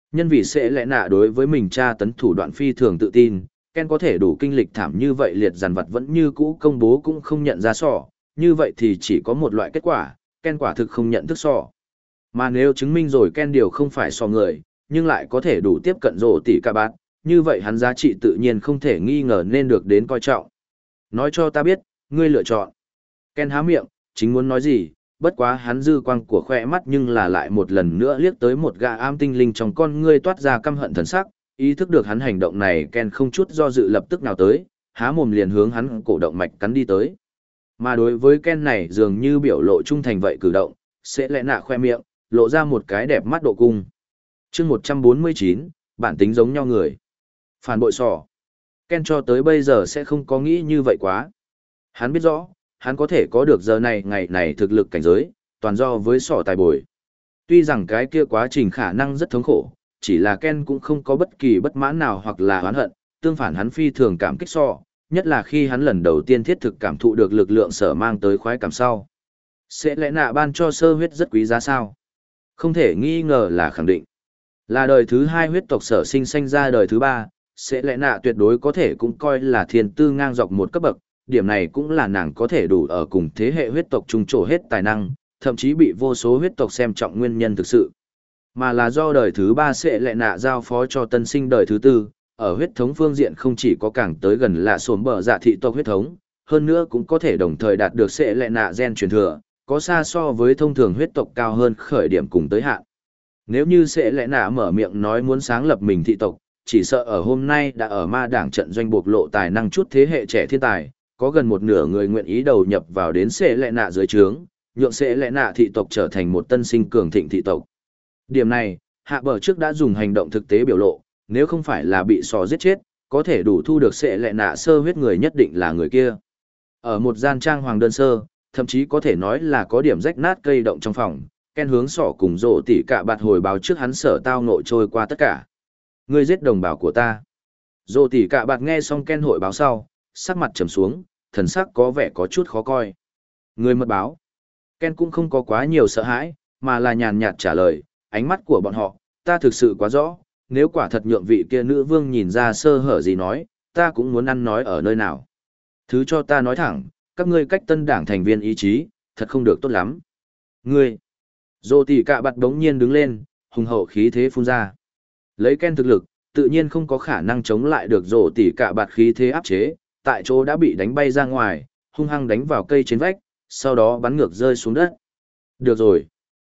Nhân vì sẽ lẽ nạ đối với mình tra tấn thủ đoạn phi thường tự tin, Ken có thể đủ kinh lịch thảm như vậy liệt dàn vật vẫn như cũ công bố cũng không nhận ra sỏ, như vậy thì chỉ có một loại kết quả, Ken quả thực không nhận thức sỏ. Mà nếu chứng minh rồi Ken điều không phải sỏ người, nhưng lại có thể đủ tiếp cận rổ tỷ cả bát, như vậy hắn giá trị tự nhiên không thể nghi ngờ nên được đến coi trọng. Nói cho ta biết, ngươi lựa chọn. Ken há miệng, chính muốn nói gì, bất quá hắn dư quang của khoe mắt nhưng là lại một lần nữa liếc tới một gã am tinh linh trong con ngươi toát ra căm hận thần sắc, ý thức được hắn hành động này Ken không chút do dự lập tức nào tới, há mồm liền hướng hắn cổ động mạch cắn đi tới. Mà đối với Ken này dường như biểu lộ trung thành vậy cử động, sẽ lẽ nạ khoe miệng, lộ ra một cái đẹp mắt độ cung. chương 149, bản tính giống nhau người. Phản bội sỏ. Ken cho tới bây giờ sẽ không có nghĩ như vậy quá. Hắn biết rõ, hắn có thể có được giờ này ngày này thực lực cảnh giới, toàn do với sỏ tài bồi. Tuy rằng cái kia quá trình khả năng rất thống khổ, chỉ là Ken cũng không có bất kỳ bất mãn nào hoặc là oán hận, tương phản hắn phi thường cảm kích sỏ, nhất là khi hắn lần đầu tiên thiết thực cảm thụ được lực lượng sở mang tới khoái cảm sau. Sẽ lẽ nạ ban cho sơ huyết rất quý giá sao? Không thể nghi ngờ là khẳng định. Là đời thứ hai huyết tộc sở sinh sanh ra đời thứ ba, sẽ lẽ nạ tuyệt đối có thể cũng coi là thiên tư ngang dọc một cấp bậc, điểm này cũng là nàng có thể đủ ở cùng thế hệ huyết tộc trung trổ hết tài năng, thậm chí bị vô số huyết tộc xem trọng nguyên nhân thực sự. Mà là do đời thứ ba sẽ lẽ nạ giao phó cho tân sinh đời thứ tư, ở huyết thống phương diện không chỉ có càng tới gần lạ sổm bờ dạ thị tộc huyết thống, hơn nữa cũng có thể đồng thời đạt được sẽ lẽ nạ gen truyền thừa, có xa so với thông thường huyết tộc cao hơn khởi điểm cùng tới hạn. Nếu như sẽ lẽ nạ mở miệng nói muốn sáng lập mình thị tộc, chỉ sợ ở hôm nay đã ở ma đảng trận doanh bộc lộ tài năng chút thế hệ trẻ thiên tài, có gần một nửa người nguyện ý đầu nhập vào đến sẽ lẽ nạ dưới trướng, nhượng sẽ lẽ nạ thị tộc trở thành một tân sinh cường thịnh thị tộc. Điểm này, hạ bờ trước đã dùng hành động thực tế biểu lộ, nếu không phải là bị sò giết chết, có thể đủ thu được sẽ lẽ nạ sơ huyết người nhất định là người kia. Ở một gian trang hoàng đơn sơ, thậm chí có thể nói là có điểm rách nát cây động trong phòng, Ken hướng sỏ cùng rộ tỉ cả bạt hồi báo trước hắn sở tao nội trôi qua tất cả. Ngươi giết đồng bào của ta. Rộ tỉ cả bạt nghe xong Ken hội báo sau, sắc mặt trầm xuống, thần sắc có vẻ có chút khó coi. Ngươi mật báo. Ken cũng không có quá nhiều sợ hãi, mà là nhàn nhạt trả lời, ánh mắt của bọn họ, ta thực sự quá rõ, nếu quả thật nhượng vị kia nữ vương nhìn ra sơ hở gì nói, ta cũng muốn ăn nói ở nơi nào. Thứ cho ta nói thẳng, các ngươi cách tân đảng thành viên ý chí, thật không được tốt lắm. Ngươi. Dô tỷ cạ bạt đống nhiên đứng lên, hùng hậu khí thế phun ra. Lấy Ken thực lực, tự nhiên không có khả năng chống lại được dô tỷ cạ bạt khí thế áp chế, tại chỗ đã bị đánh bay ra ngoài, hung hăng đánh vào cây trên vách, sau đó bắn ngược rơi xuống đất. Được rồi.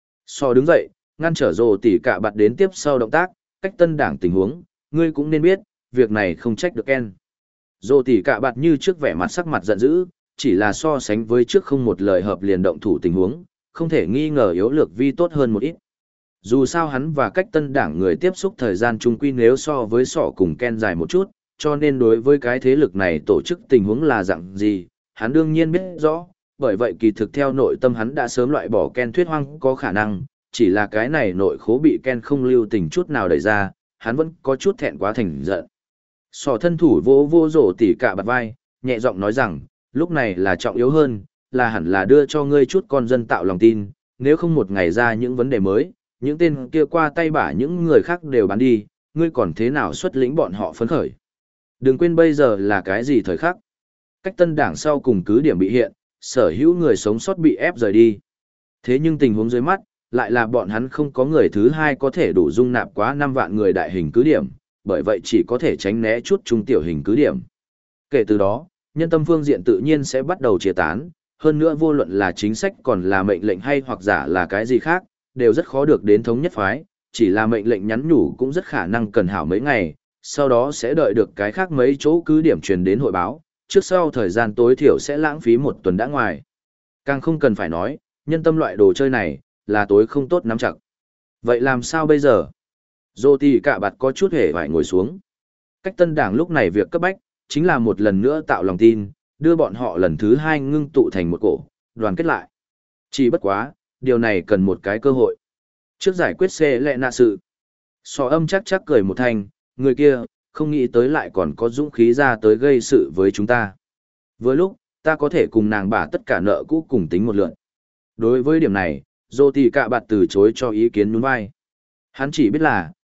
So đứng dậy, ngăn trở dô tỷ cạ bạt đến tiếp sau động tác, cách tân đảng tình huống, ngươi cũng nên biết, việc này không trách được Ken. Dô tỷ cạ bạt như trước vẻ mặt sắc mặt giận dữ, chỉ là so sánh với trước không một lời hợp liền động thủ tình huống, không thể nghi ngờ yếu lược vi tốt hơn một ít. Dù sao hắn và cách tân đảng người tiếp xúc thời gian chung quy nếu so với sọ cùng Ken dài một chút, cho nên đối với cái thế lực này tổ chức tình huống là dạng gì, hắn đương nhiên biết rõ, bởi vậy kỳ thực theo nội tâm hắn đã sớm loại bỏ Ken thuyết hoang có khả năng, chỉ là cái này nội khố bị Ken không lưu tình chút nào đẩy ra, hắn vẫn có chút thẹn quá thành giận. Sọ thân thủ vô vô rổ tỉ cả bạt vai, nhẹ giọng nói rằng, lúc này là trọng yếu hơn, là hẳn là đưa cho ngươi chút con dân tạo lòng tin, nếu không một ngày ra những vấn đề mới, những tên kia qua tay bả những người khác đều bán đi, ngươi còn thế nào xuất lĩnh bọn họ phấn khởi. Đừng quên bây giờ là cái gì thời khắc. Cách tân đảng sau cùng cứ điểm bị hiện, sở hữu người sống sót bị ép rời đi. Thế nhưng tình huống dưới mắt, lại là bọn hắn không có người thứ hai có thể đủ dung nạp quá 5 vạn người đại hình cứ điểm, bởi vậy chỉ có thể tránh né chút trung tiểu hình cứ điểm. Kể từ đó, nhân tâm phương diện tự nhiên sẽ bắt đầu chia tán, hơn nữa vô luận là chính sách còn là mệnh lệnh hay hoặc giả là cái gì khác, đều rất khó được đến thống nhất phái, chỉ là mệnh lệnh nhắn nhủ cũng rất khả năng cần hảo mấy ngày, sau đó sẽ đợi được cái khác mấy chỗ cứ điểm truyền đến hội báo, trước sau thời gian tối thiểu sẽ lãng phí 1 tuần đã ngoài. Càng không cần phải nói, nhân tâm loại đồ chơi này, là tối không tốt nắm chặt. Vậy làm sao bây giờ? Dô tì cả bạt có chút hề phải ngồi xuống. Cách tân đảng lúc này việc cấp bách, chính là một lần nữa tạo lòng tin, đưa bọn họ lần thứ hai ngưng tụ thành một cổ, đoàn kết lại. Chỉ bất quá, điều này cần một cái cơ hội. Trước giải quyết xê lệ nạ sự. Sò âm chắc chắc cười một thanh, người kia, không nghĩ tới lại còn có dũng khí ra tới gây sự với chúng ta. Với lúc, ta có thể cùng nàng bả tất cả nợ cũ cùng tính một lượn. Đối với điểm này, dô tì cạ bạt từ chối cho ý kiến nhún vai. Hắn chỉ biết là,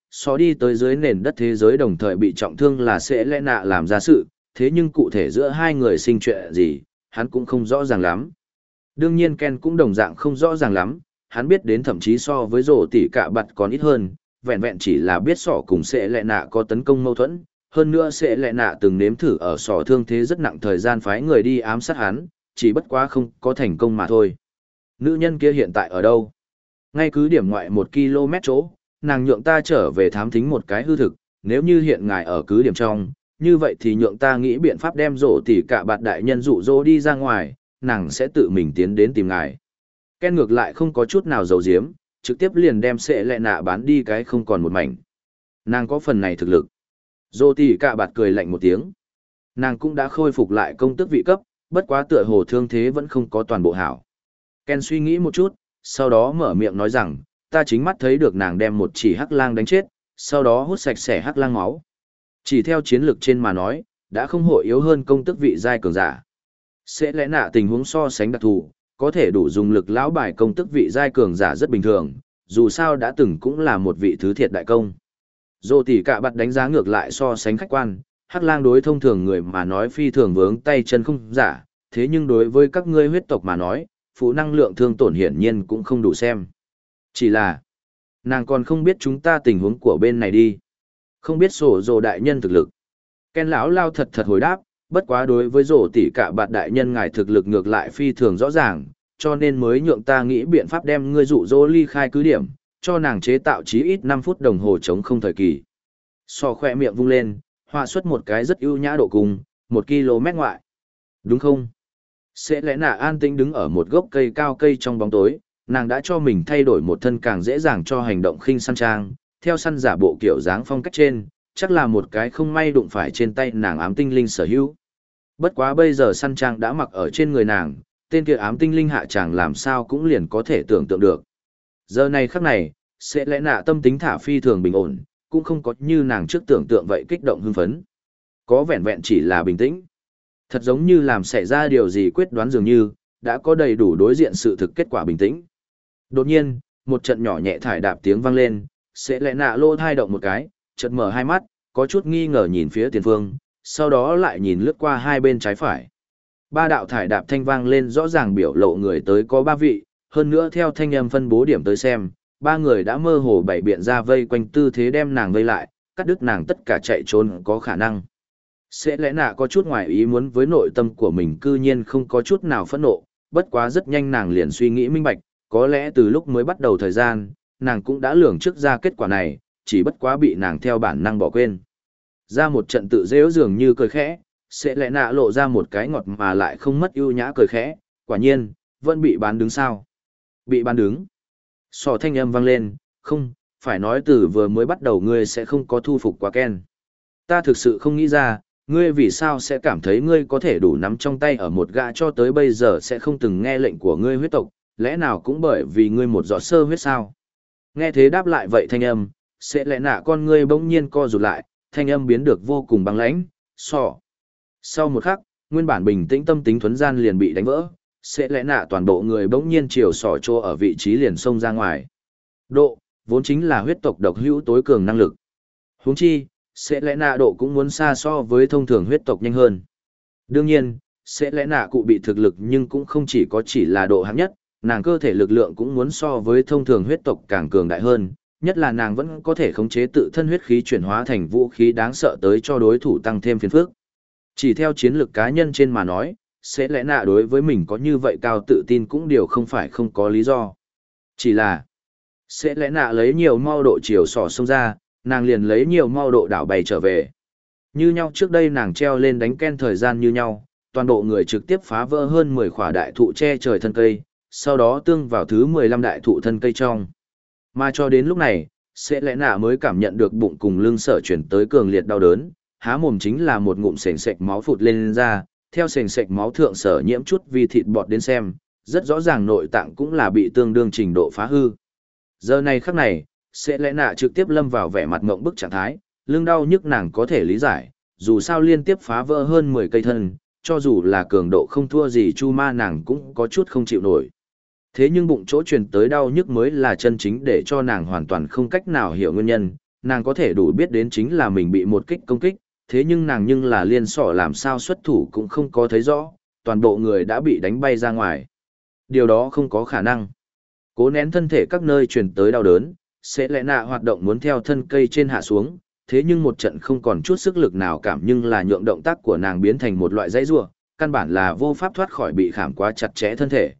so đi tới dưới nền đất thế giới đồng thời bị trọng thương là sẽ lẽ nạ làm ra sự, thế nhưng cụ thể giữa hai người sinh chuyện gì, hắn cũng không rõ ràng lắm. Đương nhiên Ken cũng đồng dạng không rõ ràng lắm, hắn biết đến thậm chí so với rổ tỉ cả bặt còn ít hơn, vẹn vẹn chỉ là biết sỏ cùng sẽ lẽ nạ có tấn công mâu thuẫn, hơn nữa sẽ lẽ nạ từng nếm thử ở sỏ thương thế rất nặng thời gian phái người đi ám sát hắn, chỉ bất quá không có thành công mà thôi. Nữ nhân kia hiện tại ở đâu? Ngay cứ điểm ngoại 1 km chỗ, nàng nhượng ta trở về thám thính một cái hư thực, nếu như hiện ngài ở cứ điểm trong, như vậy thì nhượng ta nghĩ biện pháp đem rổ tỉ cả bạt đại nhân dụ dỗ đi ra ngoài, nàng sẽ tự mình tiến đến tìm ngài. Ken ngược lại không có chút nào giấu giếm, trực tiếp liền đem sẽ lẹ nạ bán đi cái không còn một mảnh. Nàng có phần này thực lực. Rổ tỉ cả bạt cười lạnh một tiếng. Nàng cũng đã khôi phục lại công tước vị cấp, bất quá tựa hồ thương thế vẫn không có toàn bộ hảo. Ken suy nghĩ một chút, sau đó mở miệng nói rằng, ta chính mắt thấy được nàng đem một chỉ hắc lang đánh chết, sau đó hút sạch sẽ hắc lang máu. Chỉ theo chiến lược trên mà nói, đã không hội yếu hơn công tước vị giai cường giả. Sẽ lẽ nạ tình huống so sánh đặc thù, có thể đủ dùng lực lão bài công tước vị giai cường giả rất bình thường, dù sao đã từng cũng là một vị thứ thiệt đại công. Dô tỉ cả bạt đánh giá ngược lại so sánh khách quan, hắc lang đối thông thường người mà nói phi thường vướng tay chân không giả, thế nhưng đối với các ngươi huyết tộc mà nói, phụ năng lượng thương tổn hiển nhiên cũng không đủ xem. Chỉ là, nàng còn không biết chúng ta tình huống của bên này đi. Không biết sổ rồ đại nhân thực lực. Ken lão lao thật thật hồi đáp, bất quá đối với rổ tỉ cả bạt đại nhân ngài thực lực ngược lại phi thường rõ ràng, cho nên mới nhượng ta nghĩ biện pháp đem ngươi dụ dỗ ly khai cứ điểm, cho nàng chế tạo chí ít 5 phút đồng hồ chống không thời kỳ. So khoe miệng vung lên, họa xuất một cái rất ưu nhã độ cùng, 1 km ngoại. Đúng không? Sẽ lẽ nạ an tĩnh đứng ở một gốc cây cao cây trong bóng tối, nàng đã cho mình thay đổi một thân càng dễ dàng cho hành động khinh săn trang, theo săn giả bộ kiểu dáng phong cách trên, chắc là một cái không may đụng phải trên tay nàng ám tinh linh sở hữu. Bất quá bây giờ săn trang đã mặc ở trên người nàng, tên kia ám tinh linh hạ chàng làm sao cũng liền có thể tưởng tượng được. Giờ này khắc này, sẽ lẽ nạ tâm tính thả phi thường bình ổn, cũng không có như nàng trước tưởng tượng vậy kích động hưng phấn. Có vẹn vẹn chỉ là bình tĩnh. Thật giống như làm xảy ra điều gì quyết đoán dường như, đã có đầy đủ đối diện sự thực kết quả bình tĩnh. Đột nhiên, một trận nhỏ nhẹ thải đạp tiếng vang lên, sẽ lẽ nạ lô thai động một cái, chợt mở hai mắt, có chút nghi ngờ nhìn phía tiền phương, sau đó lại nhìn lướt qua hai bên trái phải. Ba đạo thải đạp thanh vang lên rõ ràng biểu lộ người tới có 3 vị, hơn nữa theo thanh âm phân bố điểm tới xem, 3 người đã mơ hồ bày biện ra vây quanh tư thế đem nàng vây lại, cắt đứt nàng tất cả chạy trốn có khả năng. Sẽ lẽ nạ có chút ngoài ý muốn với nội tâm của mình cư nhiên không có chút nào phẫn nộ, bất quá rất nhanh nàng liền suy nghĩ minh bạch, có lẽ từ lúc mới bắt đầu thời gian, nàng cũng đã lường trước ra kết quả này, chỉ bất quá bị nàng theo bản năng bỏ quên. Ra một trận tự dễ dường như cười khẽ, sẽ lẽ nạ lộ ra một cái ngọt mà lại không mất ưu nhã cười khẽ, quả nhiên, vẫn bị bán đứng sao. Bị bán đứng. Sò thanh âm vang lên, không, phải nói từ vừa mới bắt đầu ngươi sẽ không có thu phục quá Ken. Ta thực sự không nghĩ ra, ngươi vì sao sẽ cảm thấy ngươi có thể đủ nắm trong tay ở một gã cho tới bây giờ sẽ không từng nghe lệnh của ngươi huyết tộc, lẽ nào cũng bởi vì ngươi một giọt sơ huyết sao? Nghe thế đáp lại vậy thanh âm, sẽ lẽ nạ con ngươi bỗng nhiên co rụt lại, thanh âm biến được vô cùng băng lãnh, sọ. Sau một khắc, nguyên bản bình tĩnh tâm tính thuấn gian liền bị đánh vỡ, sẽ lẽ nạ toàn bộ người bỗng nhiên chiều sọ trô ở vị trí liền xông ra ngoài. Độ, vốn chính là huyết tộc độc hữu tối cường năng lực. Huống chi, sẽ lẽ nạ độ cũng muốn xa so với thông thường huyết tộc nhanh hơn. Đương nhiên, sẽ lẽ nạ cụ bị thực lực nhưng cũng không chỉ là độ hạng nhất, nàng cơ thể lực lượng cũng muốn so với thông thường huyết tộc càng cường đại hơn, nhất là nàng vẫn có thể khống chế tự thân huyết khí chuyển hóa thành vũ khí đáng sợ tới cho đối thủ tăng thêm phiền phức. Chỉ theo chiến lược cá nhân trên mà nói, sẽ lẽ nạ đối với mình có như vậy cao tự tin cũng điều không phải không có lý do. Chỉ là, sẽ lẽ nạ lấy nhiều mau độ chiều sỏ xông ra, nàng liền lấy nhiều mau độ đảo bay trở về. Như nhau trước đây nàng treo lên đánh Ken thời gian như nhau, toàn bộ người trực tiếp phá vỡ hơn 10 khỏa đại thụ che trời thân cây, sau đó tương vào thứ 15 đại thụ thân cây trong. Mà cho đến lúc này, sẽ lẽ nạ mới cảm nhận được bụng cùng lưng sở chuyển tới cường liệt đau đớn, há mồm chính là một ngụm sền sệt máu phụt lên ra, theo sền sệt máu thượng sở nhiễm chút vi thịt bọt đến xem, rất rõ ràng nội tạng cũng là bị tương đương trình độ phá hư. Giờ này khắc này, sẽ lẽ nạ trực tiếp lâm vào vẻ mặt ngộng bức trạng thái, lưng đau nhức nàng có thể lý giải, dù sao liên tiếp phá vỡ hơn 10 cây thân, cho dù là cường độ không thua gì chu ma nàng cũng có chút không chịu nổi. Thế nhưng bụng chỗ truyền tới đau nhức mới là chân chính để cho nàng hoàn toàn không cách nào hiểu nguyên nhân, nàng có thể đủ biết đến chính là mình bị một kích công kích, thế nhưng nàng nhưng là liên sọ làm sao xuất thủ cũng không có thấy rõ, toàn bộ người đã bị đánh bay ra ngoài. Điều đó không có khả năng. Cố nén thân thể các nơi truyền tới đau đớn, sẽ lẽ nạ hoạt động muốn theo thân cây trên hạ xuống, thế nhưng một trận không còn chút sức lực nào cảm nhưng là nhượng động tác của nàng biến thành một loại dãy rủa, căn bản là vô pháp thoát khỏi bị khảm quá chặt chẽ thân thể.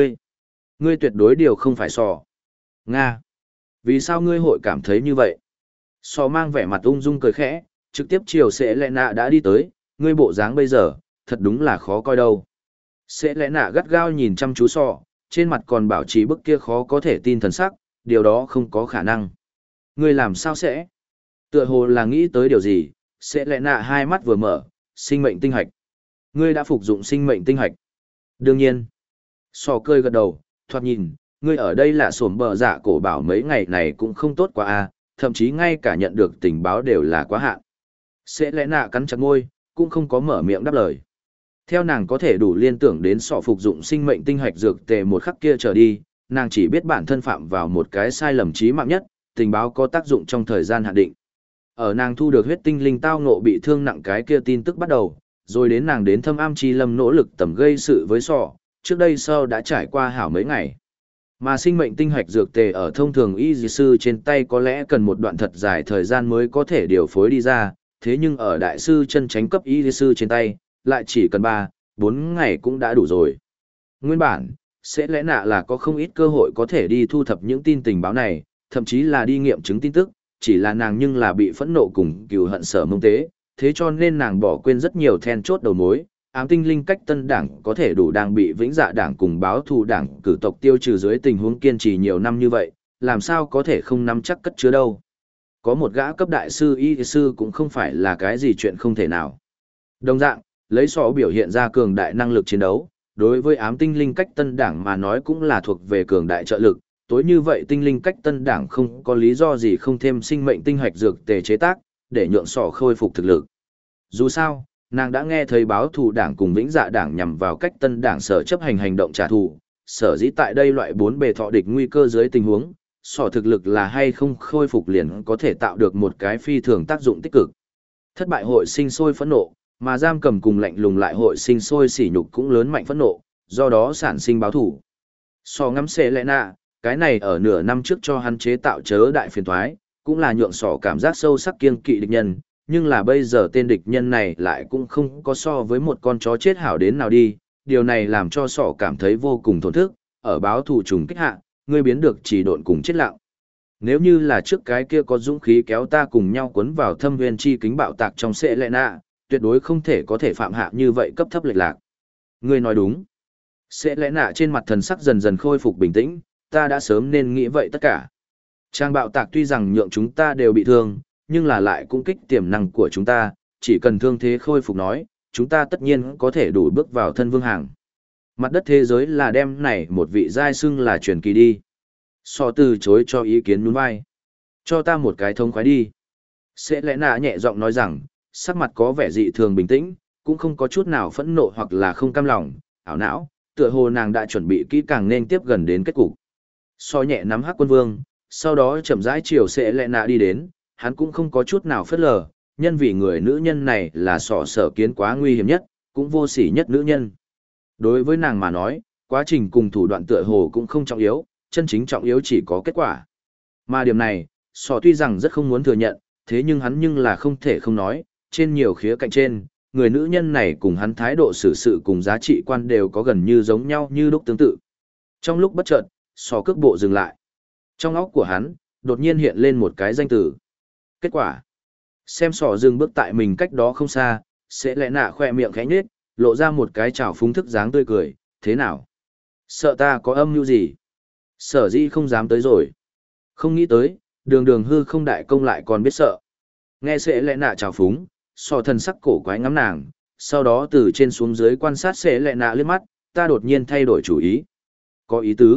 Ngươi tuyệt đối điều không phải sò. Nga. Vì sao ngươi hội cảm thấy như vậy? Sò mang vẻ mặt ung dung cười khẽ, trực tiếp chiều sẽ lẽ nạ đã đi tới, ngươi bộ dáng bây giờ, thật đúng là khó coi đâu. Sẽ lẽ nạ gắt gao nhìn chăm chú sò, trên mặt còn bảo trì bức kia khó có thể tin thần sắc, điều đó không có khả năng. Ngươi làm sao sẽ? Tựa hồ là nghĩ tới điều gì, sẽ lẽ nạ hai mắt vừa mở, sinh mệnh tinh hạch. Ngươi đã phục dụng sinh mệnh tinh hạch. Đương nhiên. Sò cười gật đầu, thoạt nhìn, ngươi ở đây là sổm bờ dạ cổ bảo mấy ngày này cũng không tốt quá à, thậm chí ngay cả nhận được tình báo đều là quá hạn. Sẽ lẽ nạ cắn chặt môi, cũng không có mở miệng đáp lời. Theo nàng có thể đủ liên tưởng đến sọ phục dụng sinh mệnh tinh hạch dược tề một khắc kia trở đi, nàng chỉ biết bản thân phạm vào một cái sai lầm chí mạng nhất, tình báo có tác dụng trong thời gian hạn định. Ở nàng thu được huyết tinh linh tao ngộ bị thương nặng cái kia tin tức bắt đầu, rồi đến nàng đến thâm am chi lâm nỗ lực tầm gây sự với sọ, trước đây sau đã trải qua hảo mấy ngày. Mà sinh mệnh tinh hạch dược tề ở thông thường y dì sư trên tay có lẽ cần một đoạn thật dài thời gian mới có thể điều phối đi ra, thế nhưng ở đại sư chân tránh cấp y dì sư trên tay, lại chỉ cần 3-4 ngày cũng đã đủ rồi. Nguyên bản, sẽ lẽ nạ là có không ít cơ hội có thể đi thu thập những tin tình báo này, thậm chí là đi nghiệm chứng tin tức, chỉ là nàng nhưng là bị phẫn nộ cùng cừu hận sở mông tế, thế cho nên nàng bỏ quên rất nhiều then chốt đầu mối. Ám tinh linh cách tân đảng có thể đủ đang bị vĩnh dạ đảng cùng báo thù đảng cử tộc tiêu trừ dưới tình huống kiên trì nhiều năm như vậy, làm sao có thể không nắm chắc cất chứa đâu. Có một gã cấp đại sư y sư cũng không phải là cái gì chuyện không thể nào. Đồng dạng, lấy sọ biểu hiện ra cường đại năng lực chiến đấu, đối với ám tinh linh cách tân đảng mà nói cũng là thuộc về cường đại trợ lực, tối như vậy tinh linh cách tân đảng không có lý do gì không thêm sinh mệnh tinh hạch dược tề chế tác, để nhượng sọ khôi phục thực lực. Dù sao, nàng đã nghe thấy báo thù đảng cùng vĩnh dạ đảng nhằm vào cách tân đảng sở chấp hành hành động trả thù, sở dĩ tại đây loại 4 bề thọ địch nguy cơ dưới tình huống, sọ thực lực là hay không khôi phục liền có thể tạo được một cái phi thường tác dụng tích cực. Thất bại hội sinh sôi phẫn nộ, mà giam cầm cùng lạnh lùng lại hội sinh sôi sỉ nhục cũng lớn mạnh phẫn nộ, do đó sản sinh báo thù. Sọ ngắm xệ lẽ nạ, cái này ở nửa năm trước cho hắn chế tạo chớ đại phiền toái, cũng là nhượng sọ cảm giác sâu sắc kiêng kỵ địch nhân, nhưng là bây giờ tên địch nhân này lại cũng không có so với một con chó chết hảo đến nào đi, điều này làm cho sọ cảm thấy vô cùng thổn thức, ở báo thù trùng kích hạ, ngươi biến được chỉ độn cùng chết lặng. Nếu như là trước cái kia có dũng khí kéo ta cùng nhau cuốn vào thâm viên chi kính bạo tạc trong sẽ lệ nạ, tuyệt đối không thể có thể phạm hạ như vậy cấp thấp lệch lạc. Ngươi nói đúng. Sẽ lẽ nạ trên mặt thần sắc dần dần khôi phục bình tĩnh, ta đã sớm nên nghĩ vậy tất cả. Trang bạo tạc tuy rằng nhượng chúng ta đều bị thương, nhưng là lại cũng kích tiềm năng của chúng ta, chỉ cần thương thế khôi phục nói, chúng ta tất nhiên có thể đủ bước vào thân vương hàng. Mặt đất thế giới là đem này một vị giai xưng là truyền kỳ đi. So từ chối cho ý kiến nhún vai. Cho ta một cái thông khoái đi. Sẽ lẽ nạ nhẹ giọng nói rằng, sắc mặt có vẻ dị thường bình tĩnh, cũng không có chút nào phẫn nộ hoặc là không cam lòng, ảo não, tựa hồ nàng đã chuẩn bị kỹ càng nên tiếp gần đến kết cục. So nhẹ nắm hắc quân vương, sau đó chậm rãi chiều sẽ lẽ nạ đi đến, hắn cũng không có chút nào phớt lờ, nhân vì người nữ nhân này là sọ sở kiến quá nguy hiểm nhất, cũng vô sỉ nhất nữ nhân. Đối với nàng mà nói, quá trình cùng thủ đoạn tựa hồ cũng không trọng yếu, chân chính trọng yếu chỉ có kết quả. Mà điểm này, sọ tuy rằng rất không muốn thừa nhận, thế nhưng hắn nhưng là không thể không nói, trên nhiều khía cạnh trên, người nữ nhân này cùng hắn thái độ xử sự cùng giá trị quan đều có gần như giống nhau như lúc tương tự. Trong lúc bất chợt, sọ cước bộ dừng lại. Trong óc của hắn, đột nhiên hiện lên một cái danh từ. Kết quả. Xem sọ dừng bước tại mình cách đó không xa, sẽ lẽ nạ khoe miệng khẽ nhếch, lộ ra một cái trào phúng thức dáng tươi cười, thế nào? Sợ ta có âm mưu gì? Sở dĩ không dám tới rồi. Không nghĩ tới, đường đường hư không đại công lại còn biết sợ. Nghe sẽ lẽ nạ trào phúng, sọ thần sắc cổ quái ngắm nàng, sau đó từ trên xuống dưới quan sát sẽ lẽ nạ liếc mắt, ta đột nhiên thay đổi chủ ý. Có ý tứ.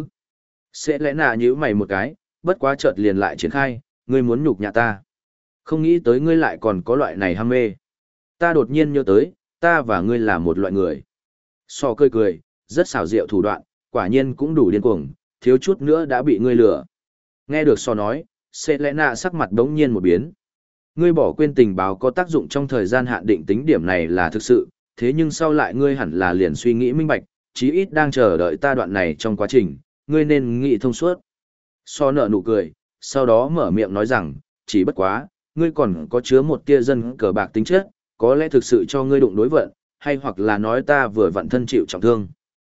Sẽ lẽ nạ nhíu mày một cái, bất quá chợt liền lại triển khai, ngươi muốn nhục nhã ta. Không nghĩ tới ngươi lại còn có loại này ham mê. Ta đột nhiên nhớ tới, ta và ngươi là một loại người. Sọ cười cười, rất xảo diệu thủ đoạn, quả nhiên cũng đủ điên cuồng, thiếu chút nữa đã bị ngươi lừa. Nghe được Sọ nói, Sẽ lẽ nạ sắc mặt đống nhiên một biến. Ngươi bỏ quên tình báo có tác dụng trong thời gian hạn định tính điểm này là thực sự, thế nhưng sau lại ngươi hẳn là liền suy nghĩ minh bạch, chí ít đang chờ đợi ta đoạn này trong quá trình, ngươi nên nghĩ thông suốt. So nở nụ cười, sau đó mở miệng nói rằng, chỉ bất quá, ngươi còn có chứa một tia dân cờ bạc tính chất, có lẽ thực sự cho ngươi đụng đối vận, hay hoặc là nói ta vừa vặn thân chịu trọng thương.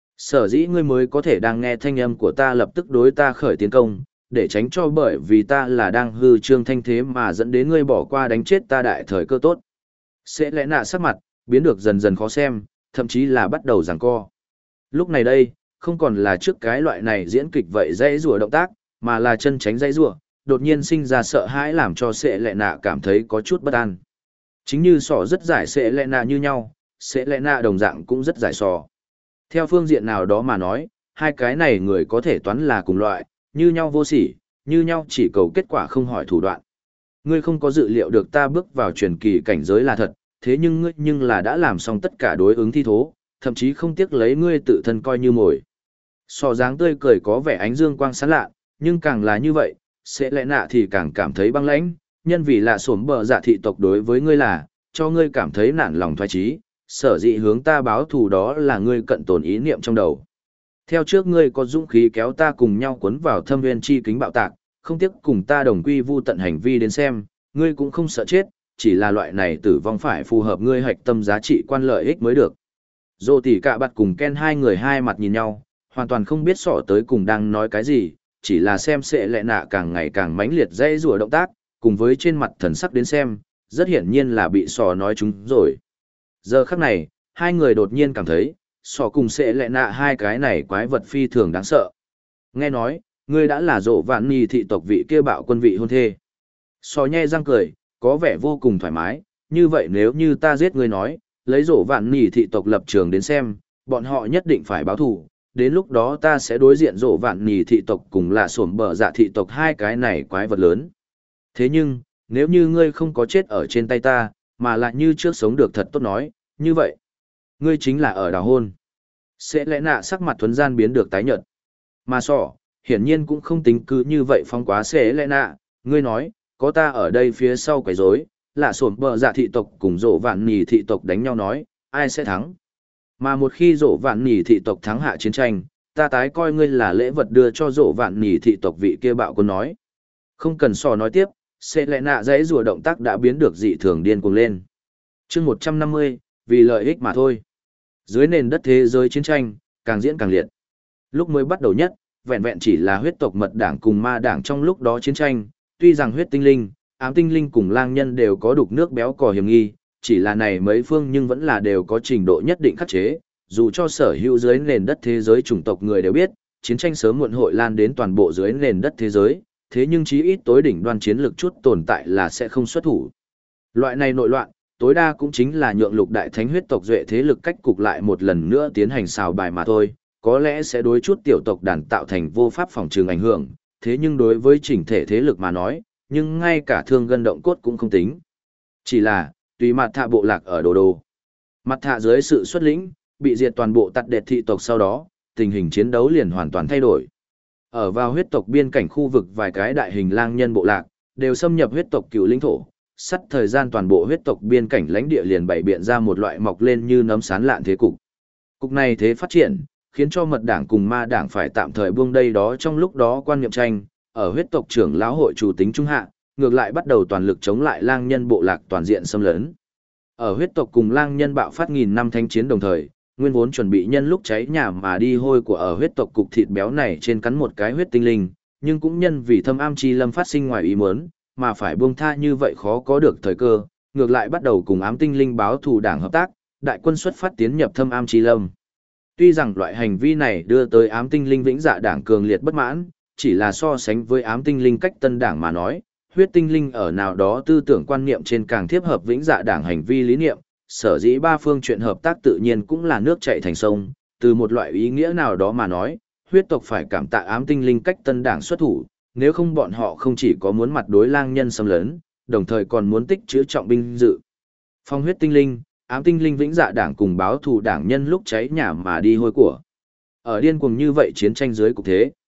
Sở dĩ ngươi mới có thể đang nghe thanh âm của ta lập tức đối ta khởi tiến công, để tránh cho bởi vì ta là đang hư trương thanh thế mà dẫn đến ngươi bỏ qua đánh chết ta đại thời cơ tốt. Sẽ lẽ nạ sắc mặt, biến được dần dần khó xem, thậm chí là bắt đầu giằng co. Lúc này đây, không còn là trước cái loại này diễn kịch vậy dãy rùa động tác, mà là chân tránh dãy rùa, đột nhiên sinh ra sợ hãi làm cho sẽ lẽ nạ cảm thấy có chút bất an. Chính như sỏ rất giải sẽ lẽ nạ như nhau, sẽ lẽ nạ đồng dạng cũng rất giải sò. Theo phương diện nào đó mà nói, hai cái này người có thể toán là cùng loại, như nhau vô sỉ, như nhau chỉ cầu kết quả không hỏi thủ đoạn. Ngươi không có dự liệu được ta bước vào truyền kỳ cảnh giới là thật, thế nhưng ngươi nhưng là đã làm xong tất cả đối ứng thi thố, thậm chí không tiếc lấy ngươi tự thân coi như mồi. Sò dáng tươi cười có vẻ ánh dương quang sáng lạ, nhưng càng là như vậy, sẽ lẽ nạ thì càng cảm thấy băng lãnh, nhân vì là sổm bờ dạ thị tộc đối với ngươi là, cho ngươi cảm thấy nản lòng thoái trí, sở dĩ hướng ta báo thù đó là ngươi cận tồn ý niệm trong đầu. Theo trước ngươi có dũng khí kéo ta cùng nhau cuốn vào thâm nguyên chi kính bạo tạc, không tiếc cùng ta đồng quy vu tận hành vi đến xem, ngươi cũng không sợ chết, chỉ là loại này tử vong phải phù hợp ngươi hạch tâm giá trị quan lợi ích mới được. Dô tỉ cả bạt cùng Ken hai người hai mặt nhìn nhau, hoàn toàn không biết sỏ tới cùng đang nói cái gì, chỉ là xem sẽ lẽ nạ càng ngày càng mãnh liệt dây rùa động tác, cùng với trên mặt thần sắc đến xem, rất hiển nhiên là bị sỏ nói chúng rồi. Giờ khắc này, hai người đột nhiên cảm thấy, sỏ cùng sẽ lẽ nạ hai cái này quái vật phi thường đáng sợ. Nghe nói, ngươi đã là Dỗ Vạn Nhi thị tộc vị kia bạo quân vị hôn thê. Sỏ nhe răng cười, có vẻ vô cùng thoải mái, như vậy nếu như ta giết ngươi nói, lấy Dỗ Vạn Nhi thị tộc lập trường đến xem, bọn họ nhất định phải báo thù. Đến lúc đó ta sẽ đối diện Dỗ Vạn Nhi thị tộc cùng là sổm bờ dạ thị tộc hai cái này quái vật lớn. Thế nhưng, nếu như ngươi không có chết ở trên tay ta, mà lại như trước sống được thật tốt nói, như vậy, ngươi chính là ở đào hôn. Sẽ lẽ nạ sắc mặt thuấn gian biến được tái nhợt. Mà sỏ, hiển nhiên cũng không tính cứ như vậy phong quá sẽ lẽ nạ, ngươi nói, có ta ở đây phía sau quấy rối, là sổm bờ dạ thị tộc cùng Dỗ Vạn Nhi thị tộc đánh nhau nói, ai sẽ thắng. Mà một khi Dỗ Vạn Nhi thị tộc thắng hạ chiến tranh, ta tái coi ngươi là lễ vật đưa cho Dỗ Vạn Nhi thị tộc vị kia bạo quân nói. Không cần sò nói tiếp, sẽ lẽ nạ dãy rùa động tác đã biến được dị thường điên cuồng lên. Chương 150, vì lợi ích mà thôi. Dưới nền đất thế giới chiến tranh, càng diễn càng liệt. Lúc mới bắt đầu nhất, vẹn vẹn chỉ là huyết tộc mật đảng cùng ma đảng trong lúc đó chiến tranh, tuy rằng huyết tinh linh, ám tinh linh cùng lang nhân đều có đục nước béo cò hiểm nghi, chỉ là này mấy phương nhưng vẫn là đều có trình độ nhất định khắc chế, dù cho sở hữu dưới nền đất thế giới chủng tộc người đều biết, chiến tranh sớm muộn hội lan đến toàn bộ dưới nền đất thế giới, thế nhưng chí ít tối đỉnh đoan chiến lược chút tồn tại là sẽ không xuất thủ. Loại này nội loạn, tối đa cũng chính là nhượng lục đại thánh huyết tộc duệ thế lực cách cục lại một lần nữa tiến hành xào bài mà thôi, có lẽ sẽ đối chút tiểu tộc đàn tạo thành vô pháp phòng trường ảnh hưởng, thế nhưng đối với chỉnh thể thế lực mà nói, nhưng ngay cả thương gân động cốt cũng không tính. Chỉ là, tùy mặt thạ bộ lạc ở đồ đồ. Mặt thạ dưới sự xuất lĩnh, bị diệt toàn bộ tạt đệt thị tộc sau đó, tình hình chiến đấu liền hoàn toàn thay đổi. Ở vào huyết tộc biên cảnh khu vực vài cái đại hình lang nhân bộ lạc, đều xâm nhập huyết tộc cựu lĩnh thổ, sắt thời gian toàn bộ huyết tộc biên cảnh lãnh địa liền bày biện ra một loại mọc lên như nấm sán lạn thế cục. Cục này thế phát triển, khiến cho mật đảng cùng ma đảng phải tạm thời buông đây đó trong lúc đó quan niệm tranh, ở huyết tộc trưởng lão hội chủ tính trung hạ, ngược lại bắt đầu toàn lực chống lại lang nhân bộ lạc toàn diện xâm lấn. Ở huyết tộc cùng lang nhân bạo phát nghìn năm thanh chiến đồng thời, nguyên vốn chuẩn bị nhân lúc cháy nhà mà đi hôi của ở huyết tộc cục thịt béo này trên cắn một cái huyết tinh linh, nhưng cũng nhân vì thâm am chi lâm phát sinh ngoài ý muốn, mà phải buông tha như vậy khó có được thời cơ, ngược lại bắt đầu cùng ám tinh linh báo thù đảng hợp tác, đại quân xuất phát tiến nhập thâm am chi lâm. Tuy rằng loại hành vi này đưa tới ám tinh linh vĩnh dạ đảng cường liệt bất mãn, chỉ là so sánh với ám tinh linh cách tân đảng mà nói, huyết tinh linh ở nào đó tư tưởng quan niệm trên càng tiếp hợp vĩnh dạ đảng hành vi lý niệm, sở dĩ ba phương chuyện hợp tác tự nhiên cũng là nước chảy thành sông, từ một loại ý nghĩa nào đó mà nói, huyết tộc phải cảm tạ ám tinh linh cách tân đảng xuất thủ, nếu không bọn họ không chỉ có muốn mặt đối lang nhân xâm lấn, đồng thời còn muốn tích chữa trọng binh dự. Phong huyết tinh linh, ám tinh linh vĩnh dạ đảng cùng báo thù đảng nhân lúc cháy nhà mà đi hôi của. Ở điên cuồng như vậy chiến tranh dưới cục thế,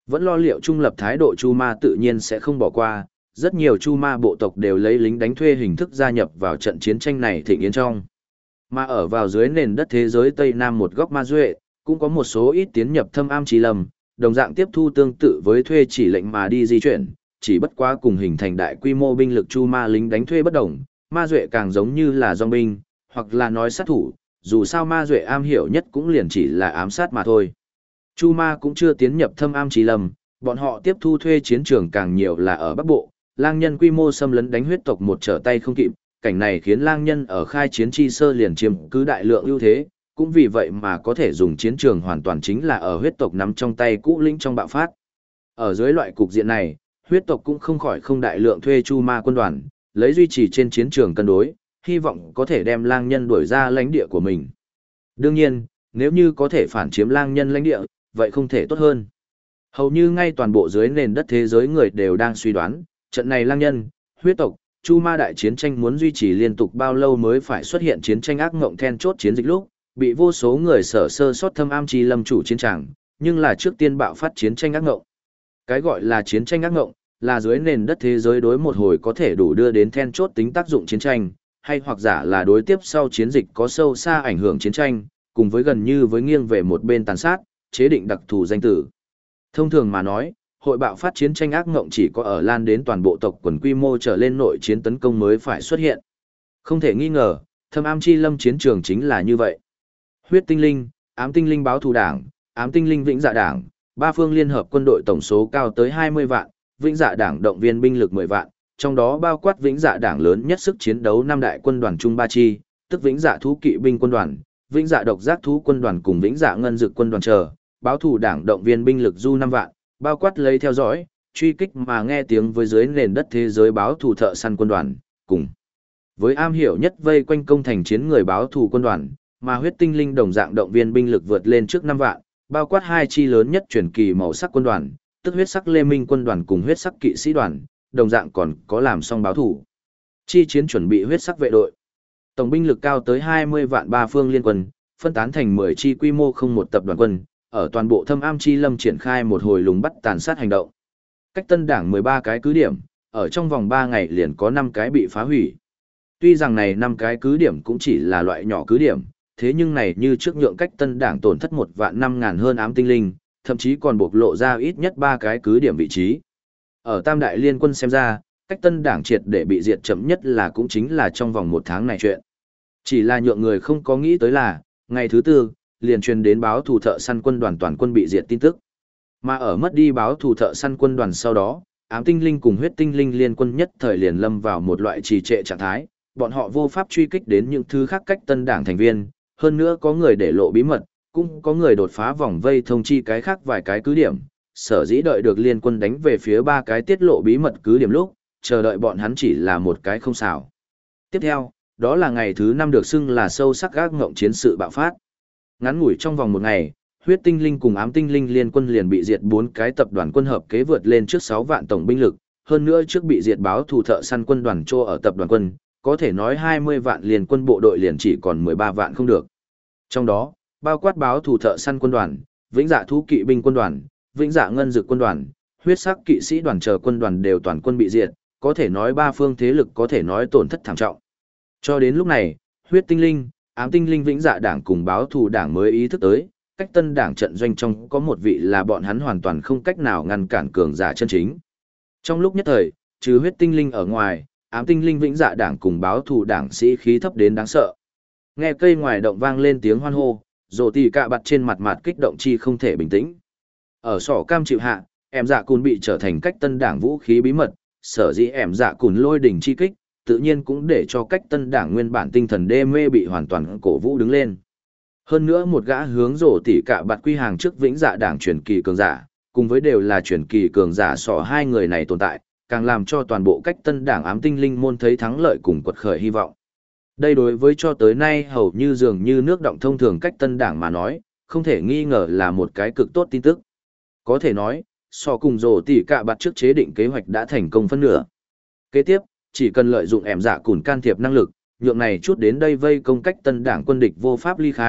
Vẫn lo liệu trung lập thái độ Chu Ma tự nhiên sẽ không bỏ qua, rất nhiều Chu Ma bộ tộc đều lấy lính đánh thuê hình thức gia nhập vào trận chiến tranh này thịnh yến trong. Mà ở vào dưới nền đất thế giới Tây Nam một góc Ma Duệ, cũng có một số ít tiến nhập thâm am trí lầm, đồng dạng tiếp thu tương tự với thuê chỉ lệnh mà đi di chuyển, chỉ bất quá cùng hình thành đại quy mô binh lực Chu Ma lính đánh thuê bất đồng, Ma Duệ càng giống như là dòng binh, hoặc là nói sát thủ, dù sao Ma Duệ am hiểu nhất cũng liền chỉ là ám sát mà thôi. Chu Ma cũng chưa tiến nhập thâm am trí lầm, bọn họ tiếp thu thuê chiến trường càng nhiều là ở Bắc Bộ, lang nhân quy mô xâm lấn đánh huyết tộc một trở tay không kịp, cảnh này khiến lang nhân ở khai chiến chi sơ liền chiếm cứ đại lượng ưu thế, cũng vì vậy mà có thể dùng chiến trường hoàn toàn chính là ở huyết tộc nắm trong tay cũ lĩnh trong bạo phát. Ở dưới loại cục diện này, huyết tộc cũng không khỏi không đại lượng thuê Chu Ma quân đoàn, lấy duy trì trên chiến trường cân đối, hy vọng có thể đem lang nhân đuổi ra lãnh địa của mình. Đương nhiên, nếu như có thể phản chiếm lang nhân lãnh địa, vậy không thể tốt hơn. Hầu như ngay toàn bộ dưới nền đất thế giới người đều đang suy đoán, trận này lang nhân, huyết tộc, Chu Ma đại chiến tranh muốn duy trì liên tục bao lâu mới phải xuất hiện chiến tranh ác ngộng then chốt chiến dịch lúc, bị vô số người sở sơ sót thâm am chi lâm chủ chiến tràng, nhưng là trước tiên bạo phát chiến tranh ác ngộng. Cái gọi là chiến tranh ác ngộng, là dưới nền đất thế giới đối một hồi có thể đủ đưa đến then chốt tính tác dụng chiến tranh, hay hoặc giả là đối tiếp sau chiến dịch có sâu xa ảnh hưởng chiến tranh, cùng với gần như với nghiêng về một bên tàn sát, chế định đặc thù danh tử. Thông thường mà nói, hội bạo phát chiến tranh ác ngộng chỉ có ở lan đến toàn bộ tộc quần quy mô trở lên nội chiến tấn công mới phải xuất hiện. Không thể nghi ngờ, thâm am chi lâm chiến trường chính là như vậy. Huyết tinh linh, ám tinh linh báo thù đảng, ám tinh linh vĩnh dạ đảng, ba phương liên hợp quân đội tổng số cao tới 20 vạn, vĩnh dạ đảng động viên binh lực 10 vạn, trong đó bao quát vĩnh dạ đảng lớn nhất sức chiến đấu 5 đại quân đoàn trung ba chi, tức vĩnh dạ thú kỵ binh quân đoàn, vĩnh dạ độc giác thú quân đoàn cùng vĩnh dạ ngân dực quân đoàn chờ, báo thù đảng động viên binh lực du 5 vạn, bao quát lấy theo dõi, truy kích mà nghe tiếng với dưới nền đất thế giới báo thù thợ săn quân đoàn, cùng với am hiểu nhất vây quanh công thành chiến người báo thù quân đoàn, mà huyết tinh linh đồng dạng động viên binh lực vượt lên trước 5 vạn, bao quát hai chi lớn nhất truyền kỳ màu sắc quân đoàn, tức huyết sắc lê minh quân đoàn cùng huyết sắc kỵ sĩ đoàn, đồng dạng còn có làm xong báo thủ. Chi chiến chuẩn bị huyết sắc vệ đội. Tổng binh lực cao tới 20 vạn ba phương liên quân, phân tán thành 10 chi quy mô không một tập đoàn quân, ở toàn bộ thâm am chi lâm triển khai một hồi lùng bắt tàn sát hành động. Cách tân đảng 13 cái cứ điểm, ở trong vòng 3 ngày liền có 5 cái bị phá hủy. Tuy rằng này 5 cái cứ điểm cũng chỉ là loại nhỏ cứ điểm, thế nhưng này như trước nhượng cách tân đảng tổn thất 1 vạn 5 ngàn hơn ám tinh linh, thậm chí còn bộc lộ ra ít nhất 3 cái cứ điểm vị trí. Ở tam đại liên quân xem ra, cách tân đảng triệt để bị diệt chậm nhất là cũng chính là trong vòng 1 tháng này chuyện. Chỉ là nhượng người không có nghĩ tới là, ngày thứ tư, liền truyền đến báo thù thợ săn quân đoàn toàn quân bị diệt tin tức. Mà ở mất đi báo thù thợ săn quân đoàn sau đó, ám tinh linh cùng huyết tinh linh liên quân nhất thời liền lâm vào một loại trì trệ trạng thái, bọn họ vô pháp truy kích đến những thứ khác cách tân đảng thành viên, hơn nữa có người để lộ bí mật, cũng có người đột phá vòng vây thông chi cái khác vài cái cứ điểm, sở dĩ đợi được liên quân đánh về phía 3 cái tiết lộ bí mật cứ điểm lúc, chờ đợi bọn hắn chỉ là một cái không xảo. Tiếp theo, đó là ngày thứ 5 được xưng là sâu sắc gác ngộng chiến sự bạo phát. Ngắn ngủi trong vòng 1 ngày, huyết tinh linh cùng ám tinh linh liên quân liền bị diệt 4 cái tập đoàn quân hợp kế vượt lên trước 6 vạn tổng binh lực, hơn nữa trước bị diệt báo thù thợ săn quân đoàn trô ở tập đoàn quân, có thể nói 20 vạn liên quân bộ đội liền chỉ còn 13 vạn không được. Trong đó, bao quát báo thù thợ săn quân đoàn, vĩnh dạ thú kỵ binh quân đoàn, vĩnh dạ ngân dực quân đoàn, huyết sắc kỵ sĩ đoàn chờ quân đoàn đều toàn quân bị diệt, có thể nói 3 phương thế lực có thể nói tổn thất thảm trọng. Cho đến lúc này, huyết tinh linh, ám tinh linh vĩnh dạ đảng cùng báo thù đảng mới ý thức tới, cách tân đảng trận doanh trong có một vị là bọn hắn hoàn toàn không cách nào ngăn cản cường giả chân chính. Trong lúc nhất thời, trừ huyết tinh linh ở ngoài, ám tinh linh vĩnh dạ đảng cùng báo thù đảng sĩ khí thấp đến đáng sợ. Nghe cây ngoài động vang lên tiếng hoan hô, rồ tì cạ bặt trên mặt mặt kích động chi không thể bình tĩnh. Ở sỏ cam chịu hạ, em dạ cùn bị trở thành cách tân đảng vũ khí bí mật, sở dĩ em dạ cùn lôi đỉnh chi kích, tự nhiên cũng để cho cách tân đảng nguyên bản tinh thần đê mê bị hoàn toàn cổ vũ đứng lên. Hơn nữa một gã hướng rổ tỉ cạ bạt quy hàng trước vĩnh dạ đảng truyền kỳ cường giả, cùng với đều là truyền kỳ cường giả sỏ hai người này tồn tại, càng làm cho toàn bộ cách tân đảng ám tinh linh môn thấy thắng lợi cùng quật khởi hy vọng. Đây đối với cho tới nay hầu như dường như nước động thông thường cách tân đảng mà nói, không thể nghi ngờ là một cái cực tốt tin tức. Có thể nói, so cùng rổ tỉ cạ bạt trước chế định kế hoạch đã thành công phân nửa. Kế tiếp, chỉ cần lợi dụng ẻm dạ cùn can thiệp năng lực, nhượng này chút đến đây vây công cách tân đảng quân địch vô pháp ly khai,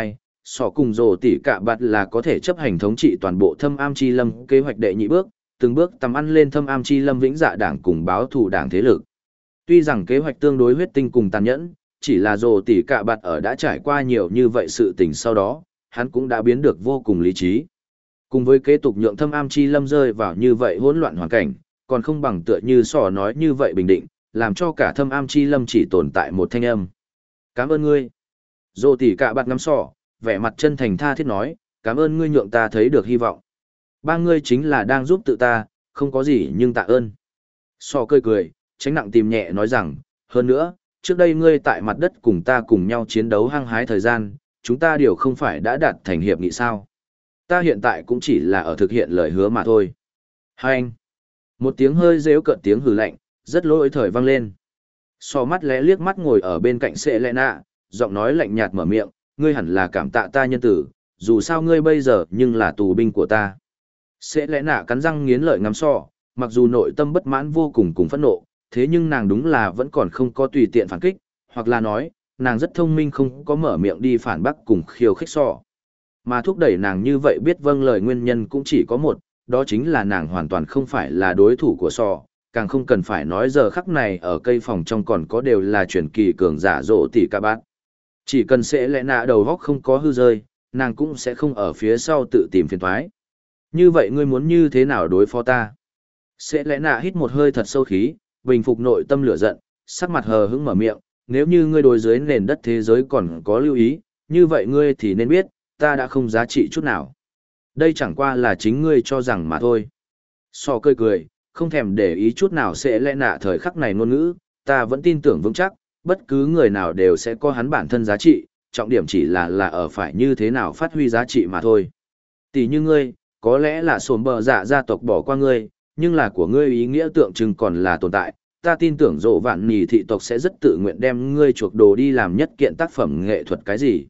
Sọ cùng rồ tỉ cả bạt là có thể chấp hành thống trị toàn bộ thâm am chi lâm kế hoạch đệ nhị bước, từng bước tầm ăn lên thâm am chi lâm vĩnh dạ đảng cùng báo thù đảng thế lực. Tuy rằng kế hoạch tương đối huyết tinh cùng tàn nhẫn, chỉ là rồ tỉ cả bạt ở đã trải qua nhiều như vậy sự tình sau đó, hắn cũng đã biến được vô cùng lý trí. Cùng với kế tục nhượng thâm am chi lâm rơi vào như vậy hỗn loạn hoàn cảnh, còn không bằng tựa như sỏ nói như vậy bình định, làm cho cả thâm am chi lâm chỉ tồn tại một thanh âm. Cảm ơn ngươi. Rồ tỉ cả bạt ngắm sỏ, vẻ mặt chân thành tha thiết nói, cảm ơn ngươi nhượng ta thấy được hy vọng. Ba ngươi chính là đang giúp tự ta, không có gì nhưng tạ ơn. Sỏ cười cười, tránh nặng tìm nhẹ nói rằng, hơn nữa, trước đây ngươi tại mặt đất cùng ta cùng nhau chiến đấu hăng hái thời gian, chúng ta đều không phải đã đạt thành hiệp nghị sao. Ta hiện tại cũng chỉ là ở thực hiện lời hứa mà thôi. Hai anh. Một tiếng hơi rếu cợt tiếng hừ lạnh, rất lỗi thời vang lên. Sò mắt lẽ liếc mắt ngồi ở bên cạnh Sệ Lệ Nạ, giọng nói lạnh nhạt mở miệng, ngươi hẳn là cảm tạ ta nhân tử, dù sao ngươi bây giờ nhưng là tù binh của ta. Sệ Lệ Nạ cắn răng nghiến lợi ngắm Sò, mặc dù nội tâm bất mãn vô cùng cùng phẫn nộ, thế nhưng nàng đúng là vẫn còn không có tùy tiện phản kích, hoặc là nói, nàng rất thông minh không có mở miệng đi phản bác cùng khiêu khích Sò. Mà thúc đẩy nàng như vậy biết vâng lời nguyên nhân cũng chỉ có một, đó chính là nàng hoàn toàn không phải là đối thủ của Sò, càng không cần phải nói giờ khắc này ở cây phòng trong còn có đều là truyền kỳ cường giả rộ tỷ cả bát. Chỉ cần Sệ Lệ Nạ đầu góc không có hư rơi, nàng cũng sẽ không ở phía sau tự tìm phiền toái. Như vậy ngươi muốn như thế nào đối phó ta? Sệ Lệ Nạ hít một hơi thật sâu khí, bình phục nội tâm lửa giận, sắc mặt hờ hững mở miệng, nếu như ngươi đối dưới nền đất thế giới còn có lưu ý, như vậy ngươi thì nên biết, ta đã không giá trị chút nào. Đây chẳng qua là chính ngươi cho rằng mà thôi. Sò cười cười, không thèm để ý chút nào Sệ Lệ Nạ thời khắc này ngôn ngữ, ta vẫn tin tưởng vững chắc, bất cứ người nào đều sẽ có hắn bản thân giá trị, trọng điểm chỉ là ở phải như thế nào phát huy giá trị mà thôi. Tỷ như ngươi, có lẽ là sồn bờ dạ gia tộc bỏ qua ngươi, nhưng là của ngươi ý nghĩa tượng trưng còn là tồn tại, ta tin tưởng Dỗ Vạn Nỉ thị tộc sẽ rất tự nguyện đem ngươi chuộc đồ đi làm nhất kiện tác phẩm nghệ thuật cái gì.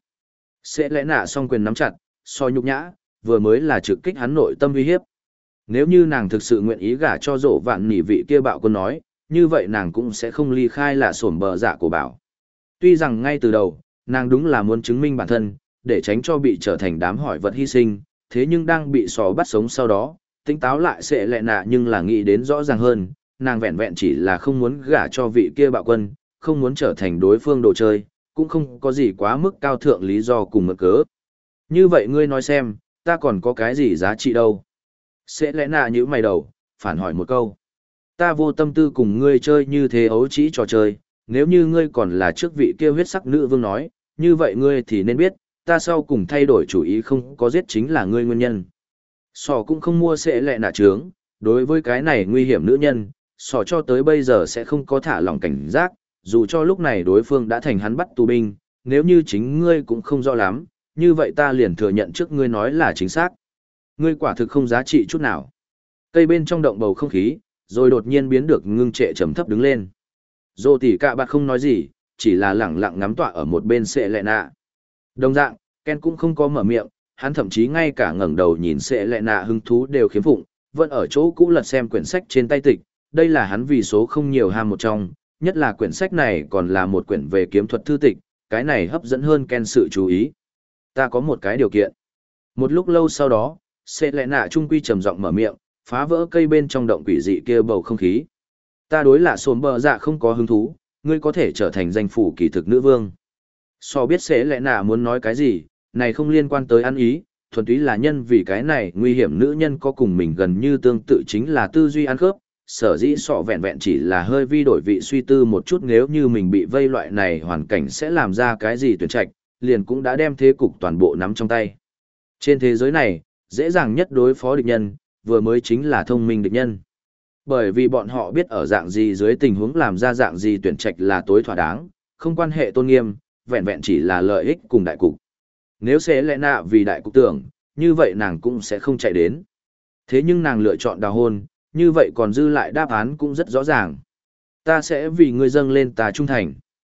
Sẽ lẽ nạ song quyền nắm chặt, so nhục nhã, vừa mới là trực kích hắn nội tâm uy hiếp. Nếu như nàng thực sự nguyện ý gả cho Dỗ Vạn Nỉ vị kia bạo quân nói, như vậy nàng cũng sẽ không ly khai là sổm bờ dạ của bảo. Tuy rằng ngay từ đầu, nàng đúng là muốn chứng minh bản thân, để tránh cho bị trở thành đám hỏi vật hy sinh, thế nhưng đang bị sò bắt sống sau đó, tỉnh táo lại sẽ lẹ nạ nhưng là nghĩ đến rõ ràng hơn, nàng vẹn vẹn chỉ là không muốn gả cho vị kia bạo quân, không muốn trở thành đối phương đồ chơi, cũng không có gì quá mức cao thượng lý do cùng mực cớ. Như vậy ngươi nói xem, ta còn có cái gì giá trị đâu? Sẽ lẽ nạ như mày đầu, phản hỏi một câu. Ta vô tâm tư cùng ngươi chơi như thế ấu trĩ trò chơi, nếu như ngươi còn là trước vị kia huyết sắc nữ vương nói, như vậy ngươi thì nên biết, ta sau cùng thay đổi chủ ý không có giết chính là ngươi nguyên nhân. Sò cũng không mua sẽ lẹ nạ trướng, đối với cái này nguy hiểm nữ nhân, sò cho tới bây giờ sẽ không có thả lòng cảnh giác, dù cho lúc này đối phương đã thành hắn bắt tù binh, nếu như chính ngươi cũng không rõ lắm, như vậy ta liền thừa nhận trước ngươi nói là chính xác. Ngươi quả thực không giá trị chút nào. Cây bên trong động bầu không khí, rồi đột nhiên biến được ngưng trệ trầm thấp đứng lên. Dô tỉ cạ bạt không nói gì, chỉ là lẳng lặng ngắm tọa ở một bên sệ lẹ nạ. Đồng dạng, Ken cũng không có mở miệng, hắn thậm chí ngay cả ngẩng đầu nhìn sệ lẹ nạ hứng thú đều khiếm phụng, vẫn ở chỗ cũ lật xem quyển sách trên tay tịch, đây là hắn vì số không nhiều ham một trong, nhất là quyển sách này còn là một quyển về kiếm thuật thư tịch, cái này hấp dẫn hơn Ken sự chú ý. Ta có một cái điều kiện. Một lúc lâu sau đó, sệ lẹ nạ trung quy trầm giọng mở miệng, phá vỡ cây bên trong động quỷ dị kia bầu không khí. Ta đối là sồn bờ dạ không có hứng thú, ngươi có thể trở thành danh phủ kỳ thực nữ vương. So biết sẽ lẽ nạ muốn nói cái gì, này không liên quan tới ăn ý, thuần túy là nhân vì cái này nguy hiểm nữ nhân có cùng mình gần như tương tự chính là tư duy ăn khớp, sở dĩ sọ vẹn vẹn chỉ là hơi vi đổi vị suy tư một chút nếu như mình bị vây loại này hoàn cảnh sẽ làm ra cái gì tuyển trạch, liền cũng đã đem thế cục toàn bộ nắm trong tay. Trên thế giới này, dễ dàng nhất đối phó địch nhân, vừa mới chính là thông minh địch nhân. Bởi vì bọn họ biết ở dạng gì dưới tình huống làm ra dạng gì tuyển trạch là tối thỏa đáng, không quan hệ tôn nghiêm, vẹn vẹn chỉ là lợi ích cùng đại cục. Nếu sẽ lẽ nạ vì đại cục tưởng, như vậy nàng cũng sẽ không chạy đến. Thế nhưng nàng lựa chọn đào hôn, như vậy còn dư lại đáp án cũng rất rõ ràng. Ta sẽ vì ngươi dâng lên ta trung thành.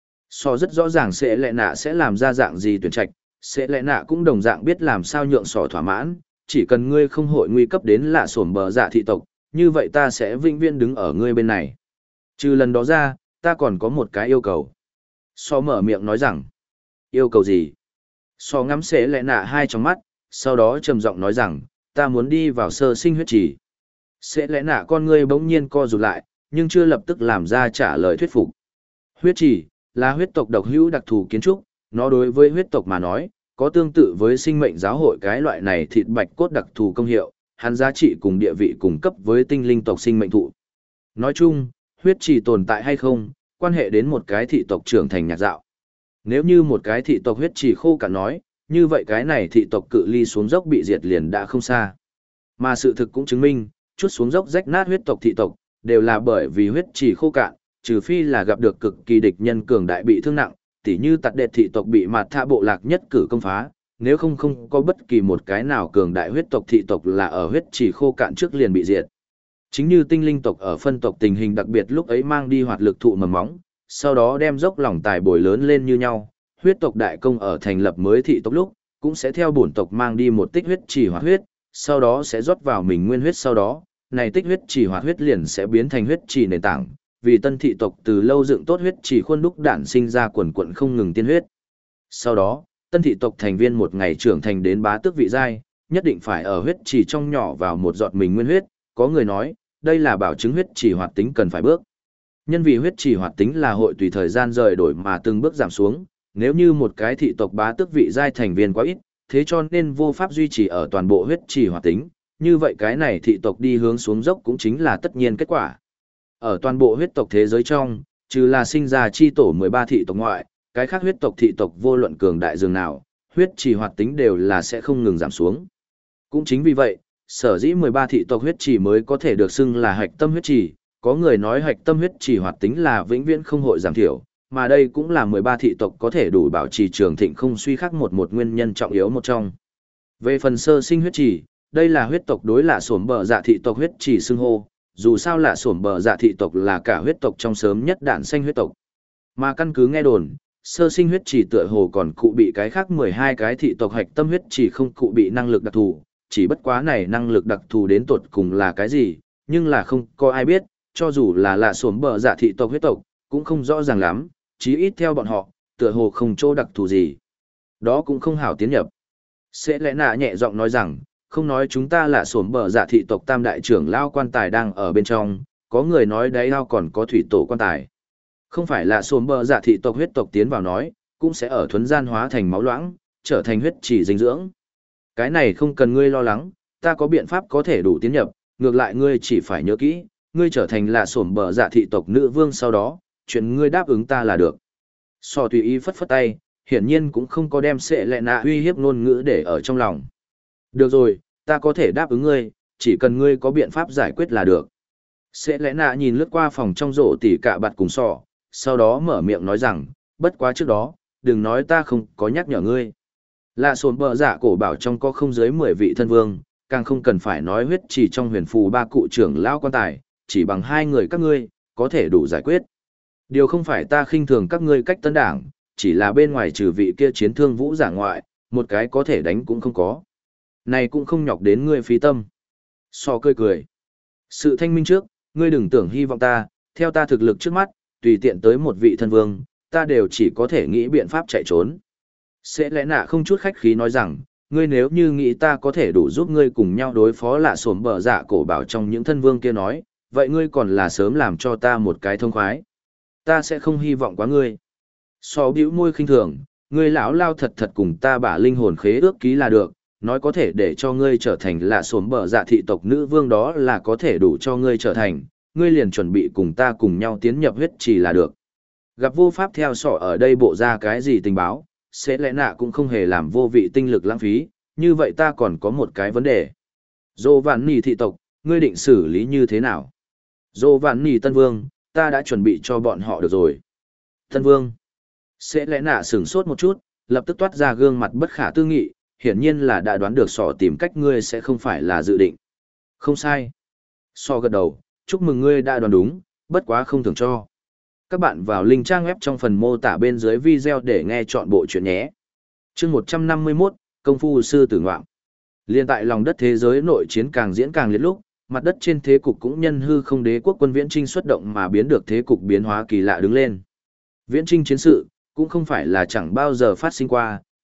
So rất rõ ràng sẽ lẽ nạ sẽ làm ra dạng gì tuyển trạch, sẽ lẽ nạ cũng đồng dạng biết làm sao nhượng sỏ thỏa mãn, chỉ cần ngươi không hội nguy cấp đến lạ sổm bờ dạ thị tộc, như vậy ta sẽ vĩnh viễn đứng ở ngươi bên này. Trừ lần đó ra, ta còn có một cái yêu cầu. So mở miệng nói rằng, yêu cầu gì? So ngắm sẽ lẽ nạ hai trong mắt, sau đó trầm giọng nói rằng, ta muốn đi vào sơ sinh huyết trì. Sẽ lẽ nạ con ngươi bỗng nhiên co rụt lại, nhưng chưa lập tức làm ra trả lời thuyết phục. Huyết trì là huyết tộc độc hữu đặc thù kiến trúc, nó đối với huyết tộc mà nói, có tương tự với sinh mệnh giáo hội cái loại này thịt bạch cốt đặc thù công hiệu, hắn giá trị cùng địa vị cùng cấp với tinh linh tộc sinh mệnh thụ. Nói chung, huyết trì tồn tại hay không, quan hệ đến một cái thị tộc trưởng thành nhạc dạo. Nếu như một cái thị tộc huyết trì khô cạn nói, như vậy cái này thị tộc cự ly xuống dốc bị diệt liền đã không xa. Mà sự thực cũng chứng minh, chút xuống dốc rách nát huyết tộc thị tộc, đều là bởi vì huyết trì khô cạn, trừ phi là gặp được cực kỳ địch nhân cường đại bị thương nặng, tỉ như tạt đệt thị tộc bị mạt thạ bộ lạc nhất cử công phá, nếu không không có bất kỳ một cái nào cường đại huyết tộc thị tộc là ở huyết trì khô cạn trước liền bị diệt. Chính như tinh linh tộc ở phân tộc tình hình đặc biệt lúc ấy mang đi hoạt lực thụ mầm móng, sau đó đem dốc lòng tài bồi lớn lên như nhau, huyết tộc đại công ở thành lập mới thị tộc lúc, cũng sẽ theo bổn tộc mang đi một tích huyết trì hoạt huyết, sau đó sẽ rót vào mình nguyên huyết sau đó, này tích huyết trì hoạt huyết liền sẽ biến thành huyết trì nền tảng, vì tân thị tộc từ lâu dựng tốt huyết trì khuôn đúc đản sinh ra quần quận không ngừng tiên huyết. Sau đó, tân thị tộc thành viên một ngày trưởng thành đến bá tước vị giai, nhất định phải ở huyết trì trong nhỏ vào một giọt mình nguyên huyết, có người nói, đây là bảo chứng huyết trì hoạt tính cần phải bước. Nhân vì huyết trì hoạt tính là hội tùy thời gian rời đổi mà từng bước giảm xuống, nếu như một cái thị tộc bá tước vị giai thành viên quá ít, thế cho nên vô pháp duy trì ở toàn bộ huyết trì hoạt tính, như vậy cái này thị tộc đi hướng xuống dốc cũng chính là tất nhiên kết quả. Ở toàn bộ huyết tộc thế giới trong, trừ là sinh ra chi tổ 13 thị tộc ngoại, cái khác huyết tộc thị tộc vô luận cường đại dường nào, huyết trì hoạt tính đều là sẽ không ngừng giảm xuống. Cũng chính vì vậy, sở dĩ 13 thị tộc huyết trì mới có thể được xưng là hạch tâm huyết trì, có người nói hạch tâm huyết trì hoạt tính là vĩnh viễn không hội giảm thiểu, mà đây cũng là 13 thị tộc có thể đủ bảo trì trường thịnh không suy khắc một nguyên nhân trọng yếu một trong. Về phần sơ sinh huyết trì, đây là huyết tộc đối lạ sổm bờ dạ thị tộc huyết trì xưng hô, dù sao lạ sổm bờ dạ thị tộc là cả huyết tộc trong sớm nhất đản sinh huyết tộc. Mà căn cứ nghe đồn, sơ sinh huyết trì tựa hồ còn cụ bị cái khác 12 cái thị tộc hạch tâm huyết trì không cụ bị năng lực đặc thù, chỉ bất quá này năng lực đặc thù đến tột cùng là cái gì, nhưng là không có ai biết, cho dù là lạ sổm bờ dạ thị tộc huyết tộc, cũng không rõ ràng lắm, chí ít theo bọn họ, tựa hồ không chỗ đặc thù gì. Đó cũng không hảo tiến nhập. Sẽ lẽ nạ nhẹ giọng nói rằng, không nói chúng ta là sổm bờ dạ thị tộc tam đại trưởng lao quan tài đang ở bên trong, có người nói đáy lao còn có thủy tổ quan tài. Không phải là sổm bờ dạ thị tộc huyết tộc tiến vào nói, cũng sẽ ở thuấn gian hóa thành máu loãng, trở thành huyết chỉ dinh dưỡng. Cái này không cần ngươi lo lắng, ta có biện pháp có thể đủ tiến nhập, ngược lại ngươi chỉ phải nhớ kỹ, ngươi trở thành là sổm bờ dạ thị tộc nữ vương sau đó, chuyện ngươi đáp ứng ta là được. So tùy ý phất phất tay, hiển nhiên cũng không có đem sẽ lẹ nạ uy hiếp ngôn ngữ để ở trong lòng. Được rồi, ta có thể đáp ứng ngươi, chỉ cần ngươi có biện pháp giải quyết là được. Sẽ lẽ nạ nhìn lướt qua phòng trong rổ tỉ cả bạt cùng sọ, sau đó mở miệng nói rằng, bất quá trước đó, đừng nói ta không có nhắc nhở ngươi. Lạ sồn bờ giả cổ bảo trong có không dưới 10 vị thân vương, càng không cần phải nói huyết chỉ trong huyền phù ba cụ trưởng lao quan tài, chỉ bằng hai người các ngươi, có thể đủ giải quyết. Điều không phải ta khinh thường các ngươi cách tân đảng, chỉ là bên ngoài trừ vị kia chiến thương vũ giả ngoại, một cái có thể đánh cũng không có. Này cũng không nhọc đến ngươi phí tâm. So cười cười. Sự thanh minh trước, ngươi đừng tưởng hy vọng ta, theo ta thực lực trước mắt, tùy tiện tới một vị thân vương, ta đều chỉ có thể nghĩ biện pháp chạy trốn. Sẽ lẽ nạ không chút khách khí nói rằng, ngươi nếu như nghĩ ta có thể đủ giúp ngươi cùng nhau đối phó lạ sổm bờ dạ cổ bảo trong những thân vương kia nói, vậy ngươi còn là sớm làm cho ta một cái thông khoái. Ta sẽ không hy vọng quá ngươi. So bĩu môi khinh thường, ngươi lão lao thật thật cùng ta bả linh hồn khế ước ký là được, nói có thể để cho ngươi trở thành lạ sổm bờ dạ thị tộc nữ vương đó là có thể đủ cho ngươi trở thành, ngươi liền chuẩn bị cùng ta cùng nhau tiến nhập huyết trì là được. Gặp vô pháp theo sọ ở đây bộ ra cái gì tình báo, sẽ lẽ nạ cũng không hề làm vô vị tinh lực lãng phí, như vậy ta còn có một cái vấn đề. Dô vạn nì thị tộc, ngươi định xử lý như thế nào? Dô vạn nì tân vương, ta đã chuẩn bị cho bọn họ được rồi. Tân vương, sẽ lẽ nạ sửng sốt một chút, lập tức toát ra gương mặt bất khả tư nghị, hiển nhiên là đã đoán được sọ tìm cách ngươi sẽ không phải là dự định. Không sai. Sọ gật đầu, chúc mừng ngươi đã đoán đúng, bất quá không thường cho. Các bạn vào link trang web trong phần mô tả bên dưới video để nghe chọn bộ chuyện nhé. Chương 151, Công phu sư tử ngoạm. Liên tại lòng đất thế giới nội chiến càng diễn càng liệt lúc, mặt đất trên thế cục cũng nhân hư không đế quốc quân viễn trinh xuất động mà biến được thế cục biến hóa kỳ lạ đứng lên. Viễn trinh chiến sự, cũng không phải là chẳng bao giờ phát sinh qua,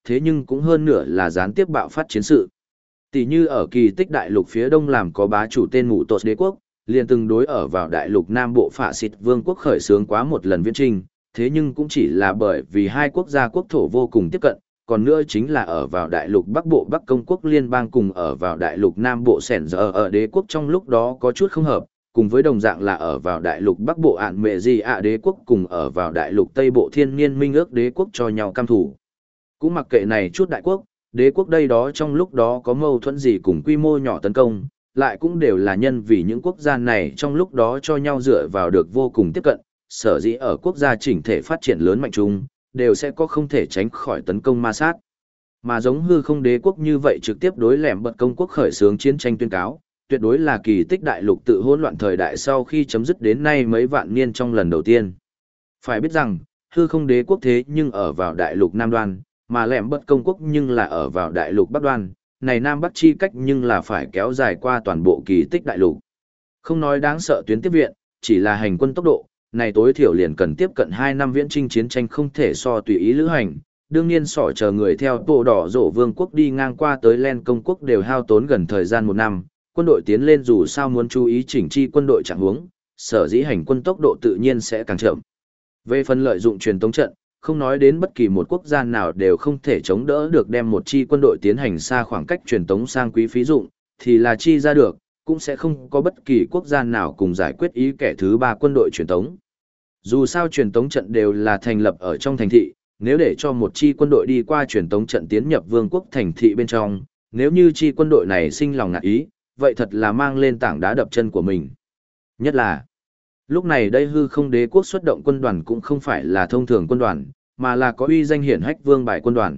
thế nhưng cũng hơn nửa là gián tiếp bạo phát chiến sự. Tỷ như ở kỳ tích đại lục phía đông làm có bá chủ tên Mụ Tột đế quốc, liền từng đối ở vào đại lục Nam Bộ Phạ Xịt Vương quốc khởi xướng quá một lần viễn trinh, thế nhưng cũng chỉ là bởi vì hai quốc gia quốc thổ vô cùng tiếp cận, còn nữa chính là ở vào đại lục Bắc Bộ Bắc Công quốc liên bang cùng ở vào đại lục Nam Bộ Sẻn Giờ ở đế quốc trong lúc đó có chút không hợp, cùng với đồng dạng là ở vào đại lục Bắc Bộ Ản Mệ Di ạ đế quốc cùng ở vào đại lục Tây Bộ Thiên Niên Minh ước đế quốc cho nhau cam thủ. Cũng mặc kệ này chút đại quốc, đế quốc đây đó trong lúc đó có mâu thuẫn gì cùng quy mô nhỏ tấn công, lại cũng đều là nhân vì những quốc gia này trong lúc đó cho nhau dựa vào được vô cùng tiếp cận, sở dĩ ở quốc gia chỉnh thể phát triển lớn mạnh chung, đều sẽ có không thể tránh khỏi tấn công ma sát. Mà giống hư không đế quốc như vậy trực tiếp đối lẻm bật công quốc khởi xướng chiến tranh tuyên cáo, tuyệt đối là kỳ tích đại lục tự hỗn loạn thời đại sau khi chấm dứt đến nay mấy vạn niên trong lần đầu tiên. Phải biết rằng, hư không đế quốc thế nhưng ở vào đại lục Nam Đoan, mà lẻm bật công quốc nhưng là ở vào đại lục Bắc Đoan, này Nam Bắc chi cách nhưng là phải kéo dài qua toàn bộ kỳ tích đại lục. Không nói đáng sợ tuyến tiếp viện, chỉ là hành quân tốc độ, này tối thiểu liền cần tiếp cận 2 năm viễn trinh chiến tranh không thể so tùy ý lữ hành. Đương nhiên sỏ chờ người theo tổ đỏ rổ vương quốc đi ngang qua tới Len công quốc đều hao tốn gần thời gian 1 năm, quân đội tiến lên dù sao muốn chú ý chỉnh chi quân đội trạng huống, sở dĩ hành quân tốc độ tự nhiên sẽ càng chậm. Về phần lợi dụng truyền tống trận, không nói đến bất kỳ một quốc gia nào đều không thể chống đỡ được đem một chi quân đội tiến hành xa khoảng cách truyền tống sang quý phí dụng, thì là chi ra được, cũng sẽ không có bất kỳ quốc gia nào cùng giải quyết ý kẻ thứ ba quân đội truyền tống. Dù sao truyền tống trận đều là thành lập ở trong thành thị, nếu để cho một chi quân đội đi qua truyền tống trận tiến nhập vương quốc thành thị bên trong, nếu như chi quân đội này sinh lòng ngại ý, vậy thật là mang lên tảng đá đập chân của mình. Nhất là, lúc này đây hư không đế quốc xuất động quân đoàn cũng không phải là thông thường quân đoàn, mà là có uy danh hiển hách vương bài quân đoàn.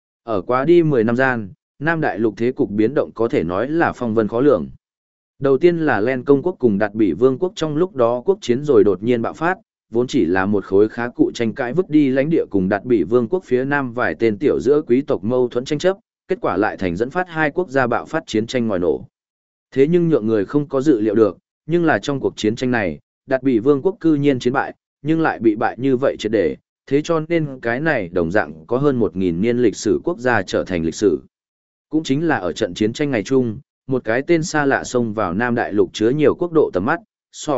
Ở quá đi 10 năm gian, Nam Đại Lục thế cục biến động có thể nói là phong vân khó lường. Đầu tiên là Len công quốc cùng Đạt Bỉ vương quốc trong lúc đó quốc chiến rồi đột nhiên bạo phát, vốn chỉ là một khối khá cụ tranh cãi vứt đi lãnh địa cùng Đạt Bỉ vương quốc phía Nam vài tên tiểu giữa quý tộc mâu thuẫn tranh chấp, kết quả lại thành dẫn phát hai quốc gia bạo phát chiến tranh ngoài nổ. Thế nhưng nhượng người không có dự liệu được, nhưng là trong cuộc chiến tranh này, Đạt Bỉ vương quốc cư nhiên chiến bại, nhưng lại bị bại như vậy triệt để, thế cho nên cái này đồng dạng có hơn 1.000 niên lịch sử quốc gia trở thành lịch sử. Cũng chính là ở trận chiến tranh ngày chung, một cái tên xa lạ xông vào Nam Đại Lục chứa nhiều quốc độ tầm mắt,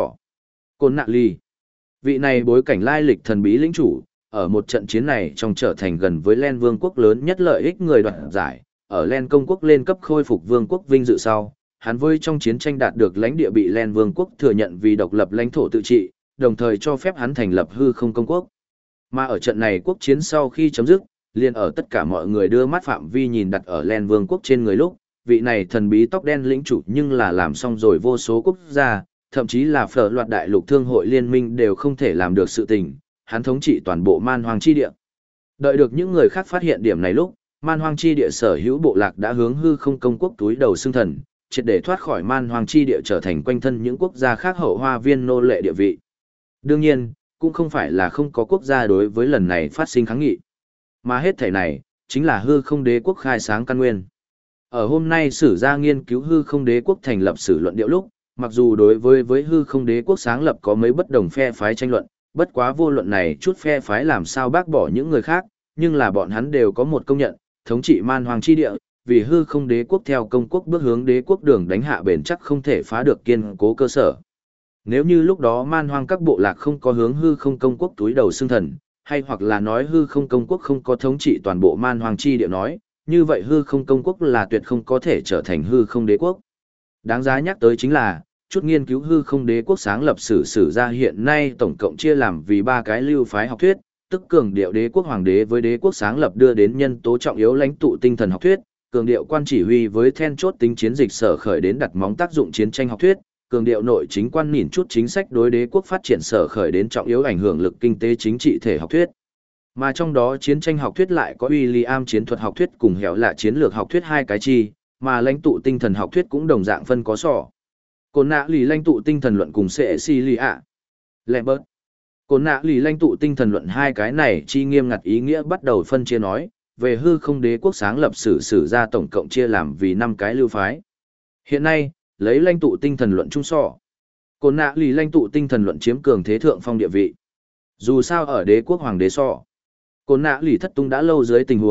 Côn Nạ Ly. Vị này bối cảnh lai lịch thần bí lĩnh chủ, ở một trận chiến này trong trở thành gần với Len vương quốc lớn nhất lợi ích người đoạt giải, ở Len công quốc lên cấp khôi phục vương quốc vinh dự sau, hắn với trong chiến tranh đạt được lãnh địa bị Len vương quốc thừa nhận vì độc lập lãnh thổ tự trị, đồng thời cho phép hắn thành lập hư không công quốc. Mà ở trận này quốc chiến sau khi chấm dứt, liền ở tất cả mọi người đưa mắt phạm vi nhìn đặt ở Len vương quốc trên người lúc, vị này thần bí tóc đen lĩnh chủ nhưng là làm xong rồi vô số quốc gia, thậm chí là phở loạt đại lục thương hội liên minh đều không thể làm được sự tình, hắn thống trị toàn bộ man hoang chi địa. Đợi được những người khác phát hiện điểm này lúc, man hoang chi địa sở hữu bộ lạc đã hướng hư không công quốc túi đầu xương thần, triệt để thoát khỏi man hoang chi địa trở thành quanh thân những quốc gia khác hậu hoa viên nô lệ địa vị. Đương nhiên, cũng không phải là không có quốc gia đối với lần này phát sinh kháng nghị. Mà hết thể này, chính là hư không đế quốc khai sáng căn nguyên. Ở hôm nay sử gia nghiên cứu hư không đế quốc thành lập sử luận điệu lúc, mặc dù đối với hư không đế quốc sáng lập có mấy bất đồng phe phái tranh luận, bất quá vô luận này chút phe phái làm sao bác bỏ những người khác, nhưng là bọn hắn đều có một công nhận, thống trị man hoàng chi địa, vì hư không đế quốc theo công quốc bước hướng đế quốc đường đánh hạ bền chắc không thể phá được kiên cố cơ sở. Nếu như lúc đó man hoang các bộ lạc không có hướng hư không công quốc túi đầu xương thần, hay hoặc là nói hư không công quốc không có thống trị toàn bộ man hoang chi địa nói, như vậy hư không công quốc là tuyệt không có thể trở thành hư không đế quốc. Đáng giá nhắc tới chính là, chút nghiên cứu hư không đế quốc sáng lập sử ra hiện nay tổng cộng chia làm vì 3 cái lưu phái học thuyết, tức cường điệu đế quốc hoàng đế với đế quốc sáng lập đưa đến nhân tố trọng yếu lãnh tụ tinh thần học thuyết, cường điệu quan chỉ huy với then chốt tính chiến dịch sở khởi đến đặt móng tác dụng chiến tranh học thuyết, cường điệu nội chính quan nhìn chút chính sách đối đế quốc phát triển sở khởi đến trọng yếu ảnh hưởng lực kinh tế chính trị thể học thuyết. Mà trong đó chiến tranh học thuyết lại có William chiến thuật học thuyết cùng hẻo lạ chiến lược học thuyết 2 cái chi, mà lãnh tụ tinh thần học thuyết cũng đồng dạng phân có sỏ. Côn nạ lì lãnh tụ tinh thần luận cùng Cecilia Lambert. Côn nạ lì lãnh tụ tinh thần luận 2 cái này chi nghiêm ngặt ý nghĩa bắt đầu phân chia nói, về hư không đế quốc sáng lập sử ra tổng cộng chia làm vì 5 cái lưu phái. Hiện nay, lấy lãnh tụ tinh thần luận chung sỏ. Côn nạ lì lãnh tụ tinh thần luận chiếm cường thế thượng phong địa vị. Dù sao ở đế quốc hoàng đế sỏ. Côn nạ lì thất tung đã lâu dưới tình huống,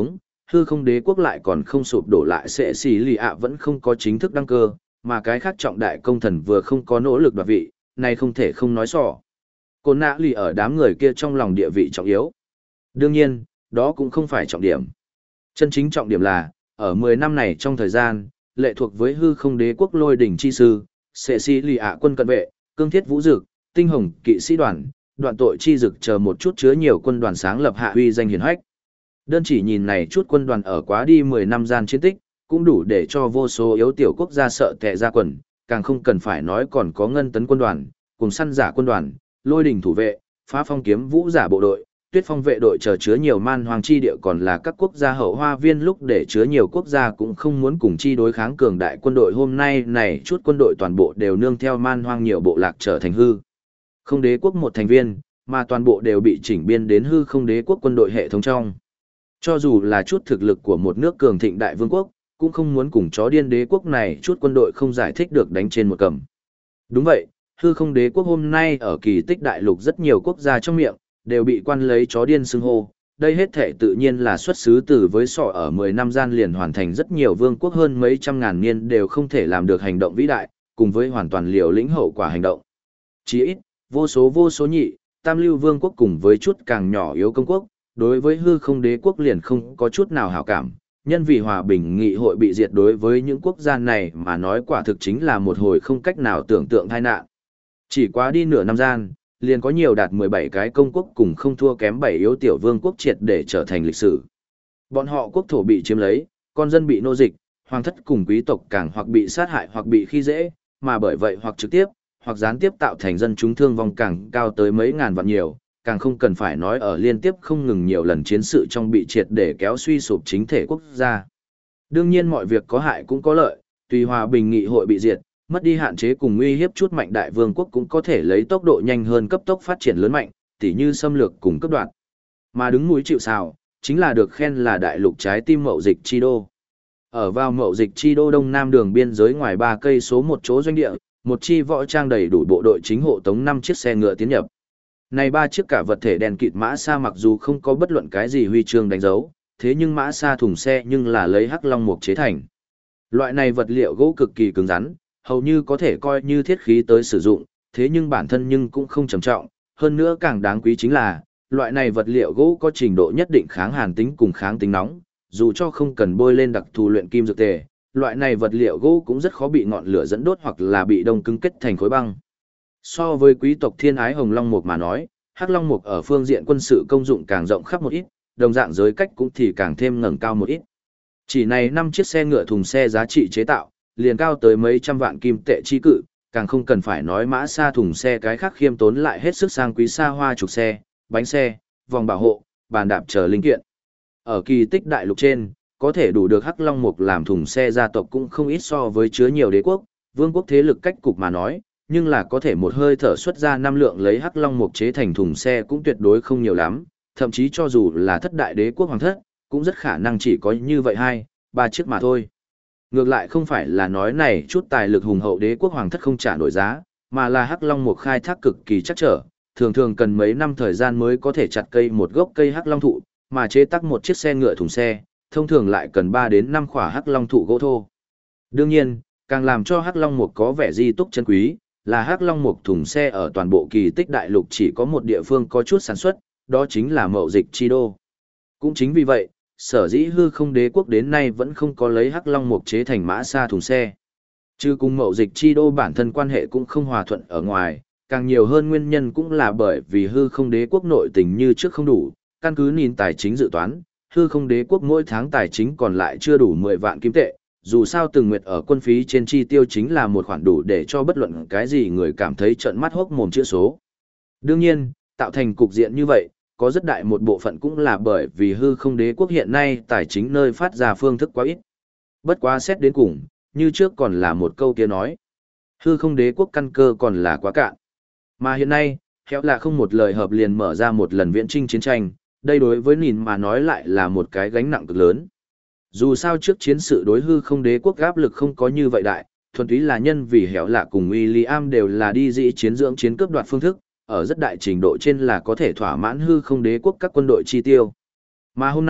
hư không đế quốc lại còn không sụp đổ lại sẽ xì lì ạ vẫn không có chính thức đăng cơ, mà cái khác trọng đại công thần vừa không có nỗ lực đoạt vị, này không thể không nói xỏ. Côn nã lì ở đám người kia trong lòng địa vị trọng yếu. Đương nhiên, đó cũng không phải trọng điểm. Chân chính trọng điểm là, ở 10 năm này trong thời gian, lệ thuộc với hư không đế quốc lôi đỉnh chi sư, sẽ xì lì ạ quân cận vệ, cương thiết vũ dực, tinh hồng kỵ sĩ đoàn, đoạn tội chi dực chờ một chút chứa nhiều quân đoàn sáng lập hạ uy danh hiển hách. Đơn chỉ nhìn này chút quân đoàn ở quá đi 10 năm gian chiến tích, cũng đủ để cho vô số yếu tiểu quốc gia sợ tệ ra quần, càng không cần phải nói còn có ngân tấn quân đoàn, cùng săn giả quân đoàn, lôi đình thủ vệ, phá phong kiếm vũ giả bộ đội, tuyết phong vệ đội chờ chứa nhiều man hoang chi địa còn là các quốc gia hậu hoa viên lúc để chứa nhiều quốc gia cũng không muốn cùng chi đối kháng cường đại quân đội hôm nay này chút quân đội toàn bộ đều nương theo man hoang nhiều bộ lạc trở thành hư không đế quốc một thành viên, mà toàn bộ đều bị chỉnh biên đến hư không đế quốc quân đội hệ thống trong. Cho dù là chút thực lực của một nước cường thịnh đại vương quốc, cũng không muốn cùng chó điên đế quốc này chút quân đội không giải thích được đánh trên một cầm. Đúng vậy, hư không đế quốc hôm nay ở kỳ tích đại lục rất nhiều quốc gia trong miệng, đều bị quan lấy chó điên xưng hô. Đây hết thể tự nhiên là xuất xứ từ với sọ ở 10 năm gian liền hoàn thành rất nhiều vương quốc hơn mấy trăm ngàn niên đều không thể làm được hành động vĩ đại, cùng với hoàn toàn liều lĩnh hậu quả hành động. Chỉ ít, vô số nhị, tam lưu vương quốc cùng với chút càng nhỏ yếu công quốc, đối với hư không đế quốc liền không có chút nào hảo cảm, nhân vì hòa bình nghị hội bị diệt đối với những quốc gia này mà nói quả thực chính là một hồi không cách nào tưởng tượng tai nạn. Chỉ quá đi nửa năm gian, liền có nhiều đạt 17 cái công quốc cùng không thua kém 7 yếu tiểu vương quốc triệt để trở thành lịch sử. Bọn họ quốc thổ bị chiếm lấy, con dân bị nô dịch, hoàng thất cùng quý tộc càng hoặc bị sát hại hoặc bị khi dễ, mà bởi vậy hoặc trực tiếp, hoặc gián tiếp tạo thành dân chúng thương vong càng cao tới mấy ngàn vạn nhiều, càng không cần phải nói ở liên tiếp không ngừng nhiều lần chiến sự trong bị triệt để kéo suy sụp chính thể quốc gia. Đương nhiên mọi việc có hại cũng có lợi, tùy hòa bình nghị hội bị diệt, mất đi hạn chế cùng uy hiếp chút mạnh đại vương quốc cũng có thể lấy tốc độ nhanh hơn cấp tốc phát triển lớn mạnh, tỉ như xâm lược cùng cấp đoạt. Mà đứng núi chịu sào, chính là được khen là đại lục trái tim mậu dịch chi đô. Ở vào mậu dịch chi đô đông nam đường biên giới ngoài 3 cây số một chỗ doanh địa, một chi võ trang đầy đủ bộ đội chính hộ tống 5 chiếc xe ngựa tiến nhập. Này 3 chiếc cả vật thể đèn kịt mã xa mặc dù không có bất luận cái gì huy chương đánh dấu, thế nhưng mã xa thùng xe nhưng là lấy hắc long mục chế thành. Loại này vật liệu gỗ cực kỳ cứng rắn, hầu như có thể coi như thiết khí tới sử dụng, thế nhưng bản thân nhưng cũng không trầm trọng, hơn nữa càng đáng quý chính là, loại này vật liệu gỗ có trình độ nhất định kháng hàn tính cùng kháng tính nóng, dù cho không cần bôi lên đặc thù luyện kim dược tề, loại này vật liệu gỗ cũng rất khó bị ngọn lửa dẫn đốt hoặc là bị đông cứng kết thành khối băng. So với quý tộc thiên ái hồng long mục mà nói, hắc long mục ở phương diện quân sự công dụng càng rộng khắp một ít, đồng dạng giới cách cũng thì càng thêm ngẩng cao một ít. Chỉ này 5 chiếc xe ngựa thùng xe giá trị chế tạo, liền cao tới mấy trăm vạn kim tệ chi cự, càng không cần phải nói mã xa thùng xe cái khác khiêm tốn lại hết sức sang quý xa hoa trục xe, bánh xe, vòng bảo hộ, bàn đạp chờ linh kiện. Ở kỳ tích đại lục trên, có thể đủ được hắc long mục làm thùng xe gia tộc cũng không ít so với chứa nhiều đế quốc, vương quốc thế lực cách cục mà nói, nhưng là có thể một hơi thở xuất ra 5 lượng lấy hắc long mục chế thành thùng xe cũng tuyệt đối không nhiều lắm, thậm chí cho dù là thất đại đế quốc hoàng thất, cũng rất khả năng chỉ có như vậy 2-3 chiếc mà thôi. Ngược lại không phải là nói này chút tài lực hùng hậu đế quốc hoàng thất không trả nổi giá, mà là hắc long mục khai thác cực kỳ chắc trở, thường thường cần mấy năm thời gian mới có thể chặt cây một gốc cây hắc long thụ, mà chế tác một chiếc xe ngựa thùng xe, thông thường lại cần 3 đến 5 khỏa hắc long thụ gỗ thô. Đương nhiên, càng làm cho hắc long mục có vẻ di túc chân quý, là hắc long mục thùng xe ở toàn bộ kỳ tích đại lục chỉ có một địa phương có chút sản xuất, đó chính là mậu dịch chi đô. Cũng chính vì vậy, sở dĩ hư không đế quốc đến nay vẫn không có lấy hắc long mục chế thành mã xa thùng xe. Chứ cùng mậu dịch chi đô bản thân quan hệ cũng không hòa thuận ở ngoài, càng nhiều hơn nguyên nhân cũng là bởi vì hư không đế quốc nội tình như trước không đủ, căn cứ nhìn tài chính dự toán, hư không đế quốc mỗi tháng tài chính còn lại chưa đủ 10 vạn kim tệ, dù sao từng nguyệt ở quân phí trên chi tiêu chính là một khoản đủ để cho bất luận cái gì người cảm thấy trợn mắt hốc mồm chữ số. Đương nhiên, tạo thành cục diện như vậy, có rất đại một bộ phận cũng là bởi vì hư không đế quốc hiện nay tài chính nơi phát ra phương thức quá ít. Bất quá xét đến cùng, như trước còn là một câu kia nói. Hư không đế quốc căn cơ còn là quá cạn. Mà hiện nay, khéo là không một lời hợp liền mở ra một lần viễn trinh chiến tranh, đây đối với nhìn mà nói lại là một cái gánh nặng cực lớn. Dù sao trước chiến sự đối hư không đế quốc áp lực không có như vậy đại, thuần túy là nhân vì hẻo lạ cùng William đều là đi dĩ chiến dưỡng chiến cướp đoạt phương thức, ở rất đại trình độ trên là có thể thỏa mãn hư không đế quốc các quân đội chi tiêu. Mà hôm nay,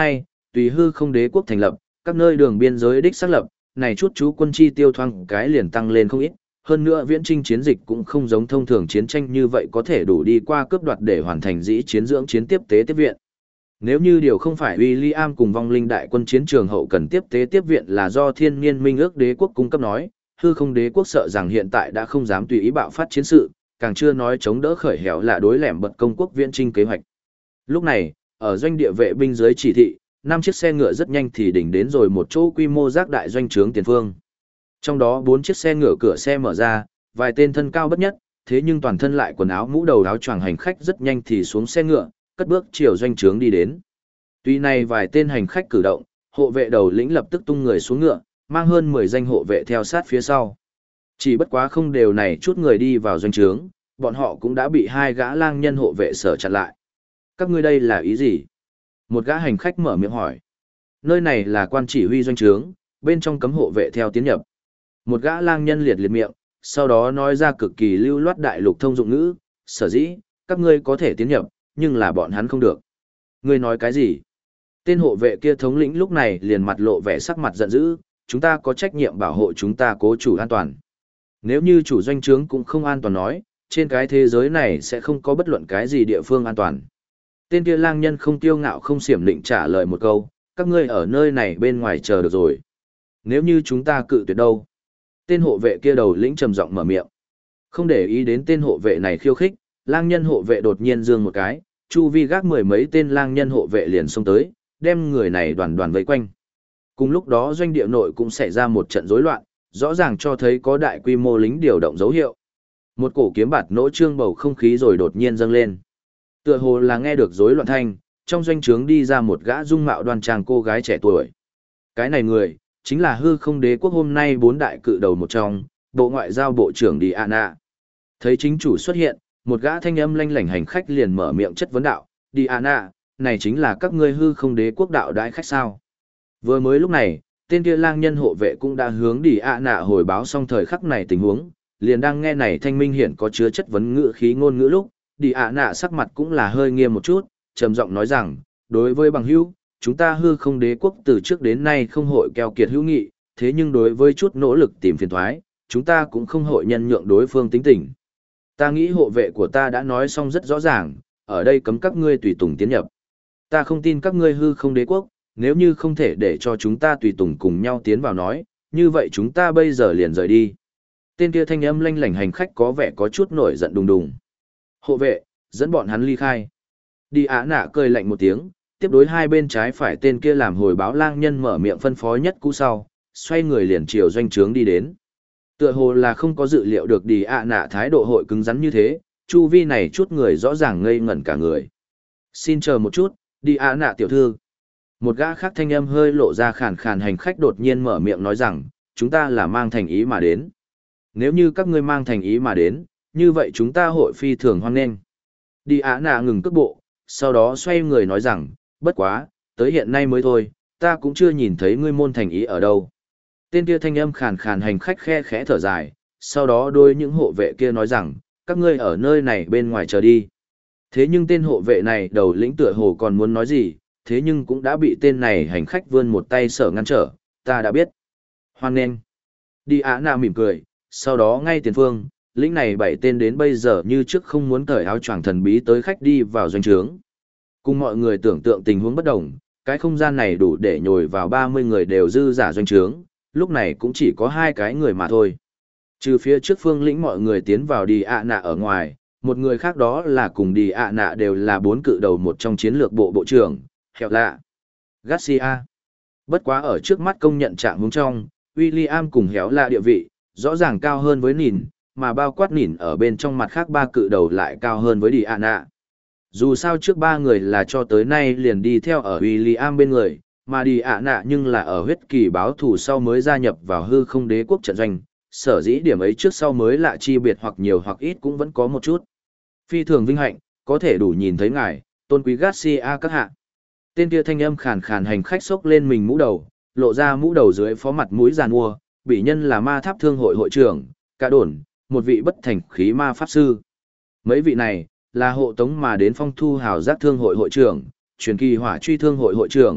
tùy hư không đế quốc thành lập, các nơi đường biên giới đích xác lập, này chút chú quân chi tiêu thoáng cái liền tăng lên không ít, hơn nữa viễn trinh chiến dịch cũng không giống thông thường chiến tranh như vậy có thể đủ đi qua cướp đoạt để hoàn thành dĩ chiến dưỡng chiến tiếp tế tiếp viện. Nếu như điều không phải William cùng vong linh đại quân chiến trường hậu cần tiếp tế tiếp viện là do thiên niên minh ước đế quốc cung cấp nói, hư không đế quốc sợ rằng hiện tại đã không dám tùy ý bạo phát chiến sự, càng chưa nói chống đỡ khởi hẻo là đối lẻm bật công quốc viễn trinh kế hoạch. Lúc này, ở doanh địa vệ binh dưới chỉ thị, 5 chiếc xe ngựa rất nhanh thì đỉnh đến rồi một chỗ quy mô giác đại doanh trướng tiền phương. Trong đó 4 chiếc xe ngựa cửa xe mở ra, vài tên thân cao bất nhất, thế nhưng toàn thân lại quần áo mũ đầu áo choàng hành khách rất nhanh thì xuống xe ngựa, cất bước chiều doanh trướng đi đến. Tuy này vài tên hành khách cử động, hộ vệ đầu lĩnh lập tức tung người xuống ngựa, mang hơn 10 danh hộ vệ theo sát phía sau. Chỉ bất quá không đều này chút người đi vào doanh trướng, bọn họ cũng đã bị 2 gã lang nhân hộ vệ sở chặn lại. Các ngươi đây là ý gì? Một gã hành khách mở miệng hỏi. Nơi này là quan chỉ huy doanh trướng, bên trong cấm hộ vệ theo tiến nhập. Một gã lang nhân liệt liệt miệng, sau đó nói ra cực kỳ lưu loát đại lục thông dụng ngữ, sở dĩ, các ngươi có thể tiến nhập, nhưng là bọn hắn không được. Ngươi nói cái gì? Tên hộ vệ kia thống lĩnh lúc này liền mặt lộ vẻ sắc mặt giận dữ, chúng ta có trách nhiệm bảo hộ chúng ta cố chủ an toàn. Nếu như chủ doanh trướng cũng không an toàn nói, trên cái thế giới này sẽ không có bất luận cái gì địa phương an toàn. Tên kia lang nhân không tiêu ngạo không xiểm định trả lời một câu, các ngươi ở nơi này bên ngoài chờ được rồi. Nếu như chúng ta cự tuyệt đâu? Tên hộ vệ kia đầu lĩnh trầm giọng mở miệng. Không để ý đến tên hộ vệ này khiêu khích, lang nhân hộ vệ đột nhiên giương một cái, chu vi gác 10 mấy tên lang nhân hộ vệ liền xông tới, đem người này đoàn đoàn vây quanh. Cùng lúc đó doanh địa nội cũng xảy ra một trận rối loạn, rõ ràng cho thấy có đại quy mô lính điều động dấu hiệu. Một cổ kiếm bạt nỗ trương bầu không khí rồi đột nhiên dâng lên. Tựa hồ là nghe được rối loạn thanh, trong doanh trướng đi ra một gã dung mạo đoan trang cô gái trẻ tuổi. Cái này người, chính là hư không đế quốc hôm nay 4 đại cự đầu một trong, bộ ngoại giao bộ trưởng Diana. Thấy chính chủ xuất hiện, một gã thanh âm lanh lảnh hành khách liền mở miệng chất vấn đạo, Diana, này chính là các ngươi hư không đế quốc đạo đãi khách sao. Vừa mới lúc này, tên kia lang nhân hộ vệ cũng đã hướng Diana hồi báo xong thời khắc này tình huống, liền đang nghe này thanh minh hiển có chứa chất vấn ngữ khí ngôn ngữ lúc, Diana sắc mặt cũng là hơi nghiêm một chút, trầm giọng nói rằng, đối với bằng hữu, chúng ta hư không đế quốc từ trước đến nay không hội keo kiệt hữu nghị, thế nhưng đối với chút nỗ lực tìm phiền thoái, chúng ta cũng không hội nhân nhượng đối phương tính tình. Ta nghĩ hộ vệ của ta đã nói xong rất rõ ràng, ở đây cấm các ngươi tùy tùng tiến nhập. Ta không tin các ngươi hư không đế quốc, nếu như không thể để cho chúng ta tùy tùng cùng nhau tiến vào nói, như vậy chúng ta bây giờ liền rời đi. Tên kia thanh âm lanh lảnh hành khách có vẻ có chút nổi giận đùng đùng. Hộ vệ, dẫn bọn hắn ly khai. Đi Á nạ cười lạnh một tiếng, tiếp đối hai bên trái phải tên kia làm hồi báo lang nhân mở miệng phân phó nhất cú sau, xoay người liền chiều doanh trướng đi đến. Tựa hồ là không có dự liệu được đi Á nạ thái độ hội cứng rắn như thế, chu vi này chút người rõ ràng ngây ngẩn cả người. Xin chờ một chút, đi Á nạ tiểu thư. Một gã khác thanh âm hơi lộ ra khàn khàn hành khách đột nhiên mở miệng nói rằng, chúng ta là mang thành ý mà đến. Nếu như các ngươi mang thành ý mà đến, như vậy chúng ta hội phi thường hoan nghênh. Đi Á nạ ngừng cước bộ, sau đó xoay người nói rằng, bất quá, tới hiện nay mới thôi, ta cũng chưa nhìn thấy ngươi môn thành ý ở đâu. Tên kia thanh âm khàn khàn hành khách khe khẽ thở dài, sau đó đôi những hộ vệ kia nói rằng, các ngươi ở nơi này bên ngoài chờ đi. Thế nhưng tên hộ vệ này đầu lĩnh tựa hồ còn muốn nói gì, thế nhưng cũng đã bị tên này hành khách vươn một tay sở ngăn trở, ta đã biết. Hoan nghênh. Đi Á nạ mỉm cười, sau đó ngay tiền phương, lĩnh này 7 tên đến bây giờ như trước không muốn cởi áo choàng thần bí tới khách đi vào doanh trướng. Cùng mọi người tưởng tượng tình huống bất đồng, cái không gian này đủ để nhồi vào 30 người đều dư giả doanh trướng, lúc này cũng chỉ có 2 cái người mà thôi. Trừ phía trước phương lĩnh mọi người tiến vào đi ạ nạ ở ngoài, một người khác đó là cùng đi ạ nạ đều là 4 cự đầu một trong chiến lược bộ bộ trưởng, hẹo lạ. Garcia. Bất quá ở trước mắt công nhận trạng hướng trong, William cùng héo lạ địa vị, rõ ràng cao hơn với Nìn, mà bao quát Nìn ở bên trong mặt khác 3 cự đầu lại cao hơn với Diana. Dù sao trước 3 người là cho tới nay liền đi theo ở William bên người, mà Diana nhưng là ở huyết kỳ báo thù sau mới gia nhập vào hư không đế quốc trận doanh, sở dĩ điểm ấy trước sau mới lạ chi biệt hoặc nhiều hoặc ít cũng vẫn có một chút. Phi thường vinh hạnh, có thể đủ nhìn thấy ngài, tôn quý Garcia các hạ. Tên kia thanh âm khàn khàn hành khách xốc lên mình mũ đầu, lộ ra mũ đầu dưới phó mặt mũi giàn mua, bị nhân là ma tháp thương hội hội trưởng, cả đồn, một vị bất thành khí ma pháp sư. Mấy vị này, là hộ tống mà đến phong thu hào giác thương hội hội trưởng, truyền kỳ hỏa truy thương hội hội trưởng,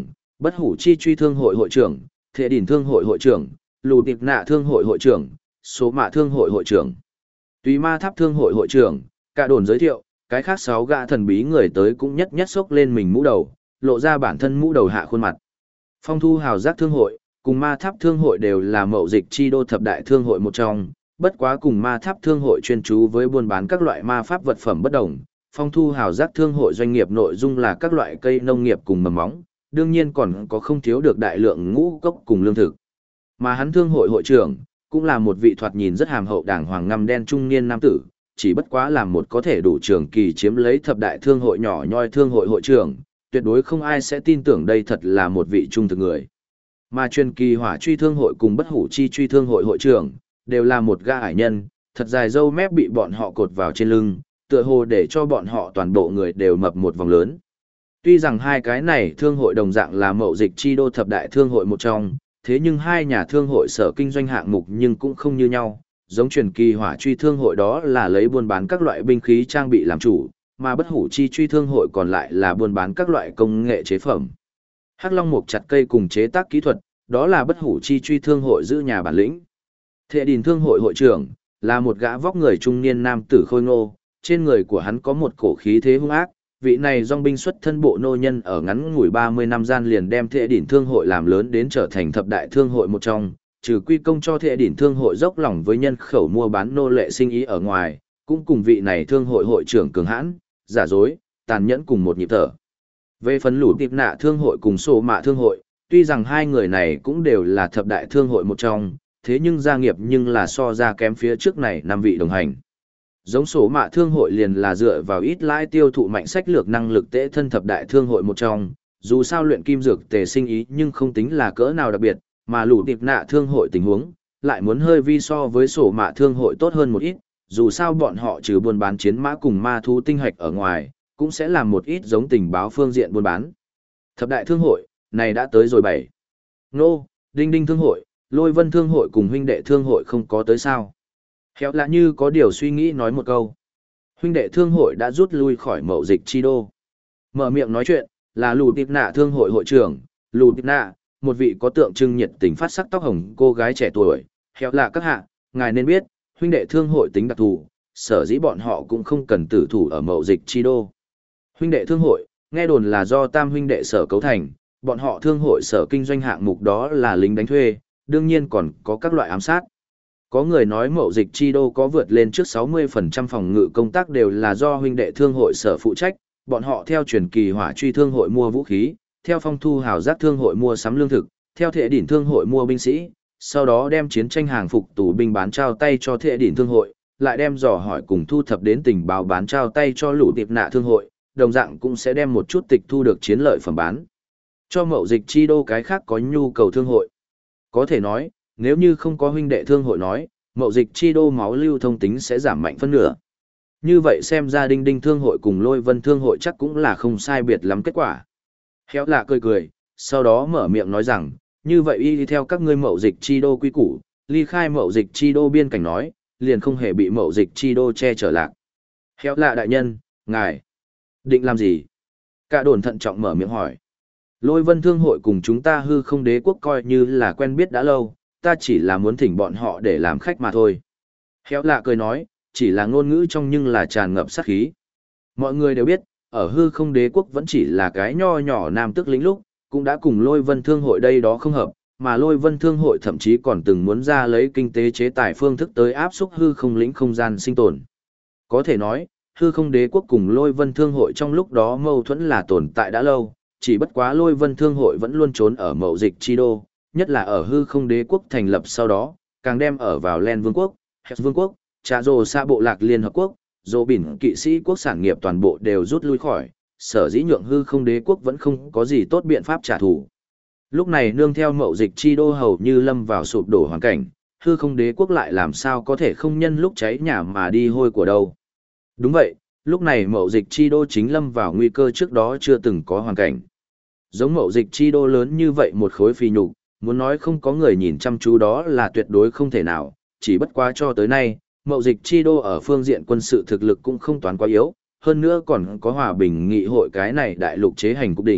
Bất hủ chi truy thương hội hội trưởng, Thệ đỉnh thương hội hội trưởng, Lù Tiệp Nạ thương hội hội trưởng, Số Mạ thương hội hội trưởng, Tùy Ma Tháp thương hội hội trưởng. Cả đồn giới thiệu, cái khác 6 gã thần bí người tới cũng nhất nhất xốc lên mình mũ đầu, lộ ra bản thân mũ đầu hạ khuôn mặt. Phong Thu Hào Giác thương hội, cùng Ma Tháp thương hội đều là mậu dịch chi đô thập đại thương hội một trong, bất quá cùng Ma Tháp thương hội chuyên chú với buôn bán các loại ma pháp vật phẩm bất đồng. Phong Thu Hào Giác thương hội doanh nghiệp nội dung là các loại cây nông nghiệp cùng mầm móng, đương nhiên còn có không thiếu được đại lượng ngũ cốc cùng lương thực. Mà hắn thương hội hội trưởng, cũng là một vị thoạt nhìn rất hàm hậu đàng hoàng ngăm đen trung niên nam tử, chỉ bất quá là một có thể đủ trường kỳ chiếm lấy thập đại thương hội nhỏ nhoi thương hội hội trưởng, tuyệt đối không ai sẽ tin tưởng đây thật là một vị trung thực người. Mà truyền kỳ hỏa truy thương hội cùng bất hủ chi truy thương hội hội trưởng, đều là một gã ải nhân, thật dài râu mép bị bọn họ cột vào trên lưng, tựa hồ để cho bọn họ toàn bộ người đều mập một vòng lớn. Tuy rằng hai cái này thương hội đồng dạng là mậu dịch chi đô thập đại thương hội một trong, thế nhưng hai nhà thương hội sở kinh doanh hạng mục nhưng cũng không như nhau. Giống truyền kỳ hỏa truy thương hội đó là lấy buôn bán các loại binh khí trang bị làm chủ, mà bất hủ chi truy thương hội còn lại là buôn bán các loại công nghệ chế phẩm. Hắc Long mục chặt cây cùng chế tác kỹ thuật, đó là bất hủ chi truy thương hội giữ nhà bản lĩnh. Thệ Đỉnh thương hội hội trưởng là một gã vóc người trung niên nam tử khôi ngô, trên người của hắn có một cổ khí thế hung ác, vị này dòng binh xuất thân bộ nô nhân ở ngắn ngủi 30 năm gian liền đem Thệ Đỉnh thương hội làm lớn đến trở thành thập đại thương hội một trong. Trừ quy công cho Thệ Đỉnh thương hội dốc lòng với nhân khẩu mua bán nô lệ sinh ý ở ngoài, cũng cùng vị này thương hội hội trưởng cường hãn, giả dối, tàn nhẫn cùng một nhịp thở. Về phần Lũ Tiệp Nạ thương hội cùng Số Mạ thương hội, tuy rằng hai người này cũng đều là thập đại thương hội một trong, thế nhưng gia nghiệp nhưng là so ra kém phía trước này 5 vị đồng hành. Giống Số Mạ thương hội liền là dựa vào ít lãi tiêu thụ mạnh sách lược năng lực tễ thân thập đại thương hội một trong, dù sao luyện kim dược tề sinh ý nhưng không tính là cỡ nào đặc biệt, mà Lũ Tiệp Nạ thương hội tình huống lại muốn hơi vi so với Số Mạ thương hội tốt hơn một ít, dù sao bọn họ trừ buôn bán chiến mã cùng ma thú tinh hạch ở ngoài, cũng sẽ làm một ít giống tình báo phương diện buôn bán. Thập đại thương hội này đã tới rồi 7. Nô, Đinh Đinh thương hội, Lôi Vân thương hội cùng huynh đệ thương hội không có tới sao? Khéo lạ như có điều suy nghĩ nói một câu. Huynh đệ thương hội đã rút lui khỏi mậu dịch chi đô. Mở miệng nói chuyện là Lù Tiệp Nạ thương hội hội trưởng, Lù Tiệp Nạ, một vị có tượng trưng nhiệt tình phát sắc tóc hồng cô gái trẻ tuổi. Khéo lạ các hạ, ngài nên biết, huynh đệ thương hội tính đặc thù, sở dĩ bọn họ cũng không cần tử thủ ở mậu dịch chi đô. Huynh đệ thương hội, nghe đồn là do tam huynh đệ sở cấu thành, bọn họ thương hội sở kinh doanh hạng mục đó là lính đánh thuê, đương nhiên còn có các loại ám sát. Có người nói mậu dịch chi đô có vượt lên trước 60% phòng ngự công tác đều là do huynh đệ thương hội sở phụ trách, bọn họ theo truyền kỳ hỏa truy thương hội mua vũ khí, theo phong thu hào giác thương hội mua sắm lương thực, theo Thệ Đỉnh thương hội mua binh sĩ, sau đó đem chiến tranh hàng phục tù binh bán trao tay cho Thệ Đỉnh thương hội, lại đem dò hỏi cùng thu thập đến tình báo bán trao tay cho Lũ Tiệp Nạ thương hội, đồng dạng cũng sẽ đem một chút tịch thu được chiến lợi phẩm bán cho mậu dịch chi đô cái khác có nhu cầu thương hội. Có thể nói, nếu như không có huynh đệ thương hội nói, mậu dịch chi đô máu lưu thông tính sẽ giảm mạnh phân nửa. Như vậy xem ra Đinh Đinh thương hội cùng Lôi Vân thương hội chắc cũng là không sai biệt lắm kết quả. Khéo lạ cười cười, sau đó mở miệng nói rằng, như vậy y theo các ngươi mậu dịch chi đô quy củ, ly khai mậu dịch chi đô biên cảnh nói, liền không hề bị mậu dịch chi đô che chở lạc. Khéo lạ đại nhân, ngài định làm gì? Cả đồn thận trọng mở miệng hỏi. Lôi Vân thương hội cùng chúng ta Hư Không Đế quốc coi như là quen biết đã lâu, ta chỉ là muốn thỉnh bọn họ để làm khách mà thôi. Khéo lạ cười nói, chỉ là ngôn ngữ trong nhưng là tràn ngập sát khí. Mọi người đều biết, ở Hư Không Đế quốc vẫn chỉ là cái nho nhỏ nam tức lĩnh lúc, cũng đã cùng Lôi Vân thương hội đây đó không hợp, mà Lôi Vân thương hội thậm chí còn từng muốn ra lấy kinh tế chế tài phương thức tới áp xúc Hư Không lĩnh không gian sinh tồn. Có thể nói, Hư Không Đế quốc cùng Lôi Vân thương hội trong lúc đó mâu thuẫn là tồn tại đã lâu, chỉ bất quá Lôi Vân thương hội vẫn luôn trốn ở mậu dịch chi đô, nhất là ở Hư Không Đế quốc thành lập sau đó, càng đem ở vào Len vương quốc, Hess vương quốc, Trà Rồ Sa bộ lạc Liên hợp quốc, Dô Bỉn kỵ sĩ quốc sản nghiệp toàn bộ đều rút lui khỏi, sở dĩ nhượng Hư Không Đế quốc vẫn không có gì tốt biện pháp trả thù. Lúc này nương theo mậu dịch chi đô hầu như lâm vào sụp đổ hoàn cảnh, Hư Không Đế quốc lại làm sao có thể không nhân lúc cháy nhà mà đi hôi của đâu. Đúng vậy, lúc này mậu dịch chi đô chính lâm vào nguy cơ trước đó chưa từng có hoàn cảnh. Giống mậu dịch chi đô lớn như vậy một khối phi nhục, muốn nói không có người nhìn chăm chú đó là tuyệt đối không thể nào, chỉ bất quá cho tới nay, mậu dịch chi đô ở phương diện quân sự thực lực cũng không toán quá yếu, hơn nữa còn có hòa bình nghị hội cái này đại lục chế hành cục đỉnh,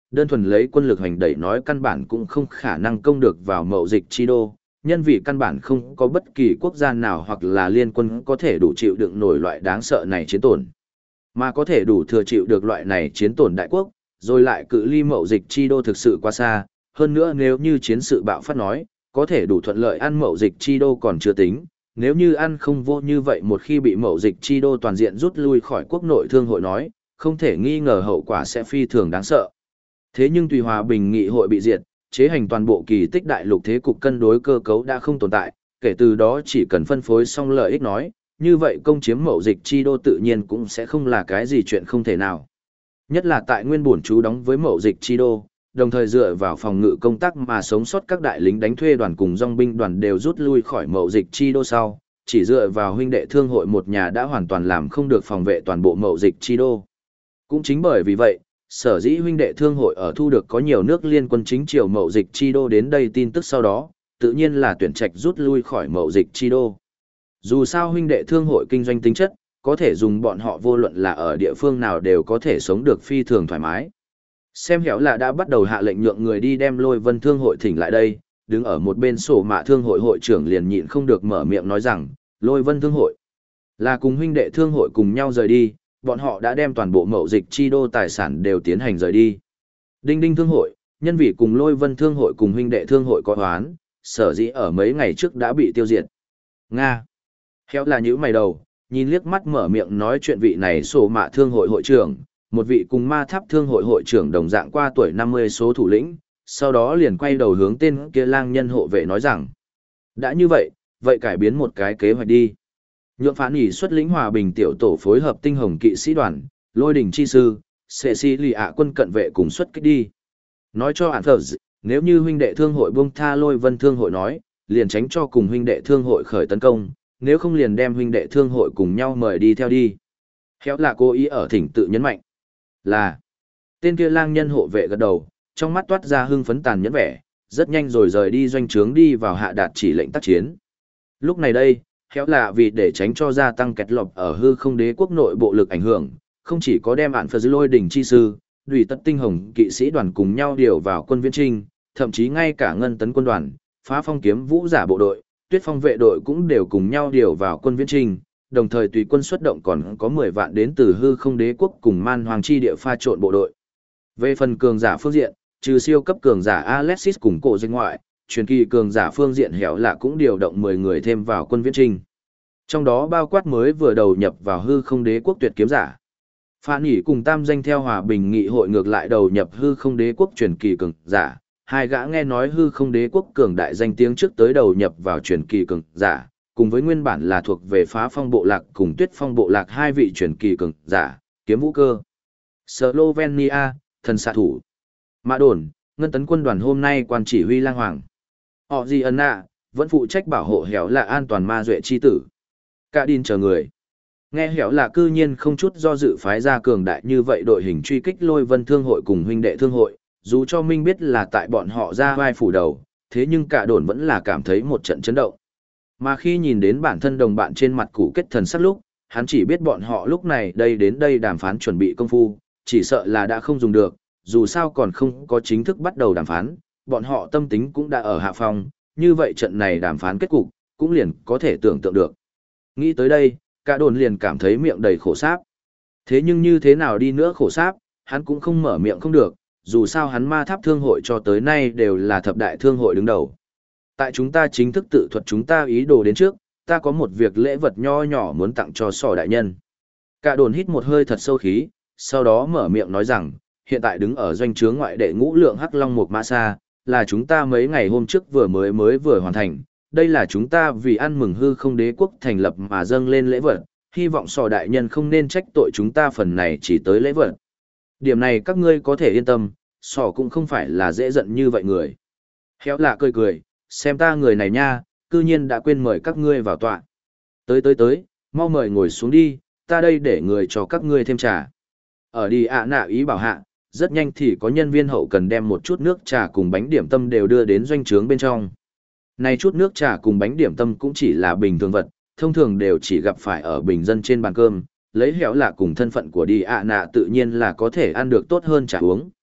đơn thuần lấy quân lực hành đẩy nói căn bản cũng không khả năng công được vào mậu dịch chi đô, nhân vì căn bản không có bất kỳ quốc gia nào hoặc là liên quân có thể đủ chịu đựng nổi loại đáng sợ này chiến tổn. Mà có thể đủ thừa chịu được loại này chiến tổn đại quốc, rồi lại cự ly mậu dịch chi đô thực sự quá xa, hơn nữa nếu như chiến sự bạo phát nói, có thể đủ thuận lợi ăn mậu dịch chi đô còn chưa tính, nếu như ăn không vô như vậy một khi bị mậu dịch chi đô toàn diện rút lui khỏi quốc nội thương hội nói, không thể nghi ngờ hậu quả sẽ phi thường đáng sợ. Thế nhưng tùy hòa bình nghị hội bị diệt, chế hành toàn bộ kỳ tích đại lục thế cục cân đối cơ cấu đã không tồn tại, kể từ đó chỉ cần phân phối xong lợi ích nói, như vậy công chiếm mậu dịch chi đô tự nhiên cũng sẽ không là cái gì chuyện không thể nào. Nhất là tại nguyên bổn trú đóng với mậu dịch chi đô, đồng thời dựa vào phòng ngự công tác mà sống sót các đại lính đánh thuê đoàn cùng dòng binh đoàn đều rút lui khỏi mậu dịch chi đô sau, chỉ dựa vào huynh đệ thương hội một nhà đã hoàn toàn làm không được phòng vệ toàn bộ mậu dịch chi đô. Cũng chính bởi vì vậy, sở dĩ huynh đệ thương hội ở thu được có nhiều nước liên quân chính triều mậu dịch chi đô đến đây tin tức sau đó, tự nhiên là tuyển trạch rút lui khỏi mậu dịch chi đô. Dù sao huynh đệ thương hội kinh doanh tính chất, có thể dùng bọn họ vô luận là ở địa phương nào đều có thể sống được phi thường thoải mái. Xem Héo là đã bắt đầu hạ lệnh nhượng người đi đem Lôi Vân thương hội thỉnh lại đây, đứng ở một bên sổ mạ thương hội hội trưởng liền nhịn không được mở miệng nói rằng, Lôi Vân thương hội là cùng huynh đệ thương hội cùng nhau rời đi, bọn họ đã đem toàn bộ mậu dịch chi đô tài sản đều tiến hành rời đi. Đinh Đinh thương hội, nhân vì cùng Lôi Vân thương hội cùng huynh đệ thương hội có oán, sở dĩ ở mấy ngày trước đã bị tiêu diệt. Nga. Héo là nhíu mày đầu, nhìn liếc mắt mở miệng nói chuyện vị này sổ mạ thương hội hội trưởng, một vị cùng ma tháp thương hội hội trưởng đồng dạng qua tuổi 50 số thủ lĩnh, sau đó liền quay đầu hướng tên kia lang nhân hộ vệ nói rằng, đã như vậy, vậy cải biến một cái kế hoạch đi. Nhượng phán ỉ xuất lĩnh hòa bình tiểu tổ phối hợp tinh hồng kỵ sĩ đoàn, lôi đỉnh chi sư, sệ si lì ạ quân cận vệ cùng xuất kích đi. Nói cho hạn thờ nếu như huynh đệ thương hội buông tha Lôi Vân thương hội nói, liền tránh cho cùng huynh đệ thương hội khởi tấn công, nếu không liền đem huynh đệ thương hội cùng nhau mời đi theo đi. Khéo là cố ý ở thỉnh tự nhấn mạnh. Là. Tên kia lang nhân hộ vệ gật đầu, trong mắt toát ra hưng phấn tàn nhẫn vẻ, rất nhanh rồi rời đi doanh trướng đi vào hạ đạt chỉ lệnh tác chiến. Lúc này đây, khéo là vì để tránh cho gia tăng kẹt lọp ở hư không đế quốc nội bộ lực ảnh hưởng, không chỉ có đem ạn phật lôi đỉnh chi sư, đùi tất tinh hồng kỵ sĩ đoàn cùng nhau điều vào quân viễn trinh, thậm chí ngay cả ngân tấn quân đoàn, phá phong kiếm vũ giả bộ đội, tuyết phong vệ đội cũng đều cùng nhau điều vào quân viễn trinh, đồng thời tùy quân xuất động còn có 10 vạn đến từ hư không đế quốc cùng man hoàng chi địa pha trộn bộ đội. Về phần cường giả phương diện, trừ siêu cấp cường giả Alexis cùng cổ danh ngoại, truyền kỳ cường giả phương diện hẻo là cũng điều động 10 người thêm vào quân viễn trinh. Trong đó bao quát mới vừa đầu nhập vào hư không đế quốc tuyệt kiếm giả. Phản nhỉ cùng tam danh theo hòa bình nghị hội ngược lại đầu nhập hư không đế quốc truyền kỳ cường giả. Hai gã nghe nói hư không đế quốc cường đại danh tiếng trước tới đầu nhập vào truyền kỳ cường giả, cùng với nguyên bản là thuộc về phá phong bộ lạc cùng tuyết phong bộ lạc hai vị truyền kỳ cường giả, kiếm vũ cơ. Slovenia, thần xạ thủ. Mã đồn, ngân tấn quân đoàn hôm nay quan chỉ huy lang hoàng. Họ gì ân ạ, vẫn phụ trách bảo hộ hẻo là an toàn ma duệ chi tử. Cả đin chờ người. Nghe hẻo là cư nhiên không chút do dự phái ra cường đại như vậy đội hình truy kích Lôi Vân thương hội cùng huynh đệ thương hội, dù cho Minh biết là tại bọn họ ra vai phủ đầu, thế nhưng cả đồn vẫn là cảm thấy một trận chấn động. Mà khi nhìn đến bản thân đồng bạn trên mặt cũ kết thần sắc lúc, hắn chỉ biết bọn họ lúc này đến đây đàm phán chuẩn bị công phu, chỉ sợ là đã không dùng được, dù sao còn không có chính thức bắt đầu đàm phán, bọn họ tâm tính cũng đã ở hạ phong, như vậy trận này đàm phán kết cục, cũng liền có thể tưởng tượng được. Nghĩ tới đây, cả đồn liền cảm thấy miệng đầy khổ sáp. Thế nhưng như thế nào đi nữa khổ sáp, hắn cũng không mở miệng không được, dù sao hắn ma tháp thương hội cho tới nay đều là thập đại thương hội đứng đầu. Tại chúng ta chính thức tự thuật chúng ta ý đồ đến trước, ta có một việc lễ vật nho nhỏ muốn tặng cho sỏ đại nhân. Cả đồn hít một hơi thật sâu khí, sau đó mở miệng nói rằng, hiện tại đứng ở doanh trướng ngoại đệ ngũ lượng hắc long một mã xa, là chúng ta mấy ngày hôm trước vừa hoàn thành. Đây là chúng ta vì ăn mừng hư không đế quốc thành lập mà dâng lên lễ vật, hy vọng sỏ đại nhân không nên trách tội chúng ta phần này chỉ tới lễ vật. Điểm này các ngươi có thể yên tâm, sỏ cũng không phải là dễ giận như vậy người. Héo lạ cười cười, xem ta người này nha, cư nhiên đã quên mời các ngươi vào tọa. Tới, mau mời ngồi xuống đi, ta đây để người cho các ngươi thêm trà. Ở đi ạ nạ ý bảo hạ, rất nhanh thì có nhân viên hậu cần đem một chút nước trà cùng bánh điểm tâm đều đưa đến doanh trướng bên trong. Này chút nước trà cùng bánh điểm tâm cũng chỉ là bình thường vật, thông thường đều chỉ gặp phải ở bình dân trên bàn cơm, lấy héo lạ cùng thân phận của đi ạ nạ tự nhiên là có thể ăn được tốt hơn trà uống.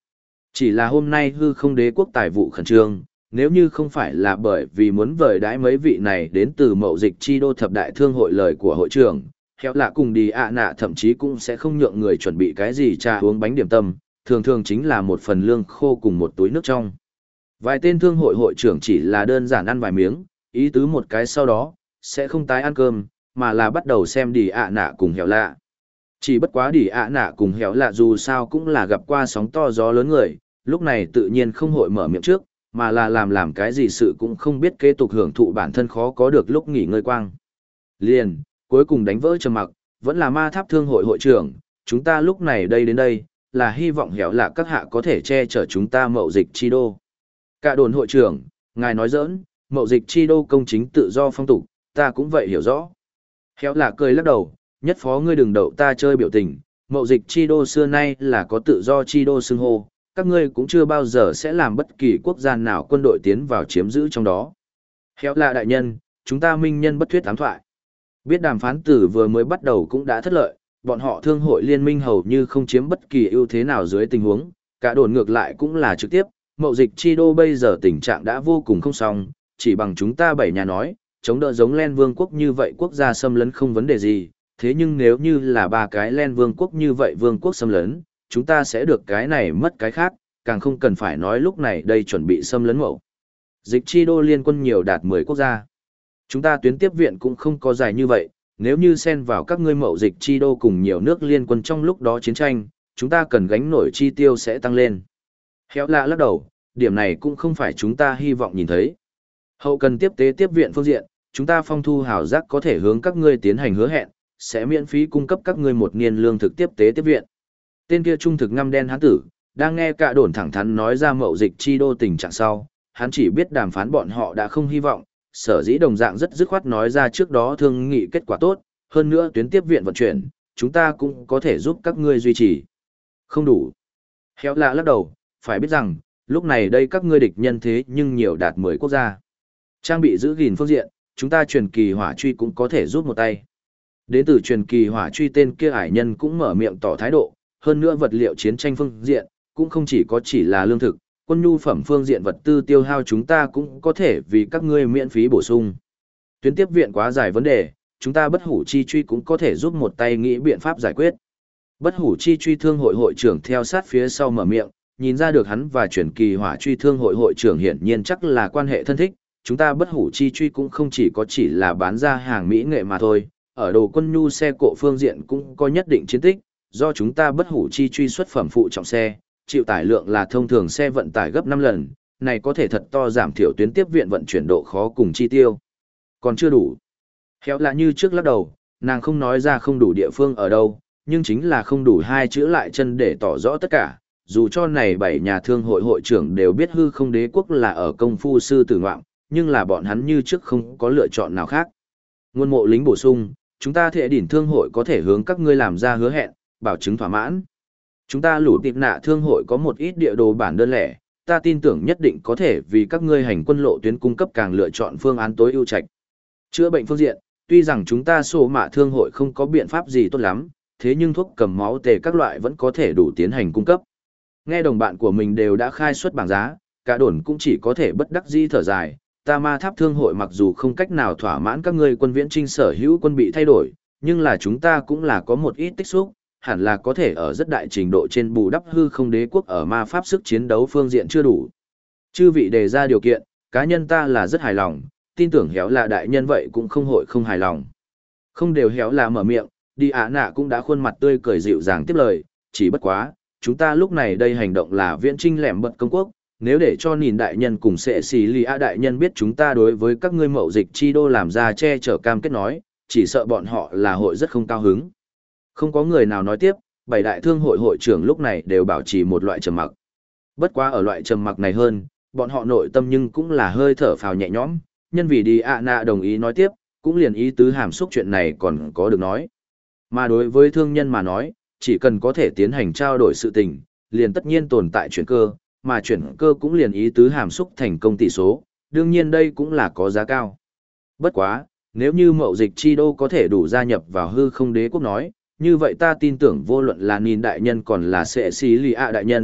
Chỉ là hôm nay hư không đế quốc tài vụ khẩn trương, nếu như không phải là bởi vì muốn vời đãi mấy vị này đến từ mậu dịch chi đô thập đại thương hội lời của hội trưởng, khéo lạ cùng đi ạ nạ thậm chí cũng sẽ không nhượng người chuẩn bị cái gì trà uống bánh điểm tâm, thường thường chính là một phần lương khô cùng một túi nước trong. Vài tên thương hội hội trưởng chỉ là đơn giản ăn vài miếng, ý tứ một cái sau đó, sẽ không tái ăn cơm, mà là bắt đầu xem đi ạ nạ cùng hẻo lạ. Chỉ bất quá đi ạ nạ cùng hẻo lạ dù sao cũng là gặp qua sóng to gió lớn người, lúc này tự nhiên không hội mở miệng trước, mà là làm cái gì sự cũng không biết kế tục hưởng thụ bản thân khó có được lúc nghỉ ngơi quang. Liền, cuối cùng đánh vỡ trầm mặc, vẫn là ma tháp thương hội hội trưởng, chúng ta lúc này đây đến đây, là hy vọng hẻo lạ các hạ có thể che chở chúng ta mậu dịch chi đô. Cả đồn hội trưởng, ngài nói giỡn, mậu dịch chi đô công chính tự do phong tục, ta cũng vậy hiểu rõ. Hẻo lạ cười lắc đầu, nhất phó ngươi đừng đậu ta chơi biểu tình, mậu dịch chi đô xưa nay là có tự do chi đô xưng hô, các ngươi cũng chưa bao giờ sẽ làm bất kỳ quốc gia nào quân đội tiến vào chiếm giữ trong đó. Hẻo lạ đại nhân, chúng ta minh nhân bất thuyết ám thoại. Biết đàm phán từ vừa mới bắt đầu cũng đã thất lợi, bọn họ thương hội liên minh hầu như không chiếm bất kỳ ưu thế nào dưới tình huống, cả đồn ngược lại cũng là trực tiếp, mậu dịch chi đô bây giờ tình trạng đã vô cùng không xong, chỉ bằng chúng ta bảy nhà nói, chống đỡ giống Len Vương quốc như vậy quốc gia xâm lấn không vấn đề gì, thế nhưng nếu như là ba cái Len Vương quốc như vậy vương quốc xâm lấn, chúng ta sẽ được cái này mất cái khác, càng không cần phải nói lúc này đây chuẩn bị xâm lấn mậu dịch chi đô liên quân nhiều đạt 10 quốc gia. Chúng ta tuyến tiếp viện cũng không có dài như vậy, nếu như xen vào các ngươi mậu dịch chi đô cùng nhiều nước liên quân trong lúc đó chiến tranh, chúng ta cần gánh nổi chi tiêu sẽ tăng lên. Khéo lạ lắc đầu, điểm này cũng không phải chúng ta hy vọng nhìn thấy. Hậu cần tiếp tế tiếp viện phương diện, chúng ta phong thu hào giác có thể hướng các ngươi tiến hành hứa hẹn, sẽ miễn phí cung cấp các ngươi một niên lương thực tiếp tế tiếp viện. Tên kia trung thực ngăm đen hán tử, đang nghe cả đồn thẳng thắn nói ra mậu dịch chi đô tình trạng sau, hắn chỉ biết đàm phán bọn họ đã không hy vọng, sở dĩ đồng dạng rất dứt khoát nói ra trước đó thương nghị kết quả tốt, hơn nữa tuyến tiếp viện vận chuyển, chúng ta cũng có thể giúp các ngươi duy trì. Không đủ. Khéo lạ lắc đầu, phải biết rằng, lúc này đây các ngươi địch nhân thế nhưng nhiều đạt 10 quốc gia. Trang bị giữ gìn phương diện, chúng ta truyền kỳ hỏa truy cũng có thể giúp một tay. Đến từ truyền kỳ hỏa truy tên kia ải nhân cũng mở miệng tỏ thái độ, hơn nữa vật liệu chiến tranh phương diện, cũng không chỉ là lương thực, quân nhu phẩm phương diện vật tư tiêu hao chúng ta cũng có thể vì các ngươi miễn phí bổ sung. Tuyến tiếp viện quá dài vấn đề, chúng ta bất hủ chi truy cũng có thể giúp một tay nghĩ biện pháp giải quyết. Bất hủ chi truy thương hội hội trưởng theo sát phía sau mở miệng, nhìn ra được hắn và truyền kỳ hỏa truy thương hội hội trưởng hiển nhiên chắc là quan hệ thân thích, chúng ta bất hủ chi truy cũng không chỉ là bán ra hàng mỹ nghệ mà thôi, ở đồ quân nhu xe cộ phương diện cũng có nhất định chiến tích, do chúng ta bất hủ chi truy xuất phẩm phụ trọng xe, chịu tải lượng là thông thường xe vận tải gấp 5 lần, này có thể thật to giảm thiểu tuyến tiếp viện vận chuyển độ khó cùng chi tiêu. Còn chưa đủ. Khéo là như trước lắc đầu, nàng không nói ra không đủ địa phương ở đâu, nhưng chính là không đủ hai chữ lại chân để tỏ rõ tất cả. Dù cho này 7 nhà thương hội hội trưởng đều biết hư không đế quốc là ở công phu sư tử ngoạm, nhưng là bọn hắn như trước không có lựa chọn nào khác. Nguồn mộ lính bổ sung, chúng ta Thệ Đỉnh thương hội có thể hướng các ngươi làm ra hứa hẹn, bảo chứng thỏa mãn. Chúng ta Lũ Tịp Nạ thương hội có một ít địa đồ bản đơn lẻ, ta tin tưởng nhất định có thể vì các ngươi hành quân lộ tuyến cung cấp càng lựa chọn phương án tối ưu trạch. Chữa bệnh phương diện, tuy rằng chúng ta Sổ Mạ thương hội không có biện pháp gì tốt lắm, thế nhưng thuốc cầm máu tề các loại vẫn có thể đủ tiến hành cung cấp. Nghe đồng bạn của mình đều đã khai xuất bảng giá, cả đồn cũng chỉ có thể bất đắc dĩ thở dài, ta Ma Tháp thương hội mặc dù không cách nào thỏa mãn các ngươi quân viễn trinh sở hữu quân bị thay đổi, nhưng là chúng ta cũng là có một ít tích xúc, hẳn là có thể ở rất đại trình độ trên bù đắp hư không đế quốc ở ma pháp sức chiến đấu phương diện chưa đủ. Chư vị đề ra điều kiện, cá nhân ta là rất hài lòng, tin tưởng héo là đại nhân vậy cũng không hội không hài lòng. Không đều héo là mở miệng, đi ạ nạ cũng đã khuôn mặt tươi cười dịu dàng tiếp lời, chỉ bất quá, chúng ta lúc này đây hành động là viễn trinh lẻm bật công quốc, nếu để cho nhìn đại nhân cùng sệ xì lì a đại nhân biết chúng ta đối với các ngươi mậu dịch chi đô làm ra che chở cam kết nói, chỉ sợ bọn họ là hội rất không cao hứng. Không có người nào nói tiếp, 7 đại thương hội hội trưởng lúc này đều bảo trì một loại trầm mặc. Bất quá ở loại trầm mặc này hơn, bọn họ nội tâm nhưng cũng là hơi thở phào nhẹ nhõm, nhân vì đi ạ nạ đồng ý nói tiếp, cũng liền ý tứ hàm xúc chuyện này còn có được nói. Mà đối với thương nhân mà nói, chỉ cần có thể tiến hành trao đổi sự tình, liền tất nhiên tồn tại chuyển cơ, mà chuyển cơ cũng liền ý tứ hàm xúc thành công tỷ số, đương nhiên đây cũng là có giá cao. Bất quá, nếu như mậu dịch chi đô có thể đủ gia nhập vào hư không đế quốc nói, như vậy ta tin tưởng vô luận là nhìn đại nhân còn là sệ xí lì ạ đại nhân,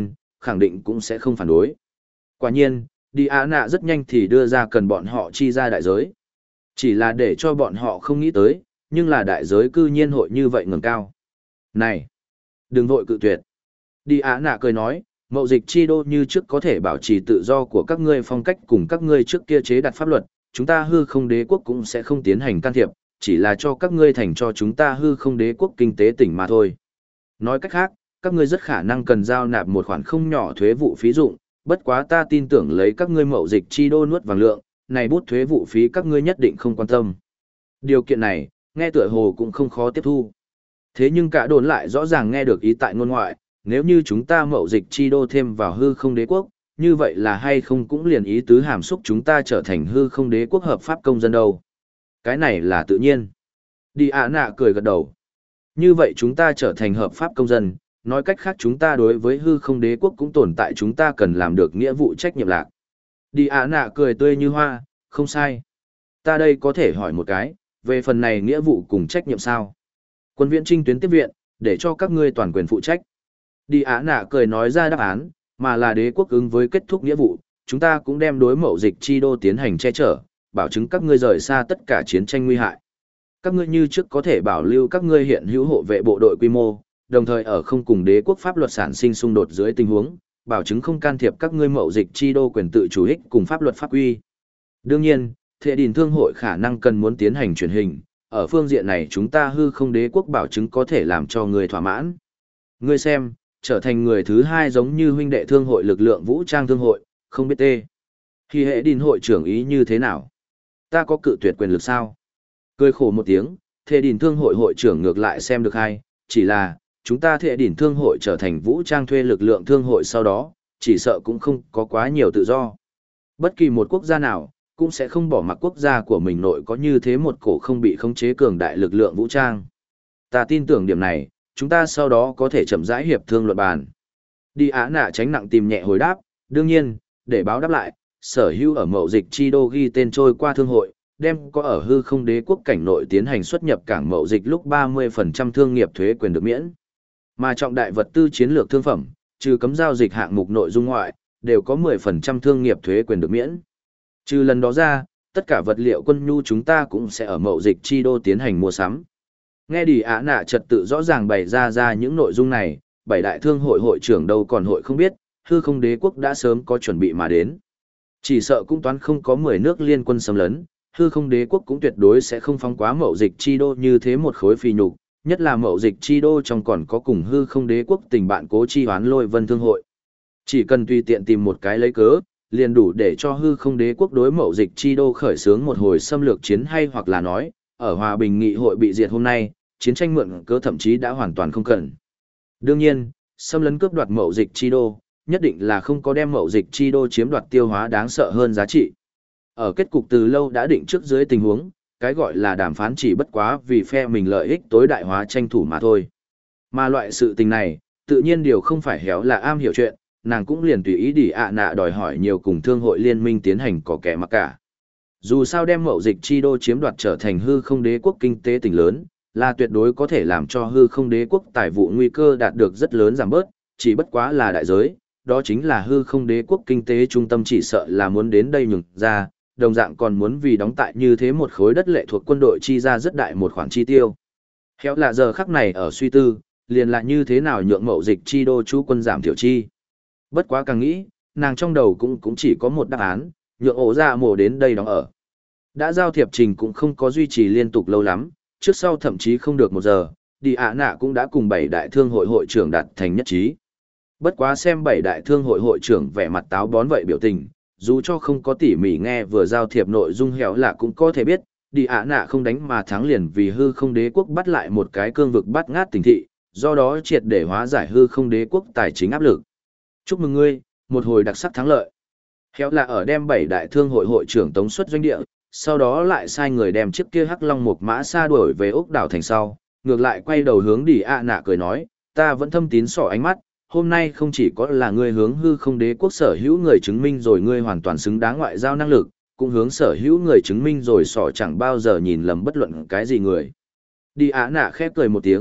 khẳng định cũng sẽ không phản đối. Quả nhiên, đi Á nạ rất nhanh thì đưa ra cần bọn họ chi ra đại giới. Chỉ là để cho bọn họ không nghĩ tới, nhưng là đại giới cư nhiên hội như vậy ngẩng cao. Này, đừng vội cự tuyệt. Đi Á nạ cười nói, mậu dịch chi đô như trước có thể bảo trì tự do của các ngươi phong cách cùng các ngươi trước kia chế đặt pháp luật, chúng ta hư không đế quốc cũng sẽ không tiến hành can thiệp, chỉ là cho các ngươi thành cho chúng ta hư không đế quốc kinh tế tỉnh mà thôi. Nói cách khác, các ngươi rất khả năng cần giao nạp một khoản không nhỏ thuế vụ phí dụng, bất quá ta tin tưởng lấy các ngươi mậu dịch chi đô nuốt vàng lượng, này bút thuế vụ phí các ngươi nhất định không quan tâm. Điều kiện này, nghe tựa hồ cũng không khó tiếp thu. Thế nhưng cả đồn lại rõ ràng nghe được ý tại ngôn ngoại, nếu như chúng ta mậu dịch chi đô thêm vào hư không đế quốc, như vậy là hay không cũng liền ý tứ hàm xúc chúng ta trở thành hư không đế quốc hợp pháp công dân đâu. Cái này là tự nhiên. Đi ạ nạ cười gật đầu. Như vậy chúng ta trở thành hợp pháp công dân, nói cách khác chúng ta đối với hư không đế quốc cũng tồn tại chúng ta cần làm được nghĩa vụ trách nhiệm lạc. Đi ạ nạ cười tươi như hoa, không sai. Ta đây có thể hỏi một cái, về phần này nghĩa vụ cùng trách nhiệm sao? Quân viện trinh tuyến tiếp viện, để cho các ngươi toàn quyền phụ trách. Đi Á nạ cười nói ra đáp án, mà là đế quốc ứng với kết thúc nghĩa vụ, chúng ta cũng đem đối mậu dịch chi đô tiến hành che chở, bảo chứng các ngươi rời xa tất cả chiến tranh nguy hại. Các ngươi như trước có thể bảo lưu các ngươi hiện hữu hộ vệ bộ đội quy mô, đồng thời ở không cùng đế quốc pháp luật sản sinh xung đột dưới tình huống, bảo chứng không can thiệp các ngươi mậu dịch chi đô quyền tự chủ ích cùng pháp luật pháp quy. Đương nhiên, Thệ Đình Thương hội khả năng cần muốn tiến hành truyền hình, ở phương diện này chúng ta hư không đế quốc bảo chứng có thể làm cho người thỏa mãn. Ngươi xem, trở thành người thứ hai giống như huynh đệ thương hội lực lượng vũ trang thương hội, không biết tê. Khi hệ đình hội trưởng ý như thế nào? Ta có cự tuyệt quyền lực sao? Cười khổ một tiếng, Thệ Đình Thương hội hội trưởng ngược lại xem được hay, chỉ là, chúng ta Thệ Đình Thương hội trở thành vũ trang thuê lực lượng thương hội sau đó, chỉ sợ cũng không có quá nhiều tự do. Bất kỳ một quốc gia nào, cũng sẽ không bỏ mặc quốc gia của mình nội có như thế một cổ không bị khống chế cường đại lực lượng vũ trang. Ta tin tưởng điểm này, chúng ta sau đó có thể chậm rãi hiệp thương luận bàn. Đi Á nạ tránh nặng tìm nhẹ hồi đáp, đương nhiên, để báo đáp lại, sở hữu ở mậu dịch chi đô ghi tên trôi qua thương hội, đem có ở hư không đế quốc cảnh nội tiến hành xuất nhập cảng mậu dịch lúc 30% thương nghiệp thuế quyền được miễn. Mà trọng đại vật tư chiến lược thương phẩm, trừ cấm giao dịch hạng mục nội dung ngoại, đều có 10% thương nghiệp thuế quyền được miễn. Trừ lần đó ra, tất cả vật liệu quân nhu chúng ta cũng sẽ ở mậu dịch chi đô tiến hành mua sắm. Nghe Đi Á nạ trật tự rõ ràng bày ra những nội dung này, bảy đại thương hội hội trưởng đâu còn hội không biết, hư không đế quốc đã sớm có chuẩn bị mà đến. Chỉ sợ cũng toán không có 10 nước liên quân xâm lấn, hư không đế quốc cũng tuyệt đối sẽ không phóng quá mậu dịch chi đô như thế một khối phi nhục, nhất là mậu dịch chi đô trong còn có cùng hư không đế quốc tình bạn cố chi hoán lôi vân thương hội. Chỉ cần tùy tiện tìm một cái lấy cớ, liền đủ để cho hư không đế quốc đối mậu dịch chi đô khởi xướng một hồi xâm lược chiến hay hoặc là nói, ở hòa bình nghị hội bị diệt hôm nay, chiến tranh mượn cớ thậm chí đã hoàn toàn không cần. Đương nhiên, xâm lấn cướp đoạt mậu dịch chi đô, nhất định là không có đem mậu dịch chi đô chiếm đoạt tiêu hóa đáng sợ hơn giá trị. Ở kết cục từ lâu đã định trước dưới tình huống, cái gọi là đàm phán chỉ bất quá vì phe mình lợi ích tối đại hóa tranh thủ mà thôi. Mà loại sự tình này, tự nhiên điều không phải héo là am hiểu chuyện, nàng cũng liền tùy ý Đi Ạ nạ đòi hỏi nhiều cùng thương hội liên minh tiến hành có kẻ mặc cả. Dù sao đem mậu dịch chi đô chiếm đoạt trở thành hư không đế quốc kinh tế tỉnh lớn, là tuyệt đối có thể làm cho hư không đế quốc tài vụ nguy cơ đạt được rất lớn giảm bớt, chỉ bất quá là đại giới, đó chính là hư không đế quốc kinh tế trung tâm chỉ sợ là muốn đến đây nhường ra, đồng dạng còn muốn vì đóng tại như thế một khối đất lệ thuộc quân đội chi ra rất đại một khoản chi tiêu. Khéo là giờ khắc này ở suy tư, liền là như thế nào nhượng mậu dịch chi đô chú quân giảm thiểu chi. Bất quá càng nghĩ, nàng trong đầu cũng chỉ có một đáp án, nhượng ổ dạ mổ đến đây đóng ở. Đã giao thiệp trình cũng không có duy trì liên tục lâu lắm, trước sau thậm chí không được 1 giờ, Đi Ạ nạ cũng đã cùng 7 đại thương hội hội trưởng đạt thành nhất trí. Bất quá xem 7 đại thương hội hội trưởng vẻ mặt táo bón vậy biểu tình, dù cho không có tỉ mỉ nghe vừa giao thiệp nội dung hẻo là cũng có thể biết, Đi Ạ nạ không đánh mà thắng liền vì hư không đế quốc bắt lại một cái cương vực bắt ngát tỉnh thị, do đó triệt để hóa giải hư không đế quốc tài chính áp lực. Chúc mừng ngươi, một hồi đặc sắc thắng lợi. Hẻo là ở đem 7 đại thương hội hội trưởng tống xuất doanh địa, sau đó lại sai người đem chiếc kia hắc long mục mã xa đuổi về ốc đảo thành sau, ngược lại quay đầu hướng Đi Ạ nạ cười nói, ta vẫn thâm tín sỏ ánh mắt, hôm nay không chỉ có là ngươi hướng hư không đế quốc sở hữu người chứng minh rồi ngươi hoàn toàn xứng đáng ngoại giao năng lực, cũng hướng sở hữu người chứng minh rồi sỏ chẳng bao giờ nhìn lầm bất luận cái gì người. Đi Ạ nạ khép cười một tiếng,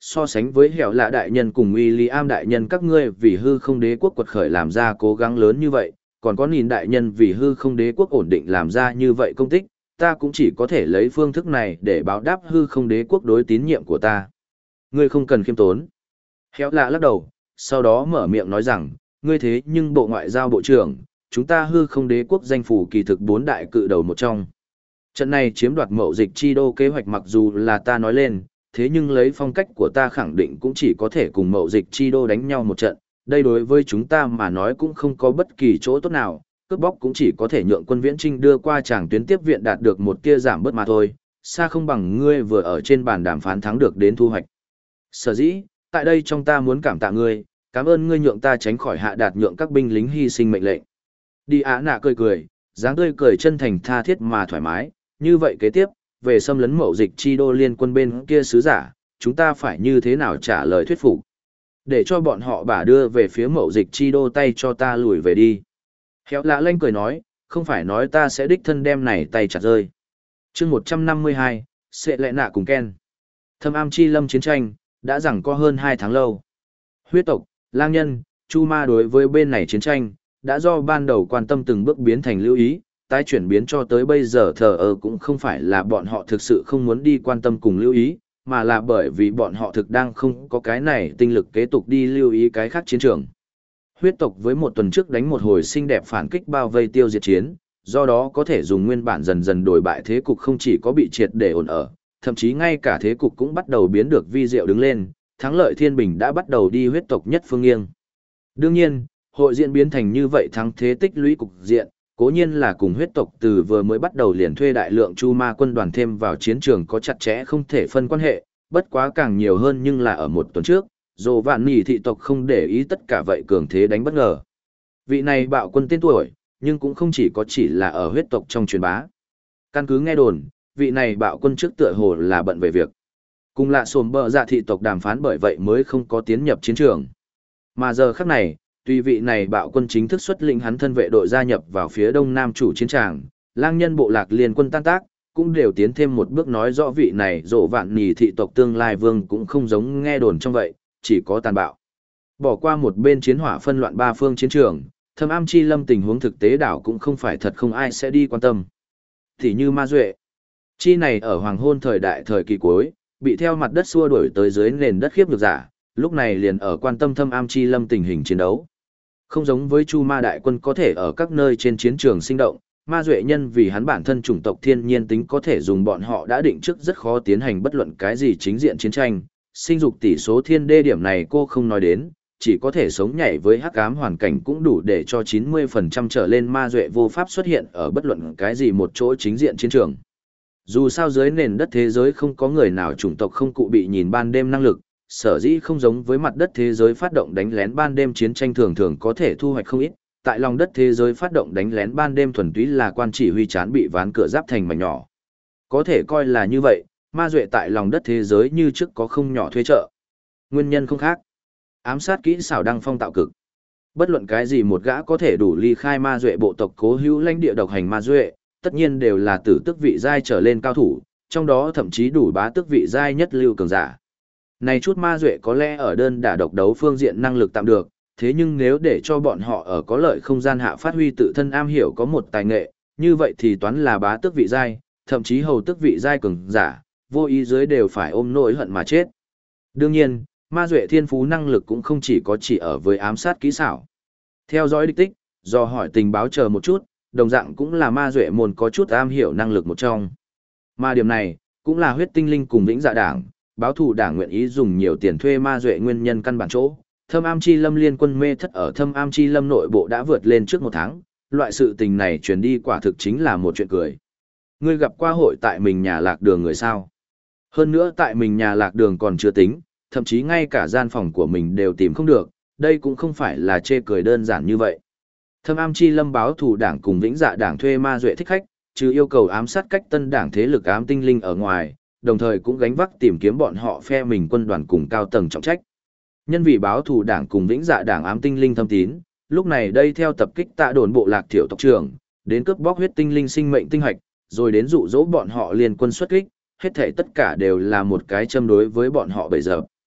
so sánh với Hẻo Lạ đại nhân cùng William đại nhân các ngươi vì hư không đế quốc quật khởi làm ra cố gắng lớn như vậy, còn có nhìn đại nhân vì hư không đế quốc ổn định làm ra như vậy công tích, ta cũng chỉ có thể lấy phương thức này để báo đáp hư không đế quốc đối tín nhiệm của ta. Ngươi không cần khiêm tốn. Hẻo Lạ lắc đầu, sau đó mở miệng nói rằng, ngươi thế nhưng bộ ngoại giao bộ trưởng, chúng ta hư không đế quốc danh phủ kỳ thực 4 đại cự đầu một trong. Trận này chiếm đoạt mậu dịch chi đô kế hoạch mặc dù là ta nói lên, thế nhưng lấy phong cách của ta khẳng định cũng chỉ có thể cùng mậu dịch chi đô đánh nhau một trận, đây đối với chúng ta mà nói cũng không có bất kỳ chỗ tốt nào, cướp bóc cũng chỉ có thể nhượng quân viễn trinh đưa qua tràng tuyến tiếp viện đạt được một tia giảm bớt mà thôi, xa không bằng ngươi vừa ở trên bàn đàm phán thắng được đến thu hoạch. Sở dĩ, tại đây trong ta muốn cảm tạ ngươi, cảm ơn ngươi nhượng ta tránh khỏi hạ đạt nhượng các binh lính hy sinh mệnh lệnh. Đi Á Nạ cười cười, dáng tươi cười chân thành tha thiết mà thoải mái, như vậy kế tiếp, về xâm lấn mậu dịch chi đô liên quân bên kia sứ giả, chúng ta phải như thế nào trả lời thuyết phục? Để cho bọn họ bả đưa về phía mậu dịch chi đô tay cho ta lùi về đi. Héo Lạ Lanh cười nói, không phải nói ta sẽ đích thân đem này tay chặt rơi. chương 152, Sệ Lệ Nạ cùng Ken. Thâm Am Chi Lâm chiến tranh, đã rằng có hơn 2 tháng lâu. Huyết tộc, lang nhân, chu ma đối với bên này chiến tranh, đã do ban đầu quan tâm từng bước biến thành lưu ý, tái chuyển biến cho tới bây giờ thờ ơ cũng không phải là bọn họ thực sự không muốn đi quan tâm cùng lưu ý, mà là bởi vì bọn họ thực đang không có cái này tinh lực kế tục đi lưu ý cái khác chiến trường. Huyết tộc với một tuần trước đánh một hồi xinh đẹp phản kích bao vây tiêu diệt chiến, do đó có thể dùng nguyên bản dần dần đổi bại thế cục không chỉ có bị triệt để ổn ở, thậm chí ngay cả thế cục cũng bắt đầu biến được vi diệu đứng lên, thắng lợi thiên bình đã bắt đầu đi huyết tộc nhất phương nghiêng. Đương nhiên, hội diễn biến thành như vậy thắng thế tích lũy cục diện, cố nhiên là cùng huyết tộc từ vừa mới bắt đầu liền thuê đại lượng chu ma quân đoàn thêm vào chiến trường có chặt chẽ không thể phân quan hệ, bất quá càng nhiều hơn nhưng là ở một tuần trước, dù vạn nỉ thị tộc không để ý tất cả vậy cường thế đánh bất ngờ. Vị này bạo quân tên tuổi, nhưng cũng không chỉ là ở huyết tộc trong truyền bá. Căn cứ nghe đồn, vị này bạo quân trước tựa hồ là bận về việc. Cùng lạ sồm bờ dạ thị tộc đàm phán bởi vậy mới không có tiến nhập chiến trường. Mà giờ khắc này, tuy vị này bạo quân chính thức xuất lĩnh hắn thân vệ đội gia nhập vào phía đông nam chủ chiến tràng, lang nhân bộ lạc liên quân tan tác, cũng đều tiến thêm một bước nói rõ vị này dỗ vạn nỉ thị tộc tương lai vương cũng không giống nghe đồn trong vậy, chỉ có tàn bạo. Bỏ qua một bên chiến hỏa phân loạn ba phương chiến trường, Thâm Am Chi Lâm tình huống thực tế đảo cũng không phải thật không ai sẽ đi quan tâm. Thì như Ma Duệ, chi này ở hoàng hôn thời đại thời kỳ cuối, bị theo mặt đất xua đuổi tới dưới nền đất khiếp nhược giả, lúc này liền ở quan tâm Thâm Am Chi Lâm tình hình chiến đấu. Không giống với Chu Ma đại quân có thể ở các nơi trên chiến trường sinh động, Ma Duệ nhân vì hắn bản thân chủng tộc thiên nhiên tính có thể dùng bọn họ đã định trước rất khó tiến hành bất luận cái gì chính diện chiến tranh, sinh dục tỷ số thiên đê điểm này cô không nói đến, chỉ có thể sống nhảy với hắc ám hoàn cảnh cũng đủ để cho 90% trở lên Ma Duệ vô pháp xuất hiện ở bất luận cái gì một chỗ chính diện chiến trường. Dù sao dưới nền đất thế giới không có người nào chủng tộc không cụ bị nhìn ban đêm năng lực, sở dĩ không giống với mặt đất thế giới phát động đánh lén ban đêm chiến tranh thường thường có thể thu hoạch không ít, tại lòng đất thế giới phát động đánh lén ban đêm thuần túy là quan chỉ huy chán bị ván cửa giáp thành mảnh nhỏ. Có thể coi là như vậy, Ma Duệ tại lòng đất thế giới như trước có không nhỏ thuê trợ. Nguyên nhân không khác. Ám sát kỹ xảo đăng phong tạo cực. Bất luận cái gì một gã có thể đủ ly khai Ma Duệ bộ tộc cố hữu lãnh địa độc hành Ma Duệ, tất nhiên đều là tử tức vị giai trở lên cao thủ, trong đó thậm chí đủ bá tức vị giai nhất lưu cường giả. Này chút Ma Duệ có lẽ ở đơn đả độc đấu phương diện năng lực tạm được, thế nhưng nếu để cho bọn họ ở có lợi không gian hạ phát huy tự thân am hiểu có một tài nghệ, như vậy thì toán là bá tức vị giai, thậm chí hầu tức vị giai cường giả, vô ý dưới đều phải ôm nỗi hận mà chết. Đương nhiên, Ma Duệ thiên phú năng lực cũng không chỉ ở với ám sát kỹ xảo. Theo dõi đích tích, do hỏi tình báo chờ một chút, đồng dạng cũng là Ma Duệ môn có chút am hiểu năng lực một trong. Mà điểm này, cũng là huyết tinh linh cùng vĩnh dạ đảng, báo thù đảng nguyện ý dùng nhiều tiền thuê Ma Duệ nguyên nhân căn bản chỗ. Thâm Am Chi Lâm liên quân mê thất ở Thâm Am Chi Lâm nội bộ đã vượt lên trước 1 tháng, loại sự tình này truyền đi quả thực chính là một chuyện cười. Ngươi gặp qua hội tại mình nhà lạc đường người sao? Hơn nữa tại mình nhà lạc đường còn chưa tính, thậm chí ngay cả gian phòng của mình đều tìm không được, đây cũng không phải là chê cười đơn giản như vậy. Thâm Am Chi Lâm báo thù đảng cùng vĩnh dạ đảng thuê Ma Duệ thích khách, trừ yêu cầu ám sát cách tân đảng thế lực ám tinh linh ở ngoài, đồng thời cũng gánh vác tìm kiếm bọn họ phe mình quân đoàn cùng cao tầng trọng trách. Nhân vì báo thù đảng cùng vĩnh dạ đảng ám tinh linh thâm tín, lúc này đây theo tập kích tạ đồn bộ lạc thiểu tộc trưởng, đến cướp bóc huyết tinh linh sinh mệnh tinh hạch, rồi đến dụ dỗ bọn họ liên quân xuất kích, hết thảy tất cả đều là một cái châm đối với bọn họ bây giờ.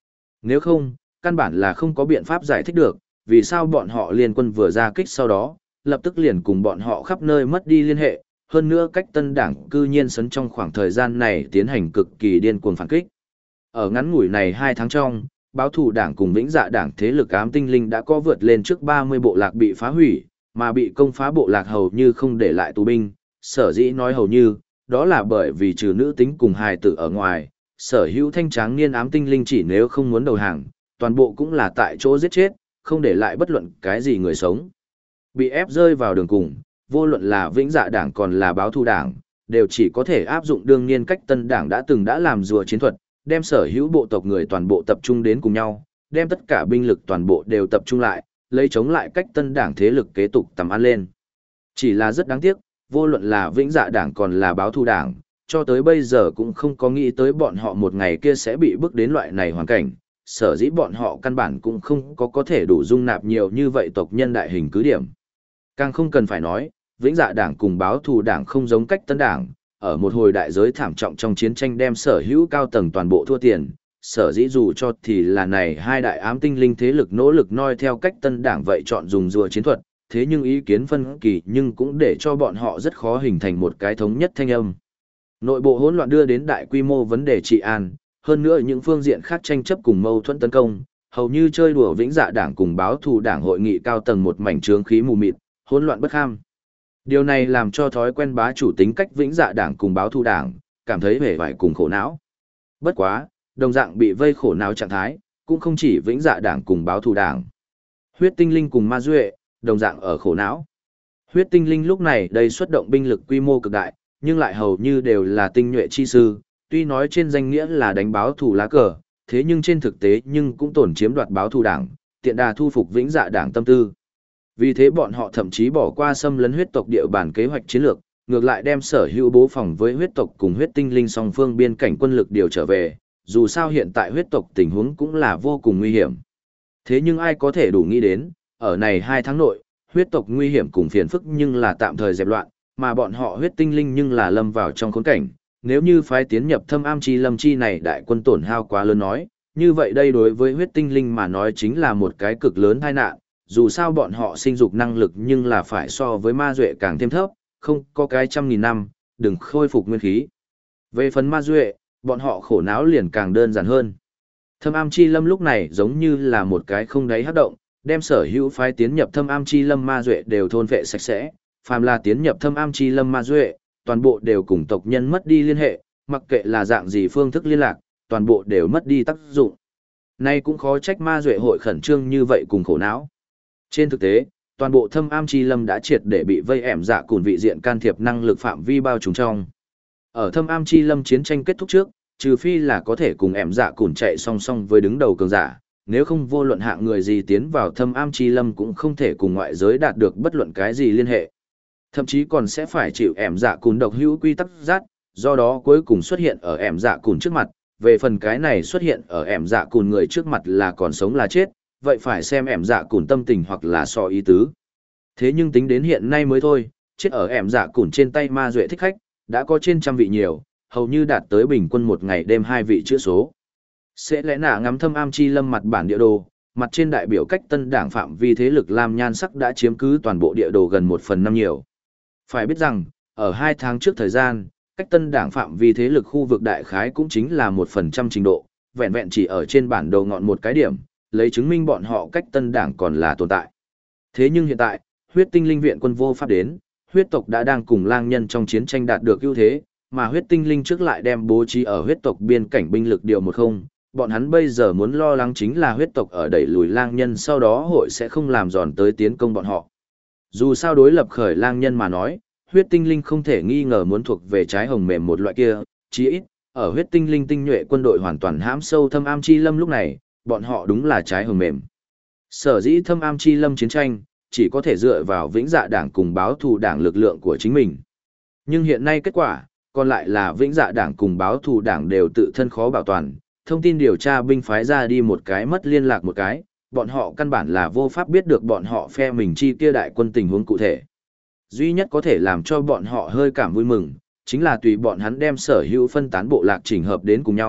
Nếu không, căn bản là không có biện pháp giải thích được, vì sao bọn họ liên quân vừa ra kích sau đó, lập tức liền cùng bọn họ khắp nơi mất đi liên hệ, hơn nữa cách tân đảng cư nhiên sấn trong khoảng thời gian này tiến hành cực kỳ điên cuồng phản kích. Ở ngắn ngủi này 2 tháng trong, báo thủ đảng cùng vĩnh dạ đảng thế lực ám tinh linh đã có vượt lên trước 30 bộ lạc bị phá hủy, mà bị công phá bộ lạc hầu như không để lại tù binh, sở dĩ nói hầu như, đó là bởi vì trừ nữ tính cùng hài tử ở ngoài, sở hữu thanh tráng niên ám tinh linh chỉ nếu không muốn đầu hàng, toàn bộ cũng là tại chỗ giết chết, không để lại bất luận cái gì người sống. Bị ép rơi vào đường cùng, vô luận là vĩnh dạ đảng còn là báo thù đảng, đều chỉ có thể áp dụng đương nhiên cách tân đảng đã làm rùa chiến thuật, đem sở hữu bộ tộc người toàn bộ tập trung đến cùng nhau, đem tất cả binh lực toàn bộ đều tập trung lại, lấy chống lại cách tân đảng thế lực kế tục tầm ăn lên. Chỉ là rất đáng tiếc, vô luận là vĩnh dạ đảng còn là báo thù đảng, cho tới bây giờ cũng không có nghĩ tới bọn họ một ngày kia sẽ bị bước đến loại này hoàn cảnh, sở dĩ bọn họ căn bản cũng không có thể đủ dung nạp nhiều như vậy tộc nhân đại hình cứ điểm. Càng không cần phải nói, vĩnh dạ đảng cùng báo thù đảng không giống cách tân đảng, ở một hồi đại giới thảm trọng trong chiến tranh đem sở hữu cao tầng toàn bộ thua tiền, sở dĩ dù cho thì là này hai đại ám tinh linh thế lực nỗ lực noi theo cách tân đảng vậy chọn dùng rùa chiến thuật, thế nhưng ý kiến phân kỳ nhưng cũng để cho bọn họ rất khó hình thành một cái thống nhất thanh âm. Nội bộ hỗn loạn đưa đến đại quy mô vấn đề trị an, hơn nữa những phương diện khác tranh chấp cùng mâu thuẫn tấn công, hầu như chơi đùa vĩnh dạ đảng cùng báo thù đảng hội nghị cao tầng một mảnh trướng khí mù mịt, hỗn loạn bất kham. Điều này làm cho thói quen bá chủ tính cách vĩnh dạ đảng cùng báo thù đảng, cảm thấy vẻ vải cùng khổ não. Bất quá, đồng dạng bị vây khổ não trạng thái, cũng không chỉ vĩnh dạ đảng cùng báo thù đảng. Huyết tinh linh cùng ma duệ, đồng dạng ở khổ não. Huyết tinh linh lúc này đây xuất động binh lực quy mô cực đại, nhưng lại hầu như đều là tinh nhuệ chi sư, tuy nói trên danh nghĩa là đánh báo thù lá cờ, thế nhưng trên thực tế nhưng cũng tổn chiếm đoạt báo thù đảng, tiện đà thu phục vĩnh dạ đảng tâm tư. Vì thế bọn họ thậm chí bỏ qua xâm lấn huyết tộc địa bàn kế hoạch chiến lược, ngược lại đem sở hữu bố phòng với huyết tộc cùng huyết tinh linh song phương biên cảnh quân lực điều trở về, dù sao hiện tại huyết tộc tình huống cũng là vô cùng nguy hiểm. Thế nhưng ai có thể đủ nghĩ đến, ở này 2 tháng nội, huyết tộc nguy hiểm cùng phiền phức nhưng là tạm thời dẹp loạn, mà bọn họ huyết tinh linh nhưng là lâm vào trong khốn cảnh. Nếu như phái tiến nhập thâm am chi lâm chi này đại quân tổn hao quá lớn nói, như vậy đây đối với huyết tinh linh mà nói chính là một cái cực lớn tai nạn, dù sao bọn họ sinh dục năng lực nhưng là phải so với ma duệ càng thêm thấp, không có cái 100.000 năm, đừng khôi phục nguyên khí. Về phần ma duệ, bọn họ khổ não liền càng đơn giản hơn. Thâm am chi lâm lúc này giống như là một cái không đáy hấp động, đem sở hữu phái tiến nhập thâm am chi lâm ma duệ đều thôn vệ sạch sẽ, phàm là tiến nhập thâm am chi lâm ma duệ, toàn bộ đều cùng tộc nhân mất đi liên hệ, mặc kệ là dạng gì phương thức liên lạc, toàn bộ đều mất đi tác dụng. Nay cũng khó trách ma duệ hội khẩn trương như vậy cùng khổ não. Trên thực tế, toàn bộ thâm am chi lâm đã triệt để bị vây ẻm dạ cùn vị diện can thiệp năng lực phạm vi bao trùm trong. Ở thâm am chi lâm chiến tranh kết thúc trước, trừ phi là có thể cùng ẻm dạ cùn chạy song song với đứng đầu cường giả, nếu không vô luận hạng người gì tiến vào thâm am chi lâm cũng không thể cùng ngoại giới đạt được bất luận cái gì liên hệ. Thậm chí còn sẽ phải chịu ẻm dạ cùn độc hữu quy tắc giác, do đó cuối cùng xuất hiện ở ẻm dạ cùn trước mặt, về phần cái này xuất hiện ở ẻm dạ cùn người trước mặt là còn sống là chết, vậy phải xem ẻm dạ cùn tâm tình hoặc là so ý tứ. Thế nhưng tính đến hiện nay mới thôi, chết ở ẻm dạ cùn trên tay ma duệ thích khách, đã có trên 100 vị nhiều, hầu như đạt tới bình quân một ngày đêm 2 vị chữa số. Sẽ lẽ nạ ngắm thâm am chi lâm mặt bản địa đồ, mặt trên đại biểu cách tân đảng phạm vi thế lực lam nhan sắc đã chiếm cứ toàn bộ địa đồ gần 1/5 nhiều. Phải biết rằng, ở 2 tháng trước thời gian, cách tân đảng phạm vi thế lực khu vực đại khái cũng chính là 1% trình độ, vẹn vẹn chỉ ở trên bản đồ ngọn một cái điểm, lấy chứng minh bọn họ cách tân đảng còn là tồn tại. Thế nhưng hiện tại, huyết tinh linh viện quân vô pháp đến, huyết tộc đã đang cùng lang nhân trong chiến tranh đạt được ưu thế, mà huyết tinh linh trước lại đem bố trí ở huyết tộc biên cảnh binh lực điều 10, bọn hắn bây giờ muốn lo lắng chính là huyết tộc ở đẩy lùi lang nhân sau đó hội sẽ không làm giòn tới tiến công bọn họ. Dù sao đối lập khởi lang nhân mà nói, huyết tinh linh không thể nghi ngờ muốn thuộc về trái hồng mềm một loại kia, chí ít, ở huyết tinh linh tinh nhuệ quân đội hoàn toàn hãm sâu thâm am chi lâm lúc này, bọn họ đúng là trái hồng mềm. Sở dĩ thâm am chi lâm chiến tranh, chỉ có thể dựa vào vĩnh dạ đảng cùng báo thù đảng lực lượng của chính mình. Nhưng hiện nay kết quả, còn lại là vĩnh dạ đảng cùng báo thù đảng đều tự thân khó bảo toàn, thông tin điều tra binh phái ra đi một cái mất liên lạc một cái, bọn họ căn bản là vô pháp biết được bọn họ phe mình chi kia đại quân tình huống cụ thể. Duy nhất có thể làm cho bọn họ hơi cảm vui mừng, chính là tùy bọn hắn đem sở hữu phân tán bộ lạc chỉnh hợp đến cùng nhau,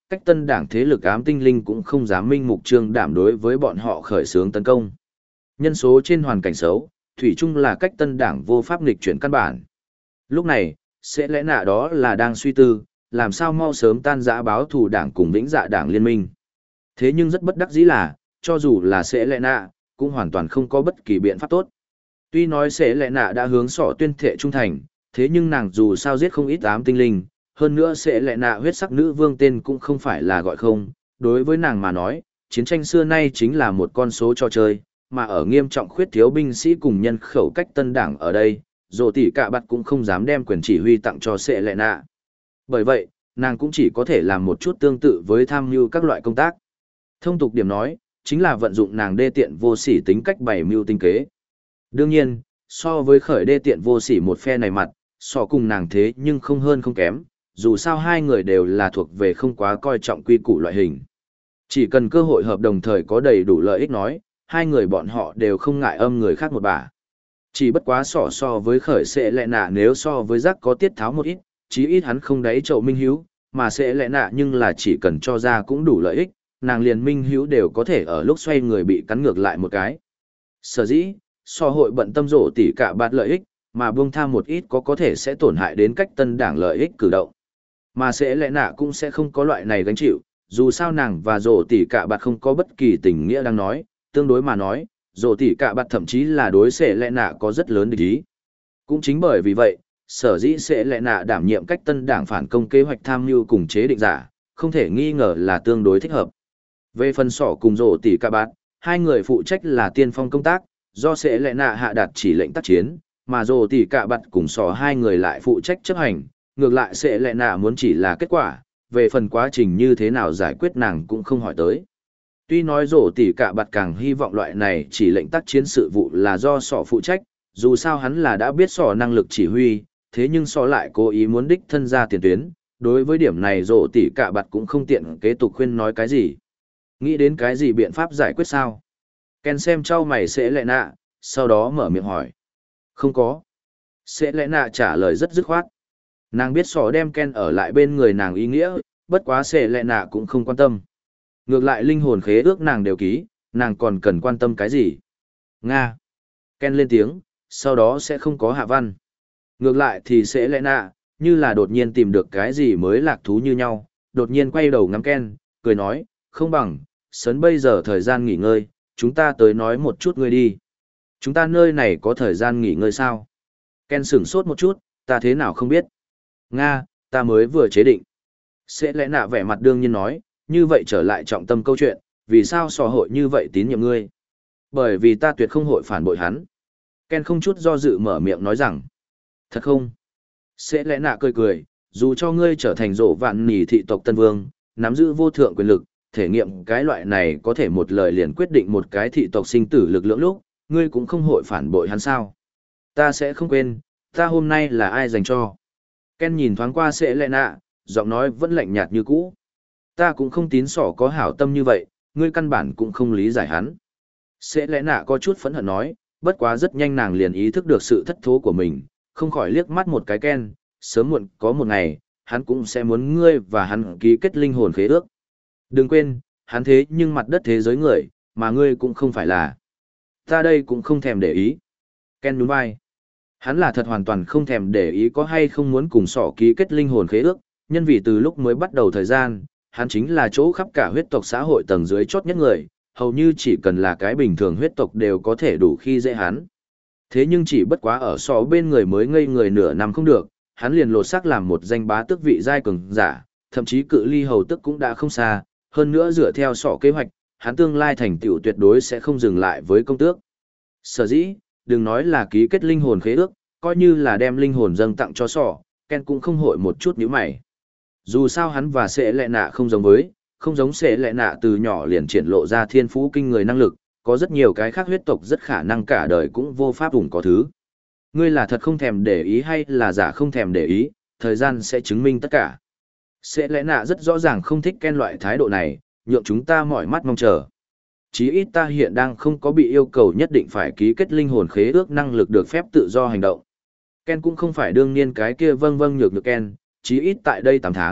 cách tân đảng thế lực ám tinh linh cũng không dám minh mục trương đảm đối với bọn họ khởi xướng tấn công. Nhân số trên hoàn cảnh xấu, thủy chung là cách tân đảng vô pháp nghịch chuyển căn bản. Lúc này, sẽ lẽ nạ đó là đang suy tư, làm sao mau sớm tan rã báo thù đảng cùng vĩnh dạ đảng liên minh. Thế nhưng rất bất đắc dĩ là, cho dù là sẽ lẽ nạ, cũng hoàn toàn không có bất kỳ biện pháp tốt. Tuy nói sẽ lẽ nạ đã hướng sỏ tuyên thệ trung thành, thế nhưng nàng dù sao giết không ít ám tinh linh, hơn nữa sẽ lẽ nạ huyết sắc nữ vương tên cũng không phải là gọi không. Đối với nàng mà nói, chiến tranh xưa nay chính là một con số trò chơi, mà ở nghiêm trọng khuyết thiếu binh sĩ cùng nhân khẩu cách tân đảng ở đây, dồ tỷ cả bặt cũng không dám đem quyền chỉ huy tặng cho sẽ lẽ nạ. Bởi vậy, nàng cũng chỉ có thể làm một chút tương tự với tham mưu các loại công tác. Thông tục điểm nói, chính là vận dụng nàng đê tiện vô sỉ tính cách bày mưu tinh kế. Đương nhiên, so với khởi đê tiện vô sỉ một phe này mặt, so cùng nàng thế nhưng không hơn không kém, dù sao hai người đều là thuộc về không quá coi trọng quy củ loại hình. Chỉ cần cơ hội hợp đồng thời có đầy đủ lợi ích nói, hai người bọn họ đều không ngại âm người khác một bả. Chỉ bất quá so với khởi sẽ lẽ nạ nếu so với rắc có tiết tháo một ít, chí ít hắn không đáy chậu minh hiếu, mà sẽ lẽ nạ nhưng là chỉ cần cho ra cũng đủ lợi ích, nàng liền minh hiếu đều có thể ở lúc xoay người bị cắn ngược lại một cái. Sở dĩ, hội bận tâm rộ tỉ cả bạt lợi ích, mà buông tha một ít có thể sẽ tổn hại đến cách tân đảng lợi ích cử động. Mà sẽ lẽ nạ cũng sẽ không có loại này gánh chịu, dù sao nàng và rộ tỉ cả bạt không có bất kỳ tình nghĩa đang nói, tương đối mà nói, rộ tỉ cả bạt thậm chí là đối sẽ lẽ nạ có rất lớn địch ý. Cũng chính bởi vì vậy, sở dĩ sẽ lẽ nạ đảm nhiệm cách tân đảng phản công kế hoạch tham mưu cùng chế định giả, không thể nghi ngờ là tương đối thích hợp. Về phần sỏ cùng rộ tỉ cả bạt, hai người phụ trách là tiên phong công tác, do sẽ lẽ nạ hạ đạt chỉ lệnh tác chiến, mà rồ tỉ cả bặt cùng sò hai người lại phụ trách chấp hành, ngược lại sẽ lẽ nạ muốn chỉ là kết quả, về phần quá trình như thế nào giải quyết nàng cũng không hỏi tới. Tuy nói rồ tỉ cả bặt càng hy vọng loại này chỉ lệnh tác chiến sự vụ là do sò phụ trách, dù sao hắn là đã biết sò năng lực chỉ huy, thế nhưng sò lại cố ý muốn đích thân ra tiền tuyến, đối với điểm này rồ tỉ cả bặt cũng không tiện kế tục khuyên nói cái gì. Nghĩ đến cái gì biện pháp giải quyết sao? Ken xem trao mày sẽ lẽ nạ, sau đó mở miệng hỏi. Không có. Sẽ lẽ nạ trả lời rất dứt khoát. Nàng biết sỏ đem Ken ở lại bên người nàng ý nghĩa, bất quá sẽ lẽ nạ cũng không quan tâm. Ngược lại linh hồn khế ước nàng đều ký, nàng còn cần quan tâm cái gì? Nga. Ken lên tiếng, sau đó sẽ không có hạ văn. Ngược lại thì sẽ lẽ nạ, như là đột nhiên tìm được cái gì mới lạc thú như nhau, đột nhiên quay đầu ngắm Ken, cười nói, không bằng, sớn bây giờ thời gian nghỉ ngơi, chúng ta tới nói một chút ngươi đi. Chúng ta nơi này có thời gian nghỉ ngơi sao? Ken sửng sốt một chút, ta thế nào không biết. Nga, ta mới vừa chế định. Sẽ lẽ nạ vẻ mặt đương nhiên nói, như vậy trở lại trọng tâm câu chuyện, vì sao sò hội như vậy tín nhiệm ngươi? Bởi vì ta tuyệt không hội phản bội hắn. Ken không chút do dự mở miệng nói rằng. Thật không? Sẽ lẽ nạ cười cười, dù cho ngươi trở thành rổ vạn nỉ thị tộc Tân Vương, nắm giữ vô thượng quyền lực, thể nghiệm cái loại này có thể một lời liền quyết định một cái thị tộc sinh tử lực lượng lúc, ngươi cũng không hội phản bội hắn sao. Ta sẽ không quên, ta hôm nay là ai dành cho. Ken nhìn thoáng qua sẽ lẽ nạ, giọng nói vẫn lạnh nhạt như cũ. Ta cũng không tín sỏ có hảo tâm như vậy, ngươi căn bản cũng không lý giải hắn. Sẽ lẽ nạ có chút phẫn hận nói, bất quá rất nhanh nàng liền ý thức được sự thất thố của mình, không khỏi liếc mắt một cái Ken, sớm muộn có một ngày, hắn cũng sẽ muốn ngươi và hắn ký kết linh hồn khế ước. Đừng quên, hắn thế nhưng mặt đất thế giới người, mà ngươi cũng không phải là. Ta đây cũng không thèm để ý. Ken nhún vai. Hắn là thật hoàn toàn không thèm để ý có hay không muốn cùng sỏ ký kết linh hồn khế ước, nhân vì từ lúc mới bắt đầu thời gian, hắn chính là chỗ khắp cả huyết tộc xã hội tầng dưới chót nhất người, hầu như chỉ cần là cái bình thường huyết tộc đều có thể đủ khi dễ hắn. Thế nhưng chỉ bất quá ở sỏ bên người mới ngây người nửa năm không được, hắn liền lột xác làm một danh bá tước vị giai cường giả, thậm chí cự ly hầu tức cũng đã không xa, hơn nữa dựa theo sỏ kế hoạch, hắn tương lai thành tựu tuyệt đối sẽ không dừng lại với công tước. Sở dĩ, đừng nói là ký kết linh hồn khế ước, coi như là đem linh hồn dâng tặng cho sỏ, Ken cũng không hội một chút nhíu mày. Dù sao hắn và sẽ lệ nạ không giống với, không giống sẽ lệ nạ từ nhỏ liền triển lộ ra thiên phú kinh người năng lực, có rất nhiều cái khác huyết tộc rất khả năng cả đời cũng vô pháp vùng có thứ. Ngươi là thật không thèm để ý hay là giả không thèm để ý, thời gian sẽ chứng minh tất cả. Sẽ lẽ nạ rất rõ ràng không thích Ken loại thái độ này, nhượng chúng ta mỏi mắt mong chờ. Chí ít ta hiện đang không có bị yêu cầu nhất định phải ký kết linh hồn khế ước năng lực được phép tự do hành động. Ken cũng không phải đương nhiên cái kia vâng vâng nhược nhược Ken, chí ít tại đây 8 tháng,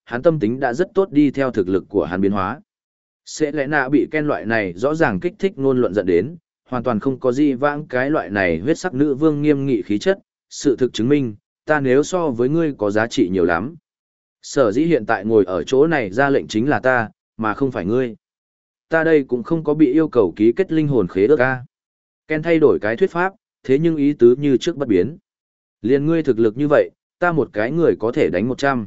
hắn tâm tính đã rất tốt đi theo thực lực của hắn biến hóa. Sẽ lẽ nạ bị Ken loại này rõ ràng kích thích ngôn luận dẫn đến, hoàn toàn không có gì vãng cái loại này huyết sắc nữ vương nghiêm nghị khí chất, sự thực chứng minh, ta nếu so với ngươi có giá trị nhiều lắm. Sở dĩ hiện tại ngồi ở chỗ này ra lệnh chính là ta, mà không phải ngươi. Ta đây cũng không có bị yêu cầu ký kết linh hồn khế ước a. Ken thay đổi cái thuyết pháp, thế nhưng ý tứ như trước bất biến. Liên ngươi thực lực như vậy, ta một cái người có thể đánh 100.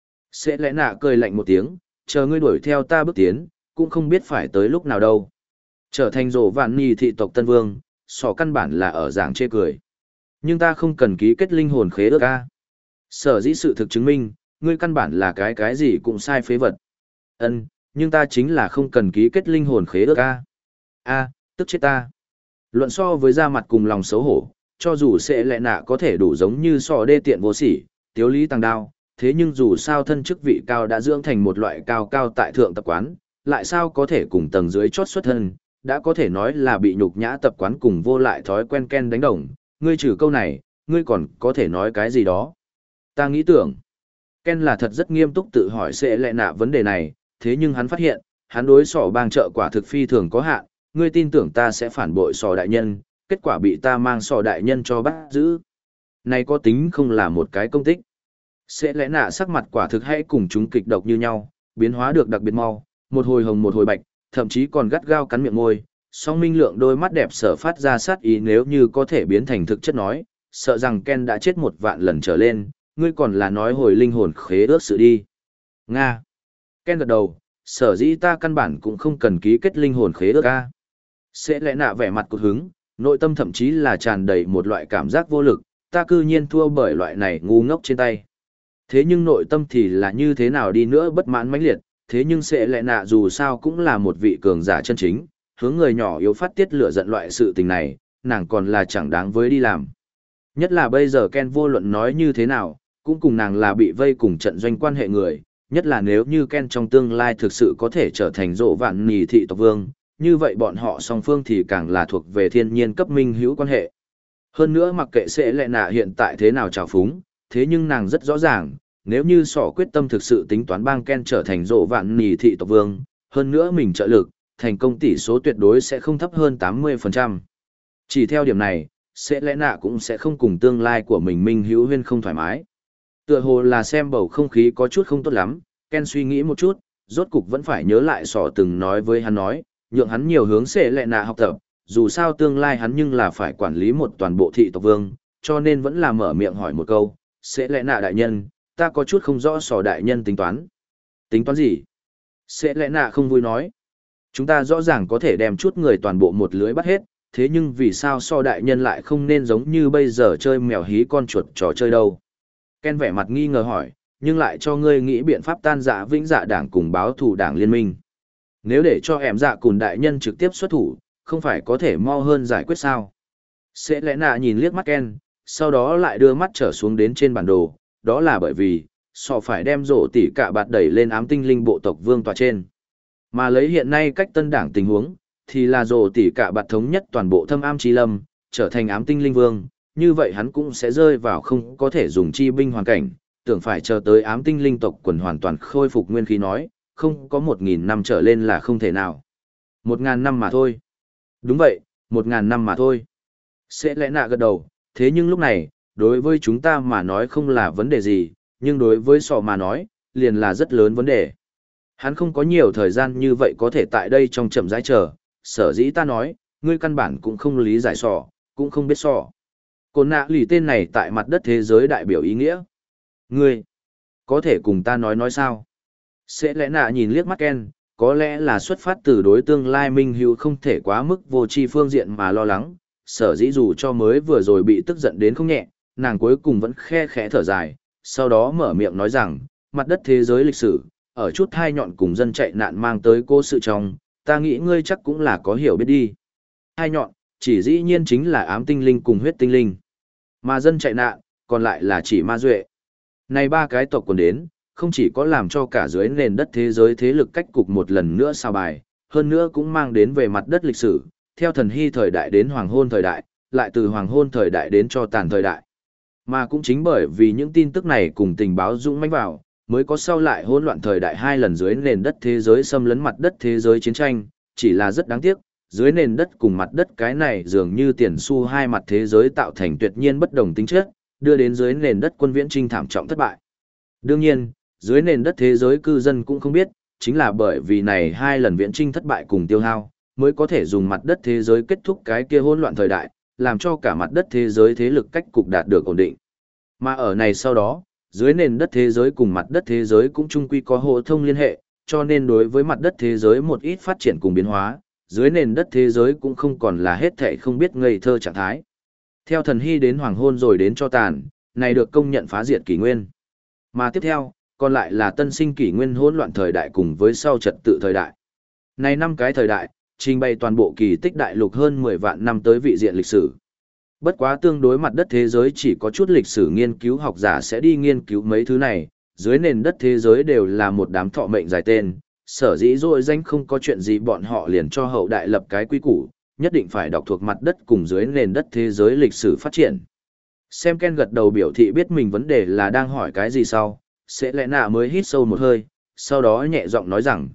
Sẽ lẽ nạ cười lạnh một tiếng, chờ ngươi đuổi theo ta bước tiến, cũng không biết phải tới lúc nào đâu. Trở thành rổ vạn nì thị tộc Tân Vương, sỏ căn bản là ở giảng chê cười. Nhưng ta không cần ký kết linh hồn khế ước a. Sở dĩ sự thực chứng minh, ngươi căn bản là cái gì cũng sai phế vật. Ân, nhưng ta chính là không cần ký kết linh hồn khế ước a. A, tức chết ta. Luận so với da mặt cùng lòng xấu hổ, cho dù sẽ lẽ nạ có thể đủ giống như sò đê tiện vô sỉ, tiếu lý tăng đao, thế nhưng dù sao thân chức vị cao đã dưỡng thành một loại cao cao tại thượng tập quán, lại sao có thể cùng tầng dưới chót xuất thân, đã có thể nói là bị nhục nhã tập quán cùng vô lại thói quen Ken đánh đồng, ngươi trừ câu này, ngươi còn có thể nói cái gì đó. Ta nghĩ tưởng, Ken là thật rất nghiêm túc tự hỏi sẽ lẽ nạ vấn đề này, thế nhưng hắn phát hiện, hắn đối sỏ bang trợ quả thực phi thường có hạn, ngươi tin tưởng ta sẽ phản bội sò đại nhân, kết quả bị ta mang sò đại nhân cho bắt giữ. Này có tính không là một cái công tích. Sẽ lẽ nạ sắc mặt quả thực hay cùng chúng kịch độc như nhau, biến hóa được đặc biệt mau, một hồi hồng một hồi bạch, thậm chí còn gắt gao cắn miệng môi, song minh lượng đôi mắt đẹp sở phát ra sát ý nếu như có thể biến thành thực chất nói, sợ rằng Ken đã chết 1.000 lần trở lên, ngươi còn là nói hồi linh hồn khế ước sự đi. Nga. Ken gật đầu, sở dĩ ta căn bản cũng không cần ký kết linh hồn khế ước ca. Sẽ lẽ nạ vẻ mặt cột hứng, nội tâm thậm chí là tràn đầy một loại cảm giác vô lực, ta cư nhiên thua bởi loại này ngu ngốc trên tay. Thế nhưng nội tâm thì là như thế nào đi nữa bất mãn mãnh liệt, thế nhưng sẽ lẽ nạ dù sao cũng là một vị cường giả chân chính, hướng người nhỏ yếu phát tiết lửa giận loại sự tình này, nàng còn là chẳng đáng với đi làm. Nhất là bây giờ Ken vô luận nói như thế nào, cũng cùng nàng là bị vây cùng trận doanh quan hệ người, nhất là nếu như Ken trong tương lai thực sự có thể trở thành rộ vạn nì thị tộc vương, như vậy bọn họ song phương thì càng là thuộc về thiên nhiên cấp minh hữu quan hệ. Hơn nữa mặc kệ sẽ lẽ nạ hiện tại thế nào trào phúng, thế nhưng nàng rất rõ ràng, nếu như sỏ quyết tâm thực sự tính toán bang Ken trở thành rộ vạn nì thị tộc vương, hơn nữa mình trợ lực, thành công tỷ số tuyệt đối sẽ không thấp hơn 80%. Chỉ theo điểm này, sẽ lẽ nạ cũng sẽ không cùng tương lai của mình minh hữu huyên không thoải mái. Tựa hồ là xem bầu không khí có chút không tốt lắm, Ken suy nghĩ một chút, rốt cục vẫn phải nhớ lại sỏ từng nói với hắn nói, nhượng hắn nhiều hướng sẽ lẽ nạ học tập, dù sao tương lai hắn nhưng là phải quản lý một toàn bộ thị tộc vương, cho nên vẫn là mở miệng hỏi một câu, sẽ lẽ nạ đại nhân, ta có chút không rõ sỏ đại nhân tính toán. Tính toán gì? Sẽ lẽ nạ không vui nói. Chúng ta rõ ràng có thể đem chút người toàn bộ một lưới bắt hết, thế nhưng vì sao so đại nhân lại không nên giống như bây giờ chơi mèo hí con chuột trò chơi đâu? Ken vẻ mặt nghi ngờ hỏi, nhưng lại cho ngươi nghĩ biện pháp tan rã vĩnh dạ đảng cùng báo thù đảng liên minh. Nếu để cho em dạ cùn đại nhân trực tiếp xuất thủ, không phải có thể mau hơn giải quyết sao? Sẽ lẽ nạ nhìn liếc mắt Ken, sau đó lại đưa mắt trở xuống đến trên bản đồ, đó là bởi vì, sọ phải đem rổ tỉ cả bạt đẩy lên ám tinh linh bộ tộc vương tòa trên. Mà lấy hiện nay cách tân đảng tình huống, thì là rổ tỉ cả bạt thống nhất toàn bộ thâm am chi lâm, trở thành ám tinh linh vương, như vậy hắn cũng sẽ rơi vào không có thể dùng chi binh hoàn cảnh, tưởng phải chờ tới ám tinh linh tộc quần hoàn toàn khôi phục nguyên khí nói, không có 1.000 năm trở lên là không thể nào. 1.000 năm mà thôi. Đúng vậy, 1.000 năm mà thôi. Sẽ lẽ nạ gật đầu, thế nhưng lúc này, đối với chúng ta mà nói không là vấn đề gì, nhưng đối với sọ mà nói, liền là rất lớn vấn đề. Hắn không có nhiều thời gian như vậy có thể tại đây trong chậm rãi chờ, sở dĩ ta nói, ngươi căn bản cũng không lý giải sọ, cũng không biết sọ. Cồn nạ lì tên này tại mặt đất thế giới đại biểu ý nghĩa. Ngươi, có thể cùng ta nói sao? Sẽ lẽ nạ nhìn liếc mắt Ken, có lẽ là xuất phát từ đối tương lai minh hữu không thể quá mức vô tri phương diện mà lo lắng, sở dĩ dù cho mới vừa rồi bị tức giận đến không nhẹ, nàng cuối cùng vẫn khe khẽ thở dài, sau đó mở miệng nói rằng, mặt đất thế giới lịch sử, ở chút hai nhọn cùng dân chạy nạn mang tới cô sự trong, ta nghĩ ngươi chắc cũng là có hiểu biết đi. Hai nhọn, chỉ dĩ nhiên chính là ám tinh linh cùng huyết tinh linh. Mà dân chạy nạn, còn lại là chỉ ma duệ. Này ba cái tộc còn đến, không chỉ có làm cho cả dưới nền đất thế giới thế lực cách cục một lần nữa sao bài, hơn nữa cũng mang đến về mặt đất lịch sử, theo thần hy thời đại đến hoàng hôn thời đại, lại từ hoàng hôn thời đại đến cho tàn thời đại. Mà cũng chính bởi vì những tin tức này cùng tình báo dũng mãnh vào, mới có sau lại hỗn loạn thời đại hai lần dưới nền đất thế giới xâm lấn mặt đất thế giới chiến tranh, chỉ là rất đáng tiếc, dưới nền đất cùng mặt đất cái này dường như tiền xu hai mặt thế giới tạo thành tuyệt nhiên bất đồng tính chất, đưa đến dưới nền đất quân viễn trinh thảm trọng thất bại. Đương nhiên, dưới nền đất thế giới cư dân cũng không biết, chính là bởi vì này hai lần viễn trinh thất bại cùng tiêu hao, mới có thể dùng mặt đất thế giới kết thúc cái kia hỗn loạn thời đại, làm cho cả mặt đất thế giới thế lực cách cục đạt được ổn định. Mà ở này sau đó, dưới nền đất thế giới cùng mặt đất thế giới cũng chung quy có hộ thông liên hệ, cho nên đối với mặt đất thế giới một ít phát triển cùng biến hóa, dưới nền đất thế giới cũng không còn là hết thảy không biết ngây thơ trạng thái. Theo thần hy đến hoàng hôn rồi đến cho tàn, này được công nhận phá diệt kỷ nguyên. Mà tiếp theo, còn lại là tân sinh kỷ nguyên hỗn loạn thời đại cùng với sau trật tự thời đại. Này năm cái thời đại, trình bày toàn bộ kỳ tích đại lục hơn 10 vạn năm tới vị diện lịch sử. Bất quá tương đối mặt đất thế giới chỉ có chút lịch sử nghiên cứu học giả sẽ đi nghiên cứu mấy thứ này, dưới nền đất thế giới đều là một đám thọ mệnh dài tên, sở dĩ rồi danh không có chuyện gì bọn họ liền cho hậu đại lập cái quy củ, nhất định phải đọc thuộc mặt đất cùng dưới nền đất thế giới lịch sử phát triển. Xem Ken gật đầu biểu thị biết mình vấn đề là đang hỏi cái gì sau, sẽ lẽ nạ mới hít sâu một hơi, sau đó nhẹ giọng nói rằng,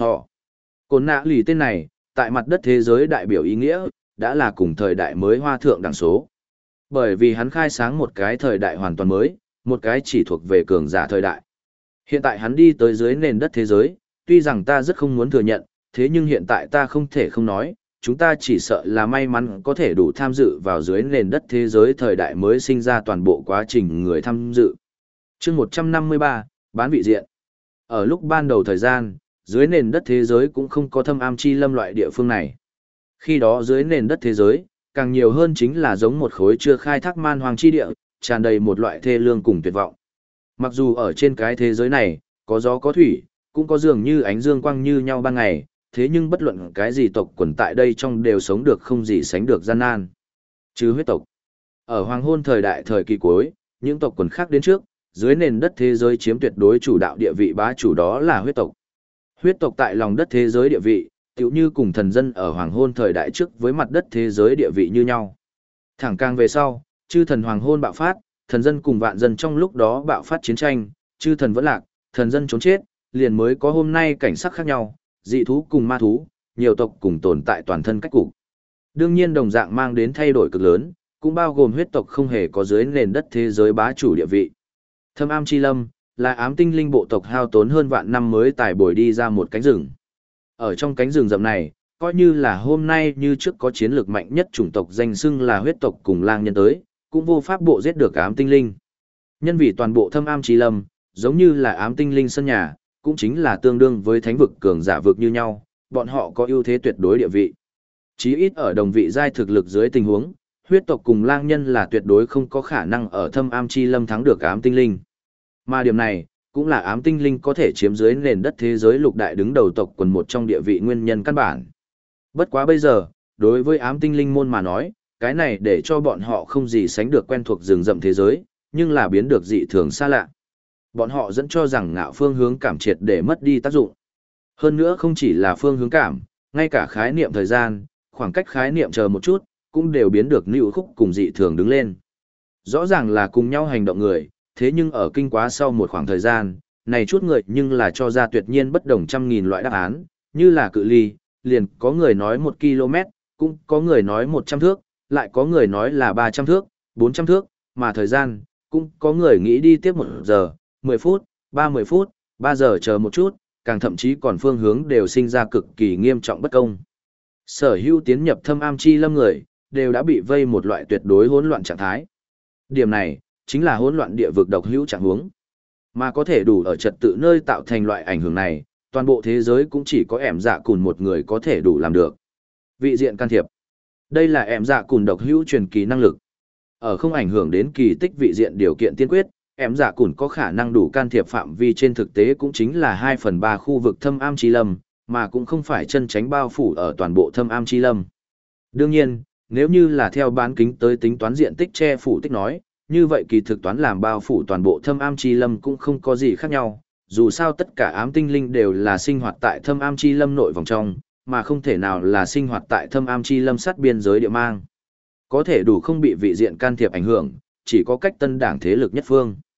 Cồn nạ lì tên này, tại mặt đất thế giới đại biểu ý nghĩa, đã là cùng thời đại mới hoa thượng đẳng số. Bởi vì hắn khai sáng một cái thời đại hoàn toàn mới, một cái chỉ thuộc về cường giả thời đại. Hiện tại hắn đi tới dưới nền đất thế giới, tuy rằng ta rất không muốn thừa nhận, thế nhưng hiện tại ta không thể không nói, chúng ta chỉ sợ là may mắn có thể đủ tham dự vào dưới nền đất thế giới thời đại mới sinh ra toàn bộ quá trình người tham dự. Chương 153, bán vị diện. Ở lúc ban đầu thời gian, dưới nền đất thế giới cũng không có thâm am chi lâm loại địa phương này. Khi đó dưới nền đất thế giới, càng nhiều hơn chính là giống một khối chưa khai thác man hoang chi địa, tràn đầy một loại thê lương cùng tuyệt vọng. Mặc dù ở trên cái thế giới này, có gió có thủy, cũng có dường như ánh dương quang như nhau ban ngày, thế nhưng bất luận cái gì tộc quần tại đây trong đều sống được không gì sánh được gian nan. Chứ huyết tộc. Ở hoàng hôn thời đại thời kỳ cuối, những tộc quần khác đến trước, dưới nền đất thế giới chiếm tuyệt đối chủ đạo địa vị bá chủ đó là huyết tộc. Huyết tộc tại lòng đất thế giới địa vị, tựu như cùng thần dân ở hoàng hôn thời đại trước với mặt đất thế giới địa vị như nhau. Thẳng càng về sau, chư thần hoàng hôn bạo phát, thần dân cùng vạn dân trong lúc đó bạo phát chiến tranh, chư thần vẫn lạc, thần dân trốn chết, liền mới có hôm nay cảnh sắc khác nhau, dị thú cùng ma thú, nhiều tộc cùng tồn tại toàn thân cách cục. Đương nhiên đồng dạng mang đến thay đổi cực lớn, cũng bao gồm huyết tộc không hề có dưới nền đất thế giới bá chủ địa vị. Thâm am chi lâm, là ám tinh linh bộ tộc hao tốn hơn vạn năm mới tài bồi đi ra một cánh rừng. Ở trong cánh rừng rậm này, coi như là hôm nay như trước có chiến lược mạnh nhất chủng tộc danh xưng là huyết tộc cùng lang nhân tới, cũng vô pháp bộ giết được ám tinh linh. Nhân vì toàn bộ thâm am chi lâm, giống như là ám tinh linh sân nhà, cũng chính là tương đương với thánh vực cường giả vực như nhau, bọn họ có ưu thế tuyệt đối địa vị. Chí ít ở đồng vị giai thực lực dưới tình huống, huyết tộc cùng lang nhân là tuyệt đối không có khả năng ở thâm am chi lâm thắng được ám tinh linh. Mà điểm này, cũng là ám tinh linh có thể chiếm dưới nền đất thế giới lục đại đứng đầu tộc quần một trong địa vị nguyên nhân căn bản. Bất quá bây giờ, đối với ám tinh linh môn mà nói, cái này để cho bọn họ không gì sánh được quen thuộc rừng rậm thế giới, nhưng là biến được dị thường xa lạ. Bọn họ dẫn cho rằng ngạo phương hướng cảm triệt để mất đi tác dụng. Hơn nữa không chỉ là phương hướng cảm, ngay cả khái niệm thời gian, khoảng cách khái niệm chờ một chút, cũng đều biến được nữu khúc cùng dị thường đứng lên. Rõ ràng là cùng nhau hành động người, thế nhưng ở kinh quá sau một khoảng thời gian, này chút người nhưng là cho ra tuyệt nhiên bất đồng trăm nghìn loại đáp án, như là cự ly, liền có người nói 1 km, cũng có người nói 100 thước, lại có người nói là 300 thước, 400 thước, mà thời gian, cũng có người nghĩ đi tiếp 1 giờ, 10 phút, 30 phút, 3 giờ chờ một chút, càng thậm chí còn phương hướng đều sinh ra cực kỳ nghiêm trọng bất công. Sở hữu tiến nhập thâm am chi lâm người, đều đã bị vây một loại tuyệt đối hỗn loạn trạng thái. Điểm này, chính là hỗn loạn địa vực độc hữu trạng huống. Mà có thể đủ ở trật tự nơi tạo thành loại ảnh hưởng này, toàn bộ thế giới cũng chỉ có ẻm dạ cùn một người có thể đủ làm được. Vị diện can thiệp. Đây là ẻm dạ cùn độc hữu truyền kỳ năng lực. Ở không ảnh hưởng đến kỳ tích vị diện điều kiện tiên quyết, ẻm dạ cùn có khả năng đủ can thiệp phạm vi trên thực tế cũng chính là 2/3 khu vực thâm am chi lâm, mà cũng không phải chân tránh bao phủ ở toàn bộ thâm am chi lâm. Đương nhiên, nếu như là theo bán kính tới tính toán diện tích che phủ tích nói, như vậy kỳ thực toán làm bao phủ toàn bộ thâm am chi lâm cũng không có gì khác nhau, dù sao tất cả ám tinh linh đều là sinh hoạt tại thâm am chi lâm nội vòng trong, mà không thể nào là sinh hoạt tại thâm am chi lâm sát biên giới địa mang. Có thể đủ không bị vị diện can thiệp ảnh hưởng, chỉ có cách tân đảng thế lực nhất phương.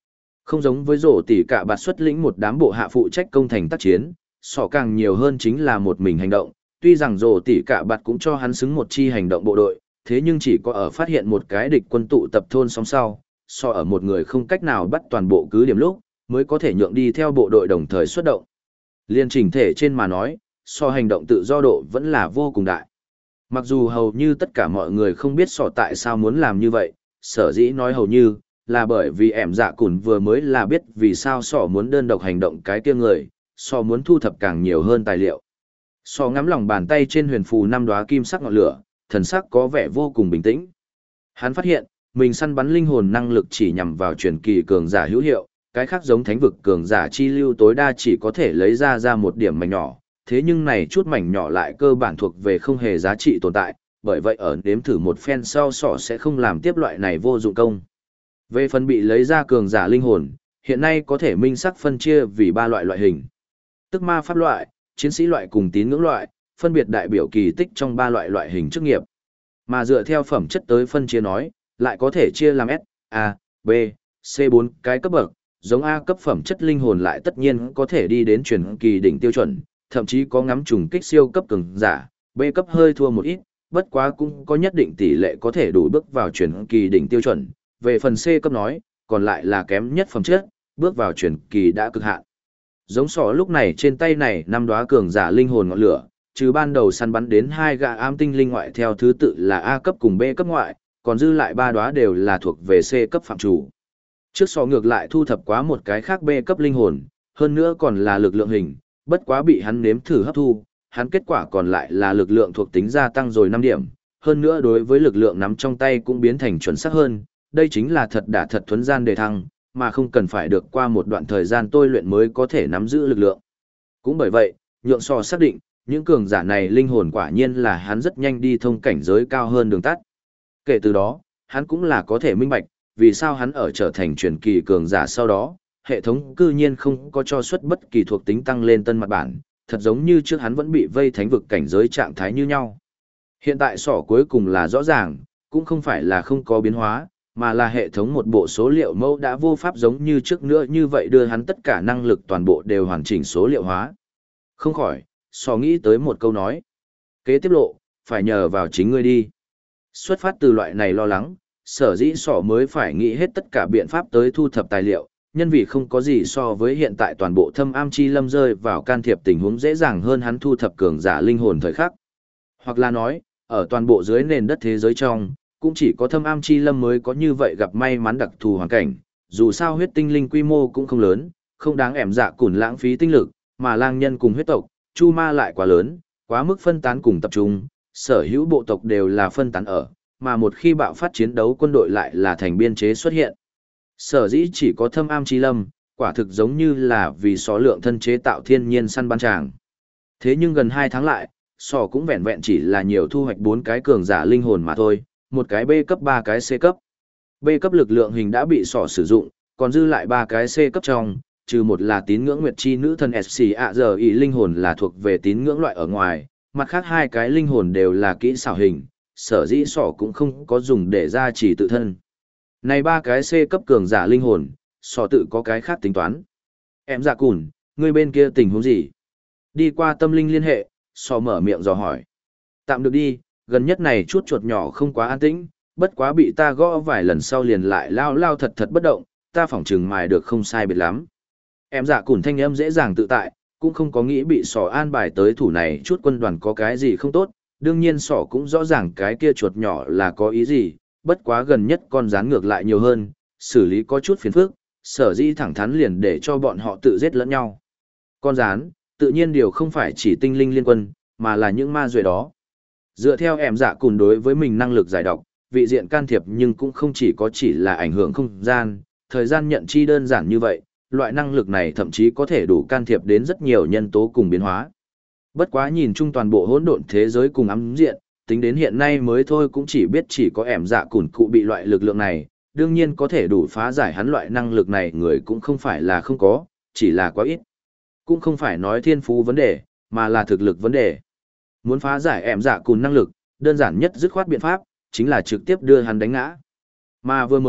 Không giống với rổ tỉ cả bạt xuất lĩnh một đám bộ hạ phụ trách công thành tác chiến, sỏ càng nhiều hơn chính là một mình hành động. Tuy rằng rổ tỉ cả bạt cũng cho hắn xứng một chi hành động bộ đội, thế nhưng chỉ có ở phát hiện một cái địch quân tụ tập thôn sóng sau, so ở một người không cách nào bắt toàn bộ cứ điểm lúc, mới có thể nhượng đi theo bộ đội đồng thời xuất động. Liên chỉnh thể trên mà nói, so hành động tự do độ vẫn là vô cùng đại. Mặc dù hầu như tất cả mọi người không biết sọ tại sao muốn làm như vậy, sở dĩ nói hầu như, là bởi vì ẻm dạ cùn vừa mới là biết vì sao sọ muốn đơn độc hành động cái kia người, sọ muốn thu thập càng nhiều hơn tài liệu. Sọ ngắm lòng bàn tay trên huyền phù năm đóa kim sắc ngọn lửa, thần sắc có vẻ vô cùng bình tĩnh. Hắn phát hiện, mình săn bắn linh hồn năng lực chỉ nhằm vào truyền kỳ cường giả hữu hiệu, cái khác giống thánh vực cường giả chi lưu tối đa chỉ có thể lấy ra một điểm mảnh nhỏ, thế nhưng này chút mảnh nhỏ lại cơ bản thuộc về không hề giá trị tồn tại, bởi vậy ở nếm thử một phen sau sọ sẽ không làm tiếp loại này vô dụng công. Về phần bị lấy ra cường giả linh hồn, hiện nay có thể minh sắc phân chia vì 3 loại hình. Tức ma pháp loại, chiến sĩ loại cùng tín ngưỡng loại, phân biệt đại biểu kỳ tích trong 3 loại hình chức nghiệp. Mà dựa theo phẩm chất tới phân chia nói, lại có thể chia làm S, A, B, C 4 cái cấp bậc, giống A cấp phẩm chất linh hồn lại tất nhiên có thể đi đến truyền kỳ đỉnh tiêu chuẩn, thậm chí có ngắm trùng kích siêu cấp cường giả, B cấp hơi thua một ít, bất quá cũng có nhất định tỷ lệ có thể đủ bước vào truyền kỳ đỉnh tiêu chuẩn. Về phần C cấp nói, còn lại là kém nhất phẩm chất, bước vào truyền kỳ đã cực hạn. Giống sọ lúc này trên tay này 5 đóa cường giả linh hồn ngọn lửa, trừ ban đầu săn bắn đến 2 gã ám tinh linh ngoại theo thứ tự là A cấp cùng B cấp ngoại, còn dư lại 3 đóa đều là thuộc về C cấp phạm chủ. Trước sọ ngược lại thu thập quá một cái khác B cấp linh hồn, hơn nữa còn là lực lượng hình, bất quá bị hắn nếm thử hấp thu, hắn kết quả còn lại là lực lượng thuộc tính gia tăng rồi 5 điểm, hơn nữa đối với lực lượng nắm trong tay cũng biến thành chuẩn xác hơn, đây chính là thật đả thật thuần gian đề thăng, mà không cần phải được qua một đoạn thời gian tôi luyện mới có thể nắm giữ lực lượng. Cũng bởi vậy, nhượng sọ xác định, những cường giả này linh hồn quả nhiên là hắn rất nhanh đi thông cảnh giới cao hơn đường tắt. Kể từ đó, hắn cũng là có thể minh bạch, vì sao hắn ở trở thành truyền kỳ cường giả sau đó, hệ thống cư nhiên không có cho xuất bất kỳ thuộc tính tăng lên tân mặt bản, thật giống như trước hắn vẫn bị vây thánh vực cảnh giới trạng thái như nhau. Hiện tại sỏ cuối cùng là rõ ràng, cũng không phải là không có biến hóa, mà là hệ thống một bộ số liệu mẫu đã vô pháp giống như trước nữa như vậy đưa hắn tất cả năng lực toàn bộ đều hoàn chỉnh số liệu hóa. Không khỏi, sỏ nghĩ tới một câu nói. Kế tiếp lộ, phải nhờ vào chính ngươi đi. Xuất phát từ loại này lo lắng, sở dĩ sỏ mới phải nghĩ hết tất cả biện pháp tới thu thập tài liệu, nhân vì không có gì so với hiện tại toàn bộ thâm am chi lâm rơi vào can thiệp tình huống dễ dàng hơn hắn thu thập cường giả linh hồn thời khắc. Hoặc là nói, ở toàn bộ dưới nền đất thế giới trong, cũng chỉ có thâm am chi lâm mới có như vậy gặp may mắn đặc thù hoàn cảnh, dù sao huyết tinh linh quy mô cũng không lớn, không đáng ẻm dạ cùn lãng phí tinh lực, mà lang nhân cùng huyết tộc, chu ma lại quá lớn, quá mức phân tán cùng tập trung, sở hữu bộ tộc đều là phân tán ở, mà một khi bạo phát chiến đấu quân đội lại là thành biên chế xuất hiện. Sở dĩ chỉ có thâm am chi lâm, quả thực giống như là vì số lượng thân chế tạo thiên nhiên săn bắn tràng. Thế nhưng gần 2 tháng lại, sò cũng vẹn vẹn chỉ là nhiều thu hoạch 4 cái cường giả linh hồn mà thôi, một cái B cấp 3 cái C cấp. B cấp lực lượng hình đã bị sỏ sử dụng, còn dư lại 3 cái C cấp trong, trừ một là tín ngưỡng nguyệt chi nữ thần SC giờ ý linh hồn là thuộc về tín ngưỡng loại ở ngoài, mặt khác 2 cái linh hồn đều là kỹ xảo hình, sở dĩ sỏ cũng không có dùng để gia trì tự thân. Này 3 cái C cấp cường giả linh hồn, sỏ tự có cái khác tính toán. Em dạ cùn, ngươi bên kia tình huống gì? Đi qua tâm linh liên hệ, sỏ mở miệng dò hỏi. Tạm được đi, gần nhất này chút chuột nhỏ không quá an tĩnh, bất quá bị ta gõ vài lần sau liền lại lao thật bất động, ta phỏng chừng mài được không sai biệt lắm. Em dạ cùn thanh âm dễ dàng tự tại, cũng không có nghĩ bị sỏ an bài tới thủ này chút quân đoàn có cái gì không tốt, đương nhiên sỏ cũng rõ ràng cái kia chuột nhỏ là có ý gì, bất quá gần nhất con rán ngược lại nhiều hơn, xử lý có chút phiền phức, sở dĩ thẳng thắn liền để cho bọn họ tự giết lẫn nhau. Con rán, tự nhiên điều không phải chỉ tinh linh liên quân, mà là những ma duệ đó. Dựa theo em dạ cùn đối với mình năng lực giải độc, vị diện can thiệp nhưng cũng không chỉ là ảnh hưởng không gian, thời gian nhận chi đơn giản như vậy, loại năng lực này thậm chí có thể đủ can thiệp đến rất nhiều nhân tố cùng biến hóa. Bất quá nhìn chung toàn bộ hỗn độn thế giới cùng ám diện, tính đến hiện nay mới thôi cũng chỉ biết chỉ có ẻm dạ cùn cụ bị loại lực lượng này, đương nhiên có thể đủ phá giải hắn loại năng lực này người cũng không phải là không có, chỉ là quá ít. Cũng không phải nói thiên phú vấn đề, mà là thực lực vấn đề. Muốn phá giải ẻm dạ cùn năng lực, đơn giản nhất dứt khoát biện pháp, chính là trực tiếp đưa hắn đánh ngã. Mà vừa mới,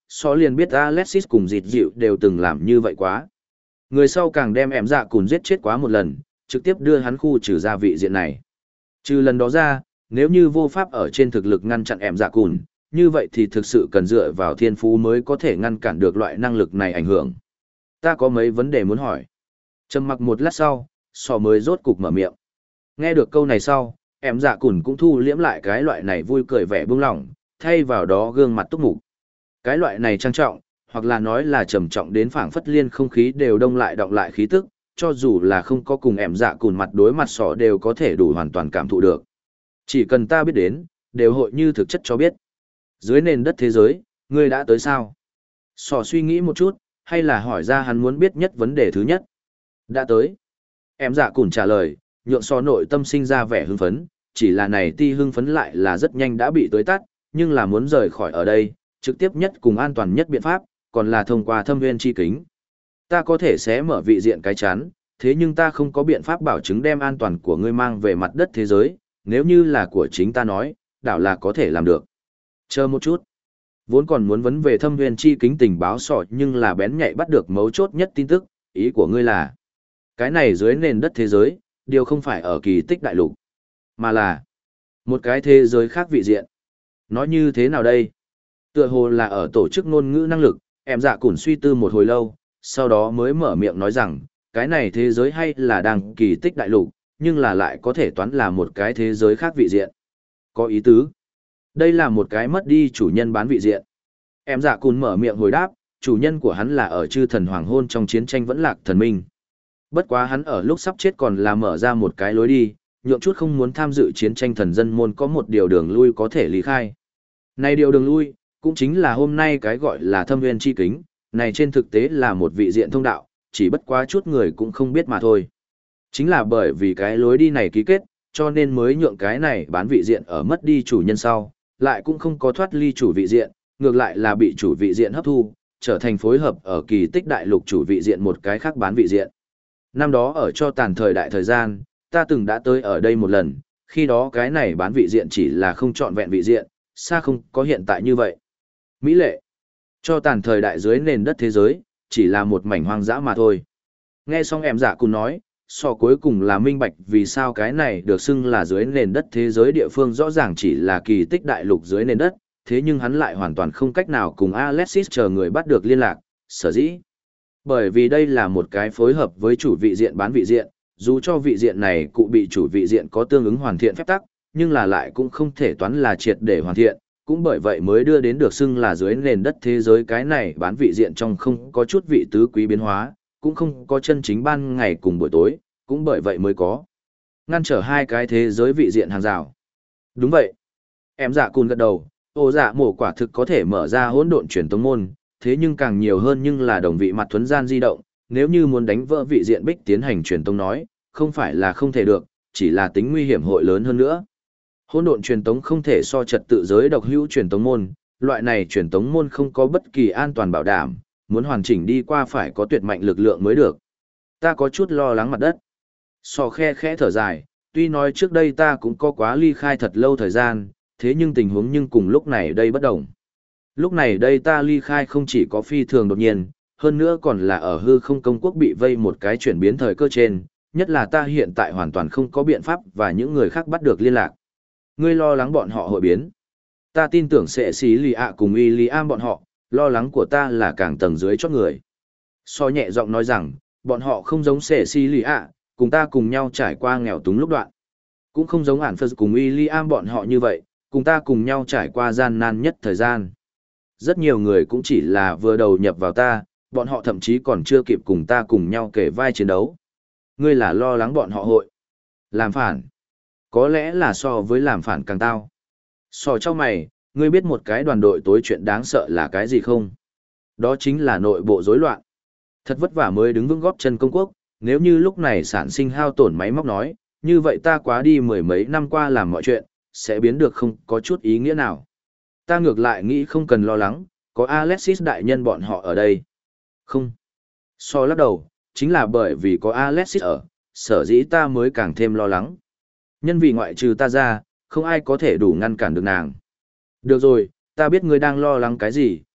so liền biết Alexis cùng dịt dịu đều từng làm như vậy quá. Người sau càng đem em dạ cùn giết chết quá một lần, trực tiếp đưa hắn khu trừ ra vị diện này. Trừ lần đó ra, nếu như vô pháp ở trên thực lực ngăn chặn em dạ cùn, như vậy thì thực sự cần dựa vào thiên phú mới có thể ngăn cản được loại năng lực này ảnh hưởng. Ta có mấy vấn đề muốn hỏi. Trầm mặc một lát sau, sò mới rốt cục mở miệng. Nghe được câu này sau, em dạ cùn cũng thu liễm lại cái loại này vui cười vẻ buông lỏng, thay vào đó gương mặt túc mục. Cái loại này trang trọng, hoặc là nói là trầm trọng đến phảng phất liên không khí đều đông lại đọng lại khí tức, cho dù là không có cùng em dạ cùn mặt đối mặt sò đều có thể đủ hoàn toàn cảm thụ được. Chỉ cần ta biết đến, đều hội như thực chất cho biết. Dưới nền đất thế giới, ngươi đã tới sao? Sò suy nghĩ một chút, hay là hỏi ra hắn muốn biết nhất vấn đề thứ nhất. Đã tới. Em dạ cùn trả lời, nhượng sò nội tâm sinh ra vẻ hưng phấn, chỉ là này ti hưng phấn lại là rất nhanh đã bị tối tắt, nhưng là muốn rời khỏi ở đây, trực tiếp nhất cùng an toàn nhất biện pháp, còn là thông qua thâm viên chi kính. Ta có thể sẽ mở vị diện cái chán, thế nhưng ta không có biện pháp bảo chứng đem an toàn của ngươi mang về mặt đất thế giới, nếu như là của chính ta nói, đảo là có thể làm được. Chờ một chút. Vốn còn muốn vấn về thâm viên chi kính tình báo sọ nhưng là bén nhạy bắt được mấu chốt nhất tin tức, ý của ngươi là cái này dưới nền đất thế giới, điều không phải ở kỳ tích đại lục, mà là một cái thế giới khác vị diện. Nói như thế nào đây? Tựa hồ là ở tổ chức ngôn ngữ năng lực, em dạ cùn suy tư một hồi lâu, sau đó mới mở miệng nói rằng, cái này thế giới hay là đang kỳ tích đại lục, nhưng là lại có thể toán là một cái thế giới khác vị diện. Có ý tứ. Đây là một cái mất đi chủ nhân bán vị diện. Em dạ cùn mở miệng hồi đáp, chủ nhân của hắn là ở chư thần hoàng hôn trong chiến tranh vẫn lạc thần minh. Bất quá hắn ở lúc sắp chết còn là mở ra một cái lối đi, nhượng chút không muốn tham dự chiến tranh thần dân môn có một điều đường lui có thể lý khai. Này điều đường lui, cũng chính là hôm nay cái gọi là thâm viên chi kính, này trên thực tế là một vị diện thông đạo, chỉ bất quá chút người cũng không biết mà thôi. Chính là bởi vì cái lối đi này ký kết, cho nên mới nhượng cái này bán vị diện ở mất đi chủ nhân sau, lại cũng không có thoát ly chủ vị diện, ngược lại là bị chủ vị diện hấp thu, trở thành phối hợp ở kỳ tích đại lục chủ vị diện một cái khác bán vị diện. Năm đó ở cho tàn thời đại thời gian, ta từng đã tới ở đây một lần, khi đó cái này bán vị diện chỉ là không trọn vẹn vị diện, xa không có hiện tại như vậy. Mỹ lệ, cho tàn thời đại dưới nền đất thế giới, chỉ là một mảnh hoang dã mà thôi. Nghe xong em dạ cùng nói, so cuối cùng là minh bạch vì sao cái này được xưng là dưới nền đất thế giới địa phương rõ ràng chỉ là kỳ tích đại lục dưới nền đất, thế nhưng hắn lại hoàn toàn không cách nào cùng Alexis chờ người bắt được liên lạc, sở dĩ. Bởi vì đây là một cái phối hợp với chủ vị diện bán vị diện, dù cho vị diện này cụ bị chủ vị diện có tương ứng hoàn thiện phép tắc, nhưng là lại cũng không thể toán là triệt để hoàn thiện, cũng bởi vậy mới đưa đến được xưng là dưới nền đất thế giới cái này bán vị diện trong không có chút vị tứ quý biến hóa, cũng không có chân chính ban ngày cùng buổi tối, cũng bởi vậy mới có ngăn trở hai cái thế giới vị diện hàng rào. Đúng vậy. Em dạ cùn gật đầu, ô dạ mổ quả thực có thể mở ra hỗn độn truyền tông môn, thế nhưng càng nhiều hơn nhưng là đồng vị mặt thuấn gian di động, nếu như muốn đánh vỡ vị diện bích tiến hành truyền tông nói, không phải là không thể được, chỉ là tính nguy hiểm hội lớn hơn nữa. Hỗn độn truyền tống không thể so trật tự giới độc hữu truyền tống môn, loại này truyền tống môn không có bất kỳ an toàn bảo đảm, muốn hoàn chỉnh đi qua phải có tuyệt mạnh lực lượng mới được. Ta có chút lo lắng mặt đất. So khe khẽ thở dài, tuy nói trước đây ta cũng có quá ly khai thật lâu thời gian, thế nhưng tình huống nhưng cùng lúc này đây bất đồng. Lúc này đây ta ly khai không chỉ có phi thường đột nhiên, hơn nữa còn là ở hư không công quốc bị vây một cái chuyển biến thời cơ trên, nhất là ta hiện tại hoàn toàn không có biện pháp và những người khác bắt được liên lạc. Ngươi lo lắng bọn họ hội biến. Ta tin tưởng sẽ xí lì ạ cùng William bọn họ, lo lắng của ta là càng tầng dưới chót người. So nhẹ giọng nói rằng, bọn họ không giống sẽ xí lì ạ, cùng ta cùng nhau trải qua nghèo túng lúc đoạn. Cũng không giống ản phật cùng William bọn họ như vậy, cùng ta cùng nhau trải qua gian nan nhất thời gian. Rất nhiều người cũng chỉ là vừa đầu nhập vào ta, bọn họ thậm chí còn chưa kịp cùng ta cùng nhau kể vai chiến đấu. Ngươi là lo lắng bọn họ hội làm phản. Có lẽ là so với làm phản càng tao. So cho mày, ngươi biết một cái đoàn đội tối chuyện đáng sợ là cái gì không? Đó chính là nội bộ rối loạn. Thật vất vả mới đứng vững góp chân công quốc, nếu như lúc này sản sinh hao tổn máy móc nói, như vậy ta quá đi mười mấy năm qua làm mọi chuyện, sẽ biến được không có chút ý nghĩa nào. Ta ngược lại nghĩ không cần lo lắng, có Alexis đại nhân bọn họ ở đây. Không. So lắc đầu, chính là bởi vì có Alexis ở, sở dĩ ta mới càng thêm lo lắng. Nhân vì ngoại trừ ta ra, không ai có thể đủ ngăn cản được nàng. Được rồi, ta biết ngươi đang lo lắng cái gì,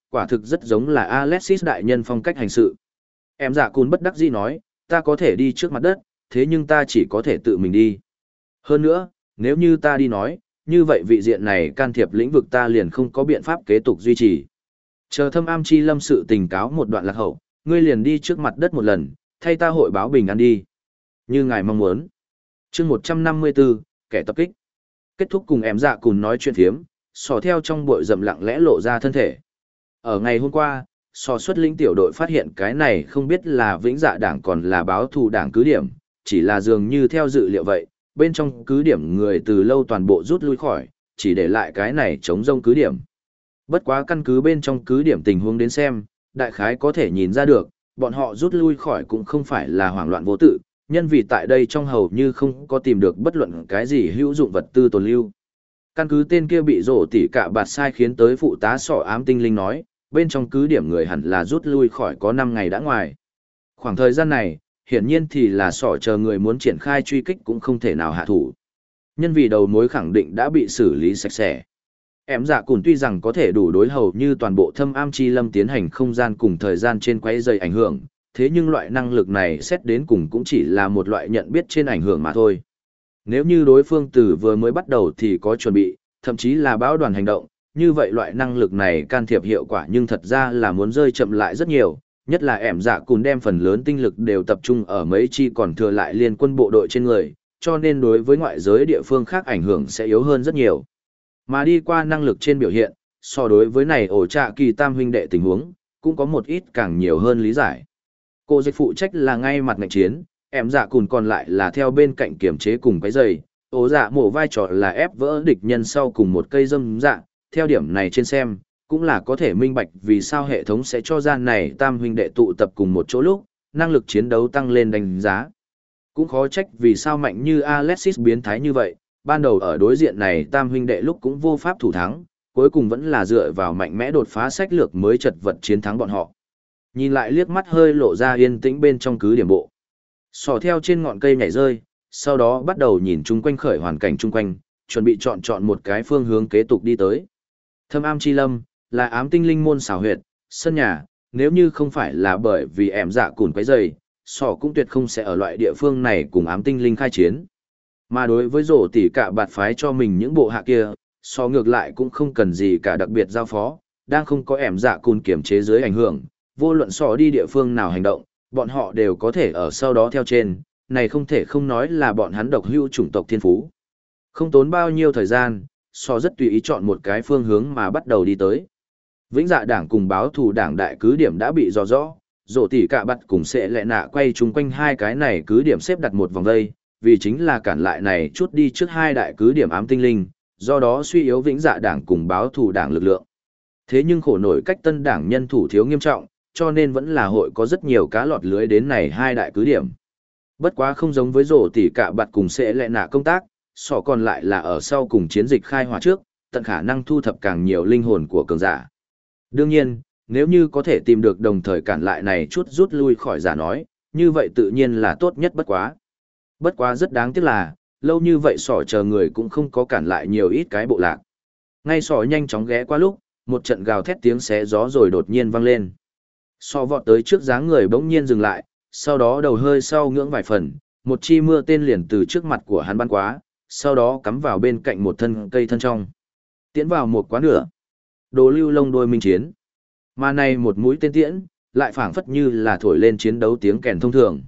quả thực rất giống là Alexis đại nhân phong cách hành sự. Em dạ cùn bất đắc dĩ nói, ta có thể đi trước mặt đất, thế nhưng ta chỉ có thể tự mình đi. Hơn nữa, nếu như ta đi nói, như vậy vị diện này can thiệp lĩnh vực ta liền không có biện pháp kế tục duy trì. Chờ Thâm Am Chi Lâm sự tình cáo một đoạn lạc hậu, ngươi liền đi trước mặt đất một lần, thay ta hội báo bình an đi. Như ngài mong muốn. Chương 154, kẻ tập kích. Kết thúc cùng em dạ cùn nói chuyện thiếm, sò theo trong bụi rậm lặng lẽ lộ ra thân thể. Ở ngày hôm qua, sò xuất lĩnh tiểu đội phát hiện cái này không biết là vĩnh dạ đảng còn là báo thù đảng cứ điểm, chỉ là dường như theo dự liệu vậy, bên trong cứ điểm người từ lâu toàn bộ rút lui khỏi, chỉ để lại cái này chống rông cứ điểm. Bất quá căn cứ bên trong cứ điểm tình huống đến xem, đại khái có thể nhìn ra được, bọn họ rút lui khỏi cũng không phải là hoảng loạn vô tự, nhân vì tại đây trong hầu như không có tìm được bất luận cái gì hữu dụng vật tư tồn lưu. Căn cứ tên kia bị rổ tỉ cả bạt sai khiến tới phụ tá sọ ám tinh linh nói, bên trong cứ điểm người hẳn là rút lui khỏi có 5 ngày đã ngoài. Khoảng thời gian này, hiển nhiên thì là sọ chờ người muốn triển khai truy kích cũng không thể nào hạ thủ. Nhân vì đầu mối khẳng định đã bị xử lý sạch sẽ. Em dạ cùn tuy rằng có thể đủ đối hầu như toàn bộ Thâm Am Chi Lâm tiến hành không gian cùng thời gian trên quay dày ảnh hưởng, thế nhưng loại năng lực này xét đến cùng cũng chỉ là một loại nhận biết trên ảnh hưởng mà thôi. Nếu như đối phương từ vừa mới bắt đầu thì có chuẩn bị, thậm chí là báo đoàn hành động, như vậy loại năng lực này can thiệp hiệu quả nhưng thật ra là muốn rơi chậm lại rất nhiều, nhất là ẻm dạ cùn đem phần lớn tinh lực đều tập trung ở mấy chi còn thừa lại liên quân bộ đội trên người, cho nên đối với ngoại giới địa phương khác ảnh hưởng sẽ yếu hơn rất nhiều. Mà đi qua năng lực trên biểu hiện, so đối với này ổ trạ kỳ tam huynh đệ tình huống, cũng có một ít càng nhiều hơn lý giải. Cô dịch phụ trách là ngay mặt ngành chiến, em dạ cùn còn lại là theo bên cạnh kiểm chế cùng cái giày, ổ dạ mổ vai trò là ép vỡ địch nhân sau cùng một cây dâm dạ, theo điểm này trên xem, cũng là có thể minh bạch vì sao hệ thống sẽ cho gian này tam huynh đệ tụ tập cùng một chỗ lúc, năng lực chiến đấu tăng lên đánh giá. Cũng khó trách vì sao mạnh như Alexis biến thái như vậy, ban đầu ở đối diện này tam huynh đệ lúc cũng vô pháp thủ thắng, cuối cùng vẫn là dựa vào mạnh mẽ đột phá sách lược mới chật vật chiến thắng bọn họ. Nhìn lại liếc mắt hơi lộ ra yên tĩnh bên trong cứ điểm bộ. Sò theo trên ngọn cây nhảy rơi, sau đó bắt đầu nhìn chung quanh khởi hoàn cảnh chung quanh, chuẩn bị chọn một cái phương hướng kế tục đi tới. Thâm Am Chi Lâm, là ám tinh linh môn xảo huyệt, sân nhà, nếu như không phải là bởi vì ẻm dạ cùn quấy rầy, sò cũng tuyệt không sẽ ở loại địa phương này cùng ám tinh linh khai chiến. Mà đối với rổ tỉ cả bạt phái cho mình những bộ hạ kia, sò ngược lại cũng không cần gì cả đặc biệt giao phó, đang không có ẻm dạ cùn kiểm chế dưới ảnh hưởng, vô luận sò đi địa phương nào hành động, bọn họ đều có thể ở sau đó theo trên, này không thể không nói là bọn hắn độc hữu chủng tộc thiên phú. Không tốn bao nhiêu thời gian, sò rất tùy ý chọn một cái phương hướng mà bắt đầu đi tới. Vĩnh Dạ đảng cùng báo thù đảng đại cứ điểm đã bị rõ, rổ tỉ cả bạt cùng sẽ lẹ nạ quay chung quanh hai cái này cứ điểm xếp đặt một vòng vây, vì chính là cản lại này chút đi trước hai đại cứ điểm ám tinh linh, do đó suy yếu Vĩnh Dạ đảng cùng báo thù đảng lực lượng. Thế nhưng khổ nổi cách tân đảng nhân thủ thiếu nghiêm trọng, cho nên vẫn là hội có rất nhiều cá lọt lưới đến này hai đại cứ điểm. Bất quá không giống với rổ tỉ cả bạt cùng sẽ lẹ nạ công tác, sọ còn lại là ở sau cùng chiến dịch khai hỏa trước, tận khả năng thu thập càng nhiều linh hồn của cường giả. Đương nhiên, nếu như có thể tìm được đồng thời cản lại này chút rút lui khỏi giả nói, như vậy tự nhiên là tốt nhất bất quá. Bất quá rất đáng tiếc là, lâu như vậy sỏ chờ người cũng không có cản lại nhiều ít cái bộ lạc. Ngay sỏ nhanh chóng ghé qua lúc, một trận gào thét tiếng xé gió rồi đột nhiên vang lên. Sỏ vọt tới trước dáng người bỗng nhiên dừng lại, sau đó đầu hơi sau ngưỡng vài phần, một chi mưa tên liền từ trước mặt của hắn bắn quá, sau đó cắm vào bên cạnh một thân cây thân trong. Tiến vào một quá nửa. Đồ lưu lông đôi minh chiến. Mà này một mũi tên tiễn, lại phảng phất như là thổi lên chiến đấu tiếng kèn thông thường.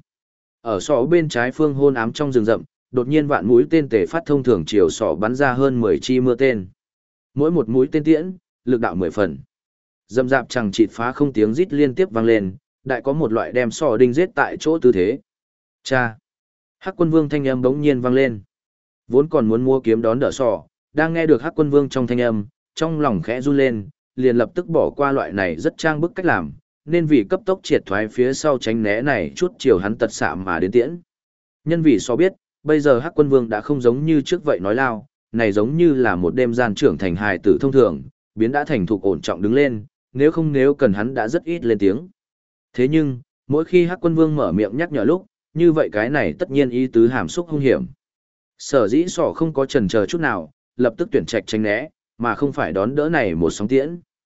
Ở sọ bên trái phương hôn ám trong rừng rậm, đột nhiên vạn mũi tên tề phát thông thường chiều sọ bắn ra hơn 10 chi mưa tên. Mỗi một mũi tên tiễn, lực đạo 10 phần. Dầm dạp chẳng chịt phá không tiếng rít liên tiếp vang lên, đại có một loại đem sọ đinh giết tại chỗ tư thế. Cha! Hắc Quân Vương thanh âm bỗng nhiên vang lên. Vốn còn muốn mua kiếm đón đỡ sọ, đang nghe được Hắc Quân Vương trong thanh âm, trong lòng khẽ run lên, liền lập tức bỏ qua loại này rất trang bức cách làm, nên vì cấp tốc triệt thoái phía sau tránh né này chút chiều hắn tật xạ mà đến tiễn. Nhân vì so biết, bây giờ Hắc Quân Vương đã không giống như trước vậy nói lao, này giống như là một đêm gian trưởng thành hài tử thông thường, biến đã thành thục ổn trọng đứng lên, nếu cần hắn đã rất ít lên tiếng. Thế nhưng, mỗi khi Hắc Quân Vương mở miệng nhắc nhở lúc, như vậy cái này tất nhiên ý tứ hàm xúc hung hiểm. Sở dĩ sỏ không có chần chờ chút nào, lập tức tuyển trạch tránh né, mà không phải đón đỡ này một sóng tiễn.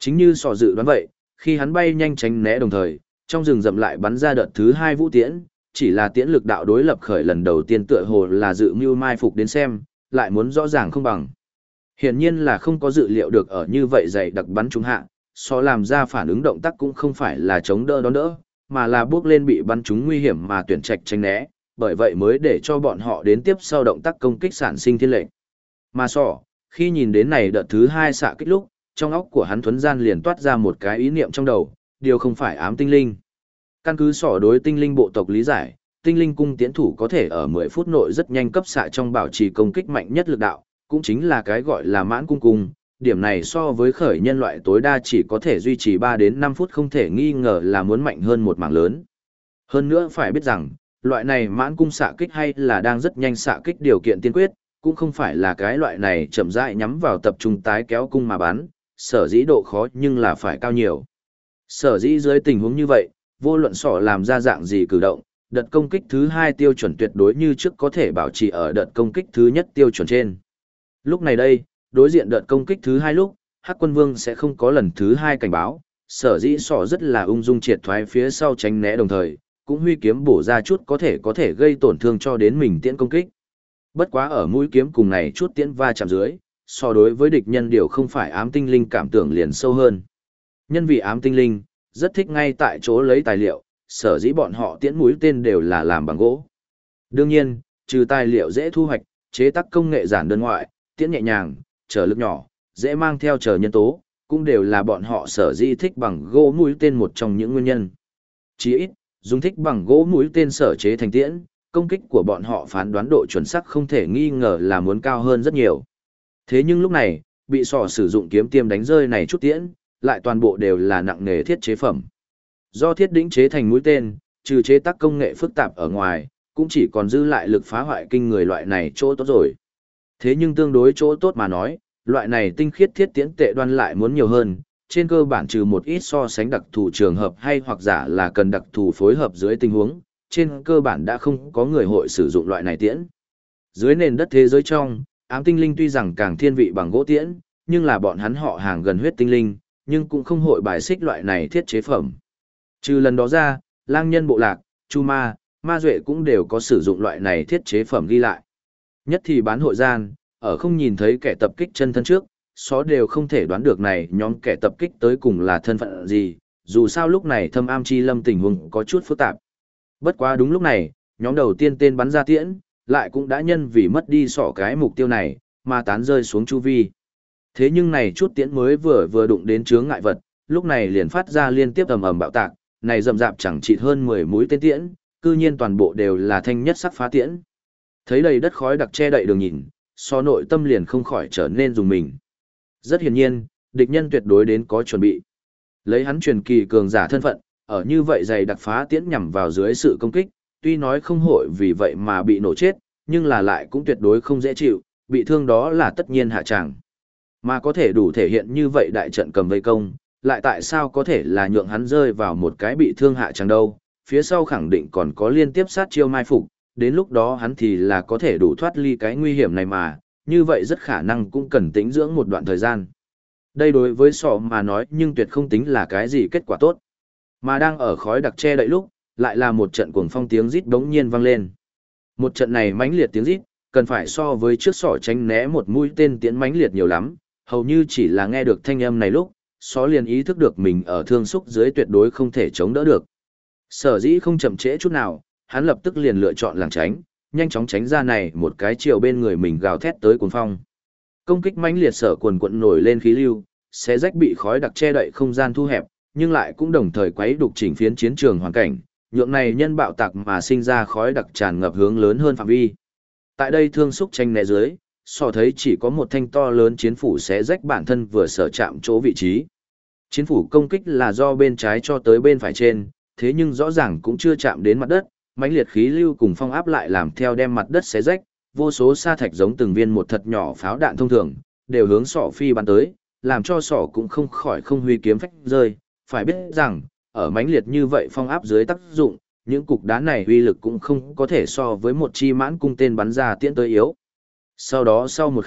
Chính như sò dự đoán vậy, khi hắn bay nhanh tránh né đồng thời, trong rừng rậm lại bắn ra đợt thứ hai vũ tiễn, chỉ là tiễn lực đạo đối lập khởi lần đầu tiên tựa hồ là dự mưu mai phục đến xem, lại muốn rõ ràng không bằng. Hiển nhiên là không có dự liệu được ở như vậy dày đặc bắn trúng hạ, so làm ra phản ứng động tác cũng không phải là chống đỡ đón đỡ, mà là bước lên bị bắn trúng nguy hiểm mà tuyển trạch tránh né, bởi vậy mới để cho bọn họ đến tiếp sau động tác công kích sản sinh thiên lệnh. Mà sọ, khi nhìn đến này đợt thứ hai xạ kích lúc, trong óc của hắn thuấn gian liền toát ra một cái ý niệm trong đầu, điều không phải ám tinh linh. Căn cứ sọ đối tinh linh bộ tộc lý giải, tinh linh cung tiễn thủ có thể ở 10 phút nội rất nhanh cấp xạ trong bảo trì công kích mạnh nhất lực đạo, cũng chính là cái gọi là mãn cung cung. Điểm này so với khởi nhân loại tối đa chỉ có thể duy trì 3 đến 5 phút không thể nghi ngờ là muốn mạnh hơn một mảng lớn. Hơn nữa phải biết rằng, loại này mãn cung xạ kích hay là đang rất nhanh xạ kích điều kiện tiên quyết, cũng không phải là cái loại này chậm rãi nhắm vào tập trung tái kéo cung mà bắn, sở dĩ độ khó nhưng là phải cao nhiều. Sở dĩ dưới tình huống như vậy, vô luận sọ làm ra dạng gì cử động, đợt công kích thứ hai tiêu chuẩn tuyệt đối như trước có thể bảo trì ở đợt công kích thứ nhất tiêu chuẩn trên. Lúc này đây, đối diện đợt công kích thứ hai lúc, Hắc Quân Vương sẽ không có lần thứ hai cảnh báo, sở dĩ sọ rất là ung dung triệt thoái phía sau tránh né đồng thời, cũng huy kiếm bổ ra chút có thể gây tổn thương cho đến mình tiễn công kích. Bất quá ở mũi kiếm cùng này chút tiễn va chạm dưới, so đối với địch nhân điều không phải ám tinh linh cảm tưởng liền sâu hơn. Nhân vì ám tinh linh, rất thích ngay tại chỗ lấy tài liệu, sở dĩ bọn họ tiễn mũi tên đều là làm bằng gỗ. Đương nhiên, trừ tài liệu dễ thu hoạch, chế tác công nghệ giản đơn ngoại, tiễn nhẹ nhàng, trở lực nhỏ, dễ mang theo chờ nhân tố, cũng đều là bọn họ sở dĩ thích bằng gỗ mũi tên một trong những nguyên nhân. Chỉ ít, dùng thích bằng gỗ mũi tên sở chế thành tiễn, công kích của bọn họ phán đoán độ chuẩn xác không thể nghi ngờ là muốn cao hơn rất nhiều. Thế nhưng lúc này, bị sọ sử dụng kiếm tiêm đánh rơi này chút tiễn, lại toàn bộ đều là nặng nghề thiết chế phẩm. Do thiết đỉnh chế thành mũi tên, trừ chế tác công nghệ phức tạp ở ngoài, cũng chỉ còn dư lại lực phá hoại kinh người loại này chỗ tốt rồi. Thế nhưng tương đối chỗ tốt mà nói, loại này tinh khiết thiết tiễn tệ đoan lại muốn nhiều hơn, trên cơ bản trừ một ít so sánh đặc thù trường hợp hay hoặc giả là cần đặc thù phối hợp dưới tình huống, trên cơ bản đã không có người hội sử dụng loại này tiễn. Dưới nền đất thế giới trong, ám tinh linh tuy rằng càng thiên vị bằng gỗ tiễn, nhưng là bọn hắn họ hàng gần huyết tinh linh, nhưng cũng không hội bài xích loại này thiết chế phẩm. Trừ lần đó ra, lang nhân bộ lạc, chu ma, ma duệ cũng đều có sử dụng loại này thiết chế phẩm ghi lại. Nhất thì bán hội gian, ở không nhìn thấy kẻ tập kích chân thân trước, xó đều không thể đoán được này nhóm kẻ tập kích tới cùng là thân phận gì, dù sao lúc này thâm am chi lâm tình huống có chút phức tạp. Bất quá đúng lúc này, nhóm đầu tiên tên bắn ra tiễn, lại cũng đã nhân vì mất đi sỏ cái mục tiêu này, mà tán rơi xuống chu vi. Thế nhưng này chút tiễn mới vừa đụng đến chướng ngại vật, lúc này liền phát ra liên tiếp ầm ầm bạo tạc, này rầm rạp chẳng chịt hơn 10 mũi tên tiễn, cư nhiên toàn bộ đều là thanh nhất sắc phá tiễn. Thấy đầy đất khói đặc che đậy đường nhìn, so nội tâm liền không khỏi trở nên dùng mình. Rất hiển nhiên, địch nhân tuyệt đối đến có chuẩn bị. Lấy hắn truyền kỳ cường giả thân phận, ở như vậy dày đặc phá tiễn nhằm vào dưới sự công kích, tuy nói không hội vì vậy mà bị nổ chết, nhưng là lại cũng tuyệt đối không dễ chịu, bị thương đó là tất nhiên hạ tràng. Mà có thể đủ thể hiện như vậy đại trận cầm vây công, lại tại sao có thể là nhượng hắn rơi vào một cái bị thương hạ tràng đâu, phía sau khẳng định còn có liên tiếp sát chiêu mai phục, đến lúc đó hắn thì là có thể đủ thoát ly cái nguy hiểm này mà, như vậy rất khả năng cũng cần tĩnh dưỡng một đoạn thời gian. Đây đối với sọ mà nói nhưng tuyệt không tính là cái gì kết quả tốt. Mà đang ở khói đặc che đậy lúc, lại là một trận cuồng phong tiếng rít bỗng nhiên vang lên. Một trận này mãnh liệt tiếng rít, cần phải so với trước sọ tránh né một mũi tên tiến mãnh liệt nhiều lắm, hầu như chỉ là nghe được thanh âm này lúc, sọ liền ý thức được mình ở thương xúc dưới tuyệt đối không thể chống đỡ được. Sở dĩ không chậm trễ chút nào, hắn lập tức liền lựa chọn lảng tránh, nhanh chóng tránh ra này một cái chiều bên người mình gào thét tới cuồng phong. Công kích mãnh liệt sở quần quận nổi lên khí lưu, xé rách bị khói đặc che đậy không gian thu hẹp, nhưng lại cũng đồng thời quấy đục chỉnh phiến chiến trường hoàn cảnh, nhượng này nhân bạo tạc mà sinh ra khói đặc tràn ngập hướng lớn hơn phạm vi. Tại đây thương xúc tranh né dưới, so thấy chỉ có một thanh to lớn chiến phủ xé rách bản thân vừa sở chạm chỗ vị trí. Chiến phủ công kích là do bên trái cho tới bên phải trên, thế nhưng rõ ràng cũng chưa chạm đến mặt đất, mãnh liệt khí lưu cùng phong áp lại làm theo đem mặt đất xé rách, vô số sa thạch giống từng viên một thật nhỏ pháo đạn thông thường, đều hướng sọ phi bắn tới, làm cho sọ cũng không khỏi không huy kiếm phách rơi. Phải biết rằng, ở mãnh liệt như vậy phong áp dưới tác dụng, những cục đá này uy lực cũng không có thể so với một chi mãn cung tên bắn ra tiễn tới yếu. Sau đó sau một khắc,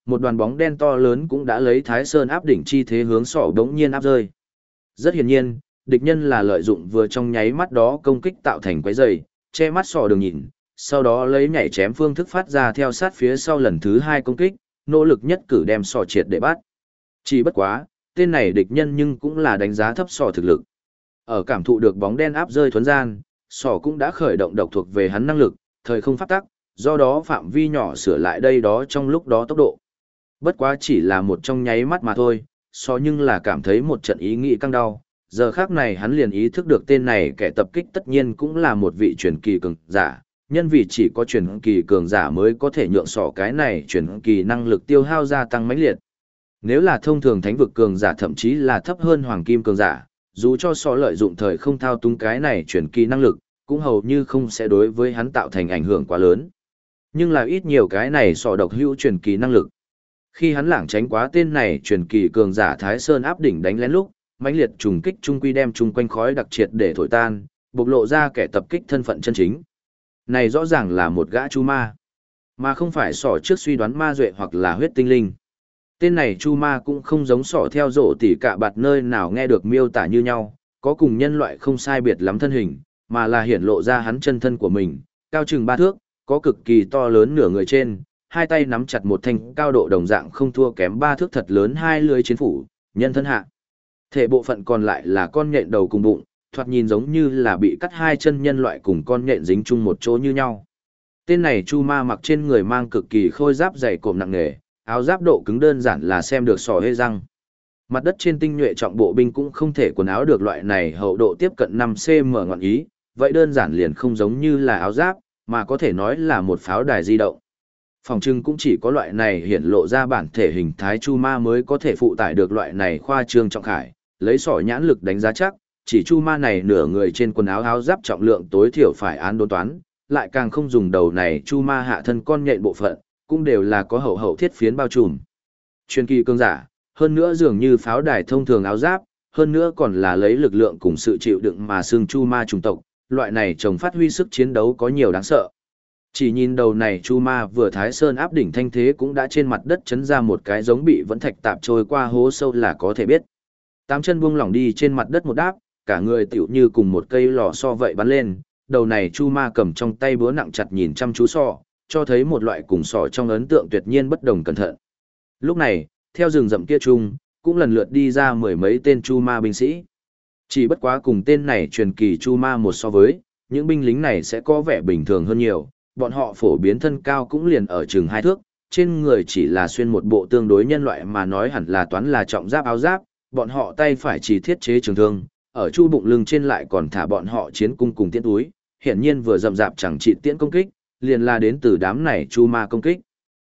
một đoàn bóng đen to lớn cũng đã lấy Thái Sơn áp đỉnh chi thế hướng sọ đống nhiên áp rơi. Rất hiển nhiên, địch nhân là lợi dụng vừa trong nháy mắt đó công kích tạo thành quấy rầy, che mắt sọ đường nhìn, sau đó lấy nhảy chém phương thức phát ra theo sát phía sau lần thứ 2 công kích, nỗ lực nhất cử đem sọ triệt để bắt. Chỉ bất quá, tên này địch nhân nhưng cũng là đánh giá thấp sọ thực lực. Ở cảm thụ được bóng đen áp rơi thuấn gian, sọ cũng đã khởi động độc thuộc về hắn năng lực, thời không pháp tắc, do đó phạm vi nhỏ sửa lại đây đó trong lúc đó tốc độ. Bất quá chỉ là một trong nháy mắt mà thôi, sọ nhưng là cảm thấy một trận ý nghĩ căng đau. Giờ khác này hắn liền ý thức được tên này kẻ tập kích tất nhiên cũng là một vị truyền kỳ cường giả, nhân vì chỉ có truyền kỳ cường giả mới có thể nhượng sọ cái này truyền kỳ năng lực tiêu hao gia tăng mãnh liệt. Nếu là thông thường thánh vực cường giả thậm chí là thấp hơn hoàng kim cường giả, dù cho sọ lợi dụng thời không thao túng cái này truyền kỳ năng lực, cũng hầu như không sẽ đối với hắn tạo thành ảnh hưởng quá lớn. Nhưng là ít nhiều cái này sọ độc hữu truyền kỳ năng lực. Khi hắn lảng tránh quá tên này truyền kỳ cường giả Thái Sơn áp đỉnh đánh lén lúc, mãnh liệt trùng kích trung quy đem chung quanh khói đặc triệt để thổi tan, bộc lộ ra kẻ tập kích thân phận chân chính. Này rõ ràng là một gã chu ma, mà không phải sỏ trước suy đoán ma duệ hoặc là huyết tinh linh. Tên này chu ma cũng không giống sỏ theo rổ tỉ cả bạt nơi nào nghe được miêu tả như nhau, có cùng nhân loại không sai biệt lắm thân hình, mà là hiển lộ ra hắn chân thân của mình, cao chừng 3 thước, có cực kỳ to lớn nửa người trên, hai tay nắm chặt một thanh cao độ đồng dạng không thua kém 3 thước thật lớn hai lưới chiến phủ, nhân thân hạ. Thể bộ phận còn lại là con nhện đầu cùng bụng, thoạt nhìn giống như là bị cắt hai chân nhân loại cùng con nhện dính chung một chỗ như nhau. Tên này chu ma mặc trên người mang cực kỳ khôi giáp dày cộm nặng nề, áo giáp độ cứng đơn giản là xem được sò hê răng. Mặt đất trên tinh nhuệ trọng bộ binh cũng không thể quần áo được loại này hậu độ tiếp cận 5 cm ngọn ý, vậy đơn giản liền không giống như là áo giáp, mà có thể nói là một pháo đài di động. Phòng trưng cũng chỉ có loại này hiển lộ ra bản thể hình thái chu ma mới có thể phụ tải được loại này khoa trương trọng khải, lấy sỏ nhãn lực đánh giá chắc, chỉ chu ma này nửa người trên quần áo áo giáp trọng lượng tối thiểu phải án đốn toán, lại càng không dùng đầu này chu ma hạ thân con nhện bộ phận, cũng đều là có hậu thiết phiến bao trùm. Truyền kỳ cương giả, hơn nữa dường như pháo đài thông thường áo giáp, hơn nữa còn là lấy lực lượng cùng sự chịu đựng mà xương chu ma chủng tộc, loại này trồng phát huy sức chiến đấu có nhiều đáng sợ. Chỉ nhìn đầu này chu ma vừa Thái Sơn áp đỉnh thanh thế cũng đã trên mặt đất chấn ra một cái giống bị vẫn thạch tạp trôi qua hố sâu là có thể biết. Tám chân buông lỏng đi trên mặt đất một đáp, cả người tựu như cùng một cây lò xo vậy bắn lên, đầu này chu ma cầm trong tay búa nặng chặt nhìn chăm chú sọ, cho thấy một loại cùng sọ trong ấn tượng tuyệt nhiên bất đồng cẩn thận. Lúc này, theo rừng rậm kia chung, cũng lần lượt đi ra mười mấy tên chu ma binh sĩ. Chỉ bất quá cùng tên này truyền kỳ chu ma một so với, những binh lính này sẽ có vẻ bình thường hơn nhiều, bọn họ phổ biến thân cao cũng liền ở chừng 2 thước, trên người chỉ là xuyên một bộ tương đối nhân loại mà nói hẳn là toán là trọng giáp áo giáp, bọn họ tay phải chỉ thiết chế trường thương, ở chu bụng lưng trên lại còn thả bọn họ chiến cung cùng tiễn túi, hiển nhiên vừa rậm rạp chẳng trị tiễn công kích, liền là đến từ đám này chu ma công kích.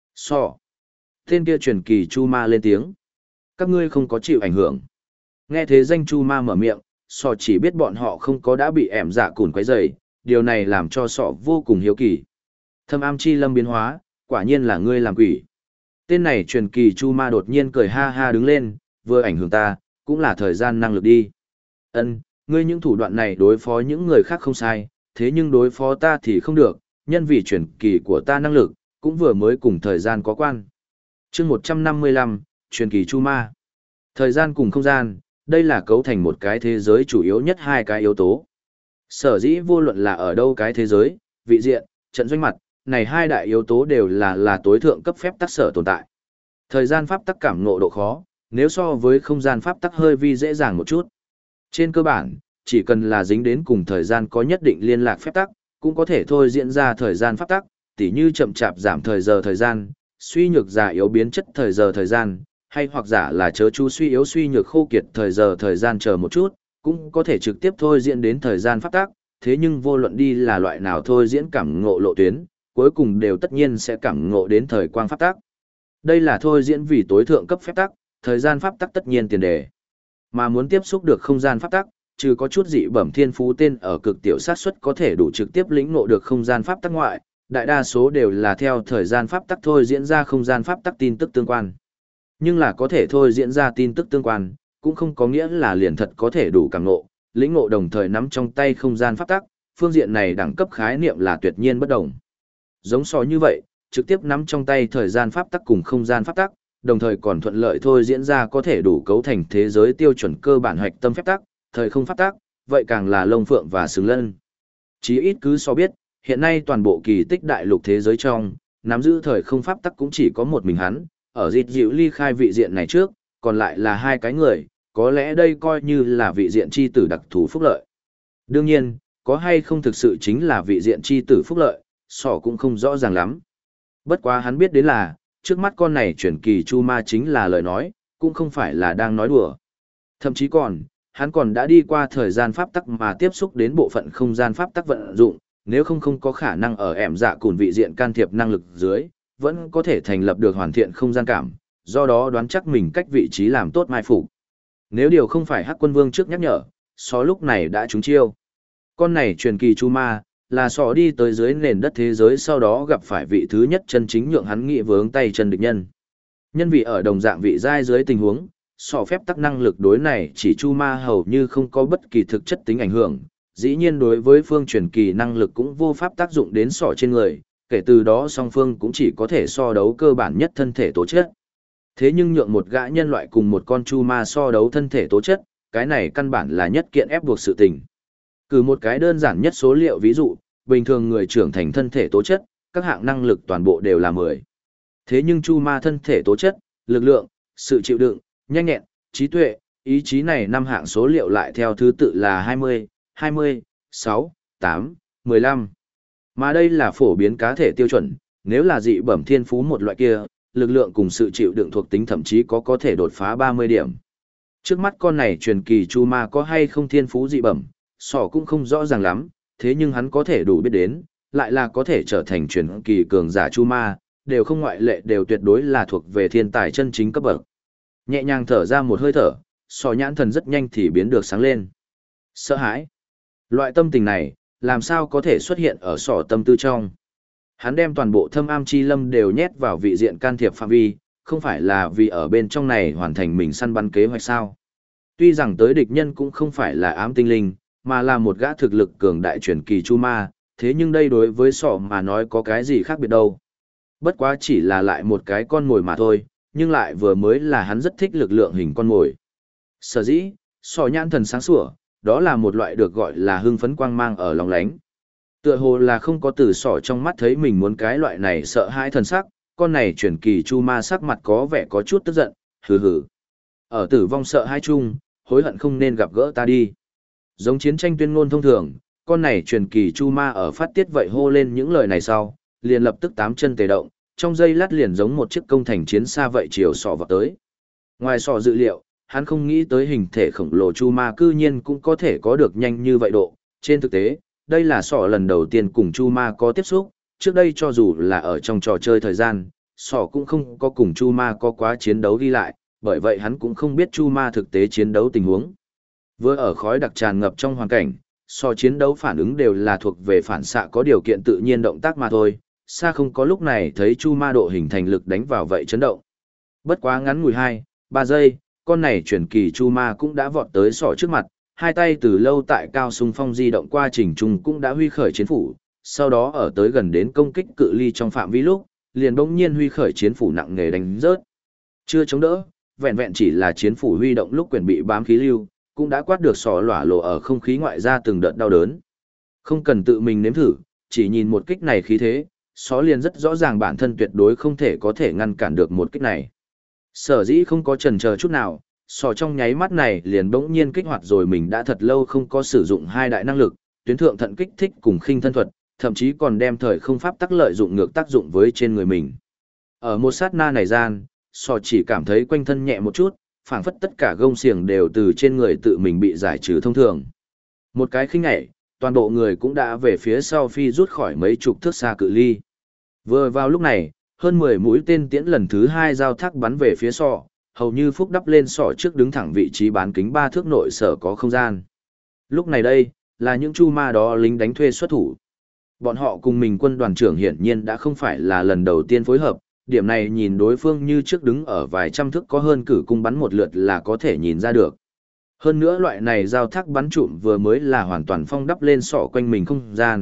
Tên kia truyền kỳ chu ma lên tiếng. Các ngươi không có chịu ảnh hưởng. Nghe thế danh chu ma mở miệng, sọ chỉ biết bọn họ không có đã bị ẻm dạ cùn quấy rầy, điều này làm cho sọ vô cùng hiếu kỳ. Thâm am chi lâm biến hóa, quả nhiên là ngươi làm quỷ. Tên này truyền kỳ chu ma đột nhiên cười ha ha đứng lên, vừa ảnh hưởng ta, cũng là thời gian năng lực đi. Ân, ngươi những thủ đoạn này đối phó những người khác không sai, thế nhưng đối phó ta thì không được, nhân vì truyền kỳ của ta năng lực, cũng vừa mới cùng thời gian có quan. Chương 155, truyền kỳ chu ma. Thời gian cùng không gian, đây là cấu thành một cái thế giới chủ yếu nhất hai cái yếu tố. Sở dĩ vô luận là ở đâu cái thế giới, vị diện, trận doanh mặt, này hai đại yếu tố đều là tối thượng cấp phép tắc sở tồn tại. Thời gian pháp tắc cảm ngộ độ khó, nếu so với không gian pháp tắc hơi vi dễ dàng một chút. Trên cơ bản, chỉ cần là dính đến cùng thời gian có nhất định liên lạc phép tắc, cũng có thể thôi diễn ra thời gian pháp tắc, tỉ như chậm chạp giảm thời giờ thời gian, suy nhược giả yếu biến chất thời giờ thời gian, hay hoặc giả là chớ chú suy yếu suy nhược khô kiệt thời giờ thời gian chờ một chút, cũng có thể trực tiếp thôi diễn đến thời gian pháp tắc, thế nhưng vô luận đi là loại nào thôi diễn cảm ngộ lộ tuyến, cuối cùng đều tất nhiên sẽ cảm ngộ đến thời quang pháp tắc. Đây là thôi diễn vì tối thượng cấp phép tắc, thời gian pháp tắc tất nhiên tiền đề. Mà muốn tiếp xúc được không gian pháp tắc, trừ có chút dị bẩm thiên phú tên ở cực tiểu sát suất có thể đủ trực tiếp lĩnh ngộ được không gian pháp tắc ngoại, đại đa số đều là theo thời gian pháp tắc thôi diễn ra không gian pháp tắc tin tức tương quan. Nhưng là có thể thôi diễn ra tin tức tương quan, cũng không có nghĩa là liền thật có thể đủ cảm ngộ, lĩnh ngộ đồng thời nắm trong tay không gian pháp tắc, phương diện này đẳng cấp khái niệm là tuyệt nhiên bất đồng. Giống so như vậy, trực tiếp nắm trong tay thời gian pháp tắc cùng không gian pháp tắc, đồng thời còn thuận lợi thôi diễn ra có thể đủ cấu thành thế giới tiêu chuẩn cơ bản hoạch tâm phép tắc, thời không pháp tắc, vậy càng là lông phượng và xứng lân. Chí ít cứ so biết, hiện nay toàn bộ kỳ tích đại lục thế giới trong, nắm giữ thời không pháp tắc cũng chỉ có một mình hắn, ở dịt dịu ly khai vị diện này trước, còn lại là hai cái người, có lẽ đây coi như là vị diện chi tử đặc thù phúc lợi. Đương nhiên, có hay không thực sự chính là vị diện chi tử phúc lợi, sỏ cũng không rõ ràng lắm. Bất quá hắn biết đến là, trước mắt con này chuyển kỳ chu ma chính là lời nói, cũng không phải là đang nói đùa. Thậm chí còn, hắn còn đã đi qua thời gian pháp tắc mà tiếp xúc đến bộ phận không gian pháp tắc vận dụng, nếu không có khả năng ở ẻm dạ cùn vị diện can thiệp năng lực dưới, vẫn có thể thành lập được hoàn thiện không gian cảm, do đó đoán chắc mình cách vị trí làm tốt mai phục. Nếu điều không phải Hắc Quân Vương trước nhắc nhở, só lúc này đã trúng chiêu. Con này truyền kỳ chu ma, là sọ đi tới dưới nền đất thế giới sau đó gặp phải vị thứ nhất chân chính nhượng hắn nghị vướng tay chân địch nhân. Nhân vị ở đồng dạng vị giai dưới tình huống, sọ phép tắc năng lực đối này chỉ chu ma hầu như không có bất kỳ thực chất tính ảnh hưởng, dĩ nhiên đối với phương truyền kỳ năng lực cũng vô pháp tác dụng đến sọ trên người, kể từ đó song phương cũng chỉ có thể so đấu cơ bản nhất thân thể tố chất. Thế nhưng nhượng một gã nhân loại cùng một con chu ma so đấu thân thể tố chất, cái này căn bản là nhất kiện ép buộc sự tình. Cử một cái đơn giản nhất số liệu ví dụ, bình thường người trưởng thành thân thể tố chất, các hạng năng lực toàn bộ đều là 10. Thế nhưng chu ma thân thể tố chất, lực lượng, sự chịu đựng, nhanh nhẹn, trí tuệ, ý chí này 5 hạng số liệu lại theo thứ tự là 20, 20, 6, 8, 15. Mà đây là phổ biến cá thể tiêu chuẩn, nếu là dị bẩm thiên phú một loại kia, lực lượng cùng sự chịu đựng thuộc tính thậm chí có thể đột phá 30 điểm. Trước mắt con này truyền kỳ chu ma có hay không thiên phú dị bẩm, sỏ cũng không rõ ràng lắm, thế nhưng hắn có thể đủ biết đến, lại là có thể trở thành truyền kỳ cường giả chu ma, đều không ngoại lệ đều tuyệt đối là thuộc về thiên tài chân chính cấp bậc. Nhẹ nhàng thở ra một hơi thở, sỏ nhãn thần rất nhanh thì biến được sáng lên. Sợ hãi. Loại tâm tình này, làm sao có thể xuất hiện ở sỏ tâm tư trong. Hắn đem toàn bộ thâm am chi lâm đều nhét vào vị diện can thiệp phạm vi, không phải là vì ở bên trong này hoàn thành mình săn bắn kế hoạch sao. Tuy rằng tới địch nhân cũng không phải là ám tinh linh, mà là một gã thực lực cường đại truyền kỳ chu ma, thế nhưng đây đối với sọ mà nói có cái gì khác biệt đâu. Bất quá chỉ là lại một cái con mồi mà thôi, nhưng lại vừa mới là hắn rất thích lực lượng hình con mồi. Sở dĩ, sọ nhãn thần sáng sủa, đó là một loại được gọi là hưng phấn quang mang ở lòng lánh. Tựa hồ là không có từ sọ trong mắt thấy mình muốn cái loại này sợ hãi thần sắc, con này truyền kỳ chu ma sắc mặt có vẻ có chút tức giận, hừ hừ. Ở tử vong sợ hãi chung, hối hận không nên gặp gỡ ta đi. Giống chiến tranh tuyên ngôn thông thường, con này truyền kỳ chu ma ở phát tiết vậy hô lên những lời này sau, liền lập tức 8 chân tề động, trong giây lát liền giống một chiếc công thành chiến xa vậy chiều sọ vào tới. Ngoài sọ dự liệu, hắn không nghĩ tới hình thể khổng lồ chu ma cư nhiên cũng có thể có được nhanh như vậy độ. Trên thực tế, đây là sọ lần đầu tiên cùng chu ma có tiếp xúc, trước đây cho dù là ở trong trò chơi thời gian, sọ cũng không có cùng chu ma có quá chiến đấu ghi lại, bởi vậy hắn cũng không biết chu ma thực tế chiến đấu tình huống. Vừa ở khói đặc tràn ngập trong hoàn cảnh, so chiến đấu phản ứng đều là thuộc về phản xạ có điều kiện tự nhiên động tác mà thôi, xa không có lúc này thấy chu ma độ hình thành lực đánh vào vậy chấn động. Bất quá ngắn ngủi 2-3 giây, con này chuyển kỳ chu ma cũng đã vọt tới sọ trước mặt, hai tay từ lâu tại cao xung phong di động qua trình trung cũng đã huy khởi chiến phủ, sau đó ở tới gần đến công kích cự ly trong phạm vi lúc, liền bỗng nhiên huy khởi chiến phủ nặng nề đánh rớt. Chưa chống đỡ, vẹn vẹn chỉ là chiến phủ huy động lúc quyền bị bám khí lưu, cũng đã quát được sọ lỏa lộ ở không khí ngoại ra từng đợt đau đớn. Không cần tự mình nếm thử, chỉ nhìn một kích này khí thế, sọ liền rất rõ ràng bản thân tuyệt đối không thể có thể ngăn cản được một kích này. Sở dĩ không có chần chờ chút nào, sọ trong nháy mắt này liền bỗng nhiên kích hoạt rồi mình đã thật lâu không có sử dụng hai đại năng lực, tuyến thượng thận kích thích cùng khinh thân thuật, thậm chí còn đem thời không pháp tắc lợi dụng ngược tác dụng với trên người mình. Ở một sát na này gian, sọ chỉ cảm thấy quanh thân nhẹ một chút, phảng phất tất cả gông xiềng đều từ trên người tự mình bị giải trừ thông thường. Một cái khinh nhảy, toàn bộ người cũng đã về phía sau phi rút khỏi mấy chục thước xa cự ly. Vừa vào lúc này, hơn 10 mũi tên tiễn lần thứ 2 giao thác bắn về phía sọ, hầu như phúc đắp lên sọ trước đứng thẳng vị trí bán kính 3 thước nội sở có không gian. Lúc này đây, là những chu ma đó lính đánh thuê xuất thủ. Bọn họ cùng mình quân đoàn trưởng hiển nhiên đã không phải là lần đầu tiên phối hợp, điểm này nhìn đối phương như trước đứng ở vài trăm thước có hơn cử cung bắn một lượt là có thể nhìn ra được. Hơn nữa loại này giao thác bắn trụm vừa mới là hoàn toàn phong đắp lên sọ quanh mình không gian,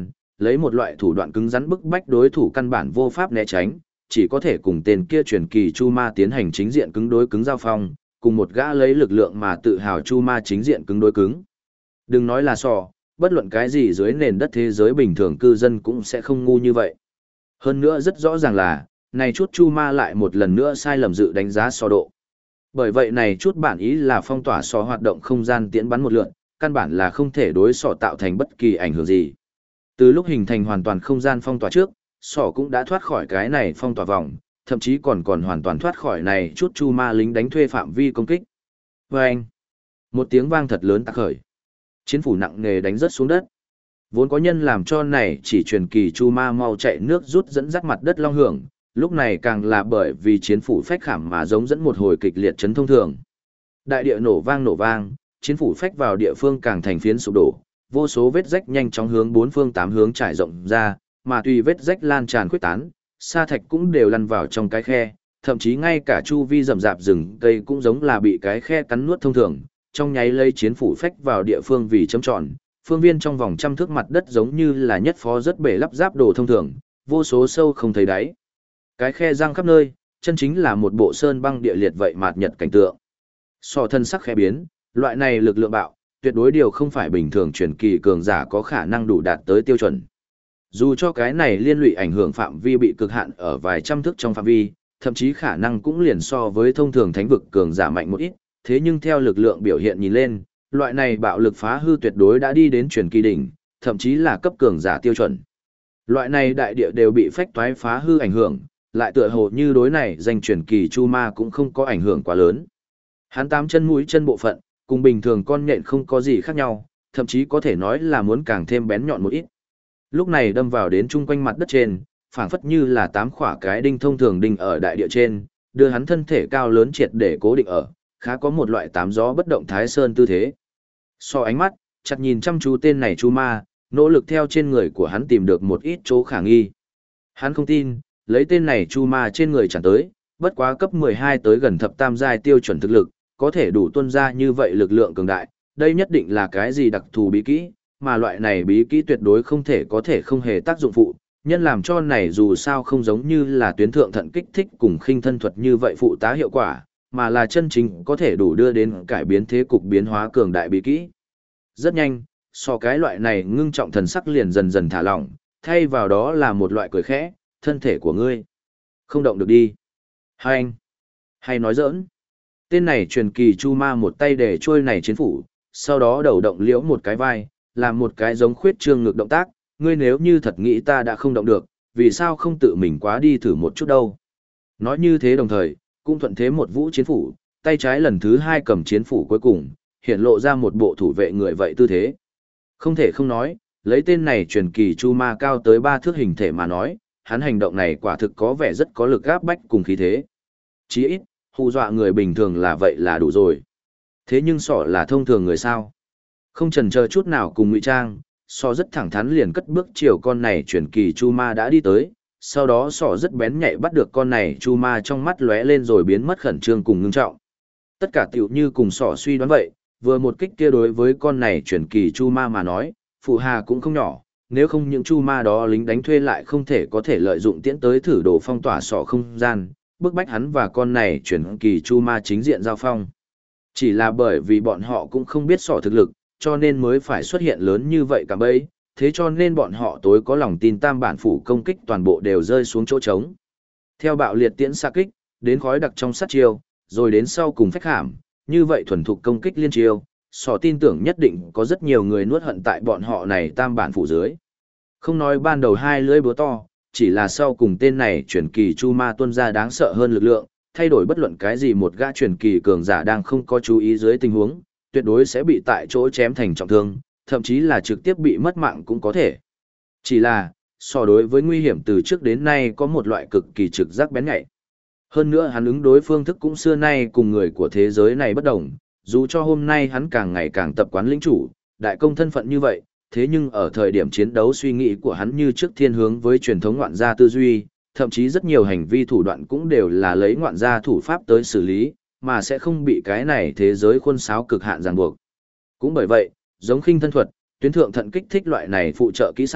lấy một loại thủ đoạn cứng rắn bức bách đối thủ căn bản vô pháp né tránh, chỉ có thể cùng tên kia truyền kỳ Chu Ma tiến hành chính diện cứng đối cứng giao phong, cùng một gã lấy lực lượng mà tự hào Chu Ma chính diện cứng đối cứng. Đừng nói là sò, bất luận cái gì dưới nền đất thế giới bình thường cư dân cũng sẽ không ngu như vậy. Hơn nữa rất rõ ràng là, này chút Chu Ma lại một lần nữa sai lầm dự đánh giá sò độ. Bởi vậy này chút bản ý là phong tỏa sò hoạt động không gian tiễn bắn một lượt, căn bản là không thể đối sò tạo thành bất kỳ ảnh hưởng gì. Từ lúc hình thành hoàn toàn không gian phong tỏa trước, sò cũng đã thoát khỏi cái này phong tỏa vòng, thậm chí còn hoàn toàn thoát khỏi này chút Chu Ma lính đánh thuê phạm vi công kích. Vâng! Một tiếng vang thật lớn tạc khởi. Chiến phủ nặng nề đánh rớt xuống đất. Vốn có nhân làm cho này chỉ truyền kỳ Chu Ma mau chạy nước rút dẫn dắt mặt đất long hưởng, lúc này càng là bởi vì chiến phủ phách khảm mà giống dẫn một hồi kịch liệt chấn thông thường. Đại địa nổ vang, chiến phủ phách vào địa phương càng thành phiến sụp đổ, vô số vết rách nhanh chóng hướng bốn phương tám hướng trải rộng ra, mà tùy vết rách lan tràn khuyết tán, sa thạch cũng đều lăn vào trong cái khe, thậm chí ngay cả chu vi rậm rạp rừng cây cũng giống là bị cái khe cắn nuốt thông thường, trong nháy lấy chiến phủ phách vào địa phương vì chấm tròn, phương viên trong vòng trăm thước mặt đất giống như là nhất phó rất bể lắp ráp đồ thông thường, vô số sâu không thấy đáy. Cái khe răng khắp nơi, chân chính là một bộ sơn băng địa liệt vậy mạt nhật cảnh tượng. Sò thân sắc khẽ biến, loại này lực lượng bạo, tuyệt đối điều không phải bình thường truyền kỳ cường giả có khả năng đủ đạt tới tiêu chuẩn. Dù cho cái này liên lụy ảnh hưởng phạm vi bị cực hạn ở vài trăm thước trong phạm vi, thậm chí khả năng cũng liền so với thông thường thánh vực cường giả mạnh một ít, thế nhưng theo lực lượng biểu hiện nhìn lên, loại này bạo lực phá hư tuyệt đối đã đi đến truyền kỳ đỉnh, thậm chí là cấp cường giả tiêu chuẩn. Loại này đại địa đều bị phách toái phá hư ảnh hưởng, lại tựa hồ như đối này danh truyền kỳ Chu Ma cũng không có ảnh hưởng quá lớn. Hắn tám chân mũi chân bộ phận, cùng bình thường con nhện không có gì khác nhau, thậm chí có thể nói là muốn càng thêm bén nhọn một ít. Lúc này đâm vào đến chung quanh mặt đất trên, phảng phất như là tám khỏa cái đinh thông thường đinh ở đại địa trên, đưa hắn thân thể cao lớn triệt để cố định ở, khá có một loại tám gió bất động thái sơn tư thế. So ánh mắt, chặt nhìn chăm chú tên này Chu Ma, nỗ lực theo trên người của hắn tìm được một ít chỗ khả nghi. Hắn không tin, lấy tên này Chu Ma trên người chẳng tới, bất quá cấp 12 tới gần thập tam giai tiêu chuẩn thực lực, có thể đủ tuân ra như vậy lực lượng cường đại, đây nhất định là cái gì đặc thù bí kỹ, mà loại này bí kỹ tuyệt đối không thể không hề tác dụng phụ, nhân làm cho này dù sao không giống như là tuyến thượng thận kích thích cùng khinh thân thuật như vậy phụ tá hiệu quả, mà là chân chính có thể đủ đưa đến cải biến thế cục biến hóa cường đại bí kỹ. Rất nhanh, so cái loại này ngưng trọng thần sắc liền dần dần thả lỏng, thay vào đó là một loại cười khẽ, thân thể của ngươi không động được đi. Hai anh, hay nói giỡn. Tên này truyền kỳ Chu Ma một tay để trôi này chiến phủ, sau đó đầu động liễu một cái vai, làm một cái giống khuyết trương ngực động tác, ngươi nếu như thật nghĩ ta đã không động được, vì sao không tự mình quá đi thử một chút đâu. Nói như thế đồng thời, cũng thuận thế một vũ chiến phủ, tay trái lần thứ hai cầm chiến phủ cuối cùng, hiện lộ ra một bộ thủ vệ người vậy tư thế. Không thể không nói, lấy tên này truyền kỳ Chu Ma cao tới 3 thước hình thể mà nói, hắn hành động này quả thực có vẻ rất có lực áp bách cùng khí thế. Chí ít, hù dọa người bình thường là vậy là đủ rồi. Thế nhưng sọ là thông thường người sao? Không chần chờ chút nào cùng ngụy trang, sọ rất thẳng thắn liền cất bước chiều con này truyền kỳ Chu Ma đã đi tới, sau đó sọ rất bén nhạy bắt được con này Chu Ma trong mắt lóe lên rồi biến mất khẩn trương cùng ngưng trọng. Tất cả tiểu như cùng sọ suy đoán vậy, vừa một kích kia đối với con này truyền kỳ Chu Ma mà nói, phụ hà cũng không nhỏ, nếu không những Chu Ma đó lính đánh thuê lại không có thể lợi dụng tiễn tới thử đồ phong tỏa sọ không gian, bức bách hắn và con này truyền kỳ Chu Ma chính diện giao phong. Chỉ là bởi vì bọn họ cũng không biết sọ thực lực, cho nên mới phải xuất hiện lớn như vậy cả bấy, thế cho nên bọn họ tối có lòng tin tam bản phủ công kích toàn bộ đều rơi xuống chỗ trống. Theo bạo liệt tiễn xa kích, đến khói đặc trong sát chiêu, rồi đến sau cùng phách hàm, như vậy thuần thục công kích liên chiêu, sọ tin tưởng nhất định có rất nhiều người nuốt hận tại bọn họ này tam bản phủ dưới. Không nói ban đầu hai lưỡi búa to, chỉ là sau cùng tên này truyền kỳ Chu Ma tuân ra đáng sợ hơn lực lượng, thay đổi bất luận cái gì một gã truyền kỳ cường giả đang không có chú ý dưới tình huống, tuyệt đối sẽ bị tại chỗ chém thành trọng thương, thậm chí là trực tiếp bị mất mạng cũng có thể. Chỉ là, so đối với nguy hiểm từ trước đến nay có một loại cực kỳ trực giác bén nhạy. Hơn nữa hắn ứng đối phương thức cũng xưa nay cùng người của thế giới này bất đồng, dù cho hôm nay hắn càng ngày càng tập quán lĩnh chủ, đại công thân phận như vậy, thế nhưng ở thời điểm chiến đấu suy nghĩ của hắn như trước thiên hướng với truyền thống ngoạn gia tư duy, thậm chí rất nhiều hành vi thủ đoạn cũng đều là lấy ngoạn gia thủ pháp tới xử lý, mà sẽ không bị cái này thế giới khuôn sáo cực hạn ràng buộc. Cũng bởi vậy, giống khinh thân thuật, tuyến thượng thận kích thích loại này phụ trợ kỹ xảo,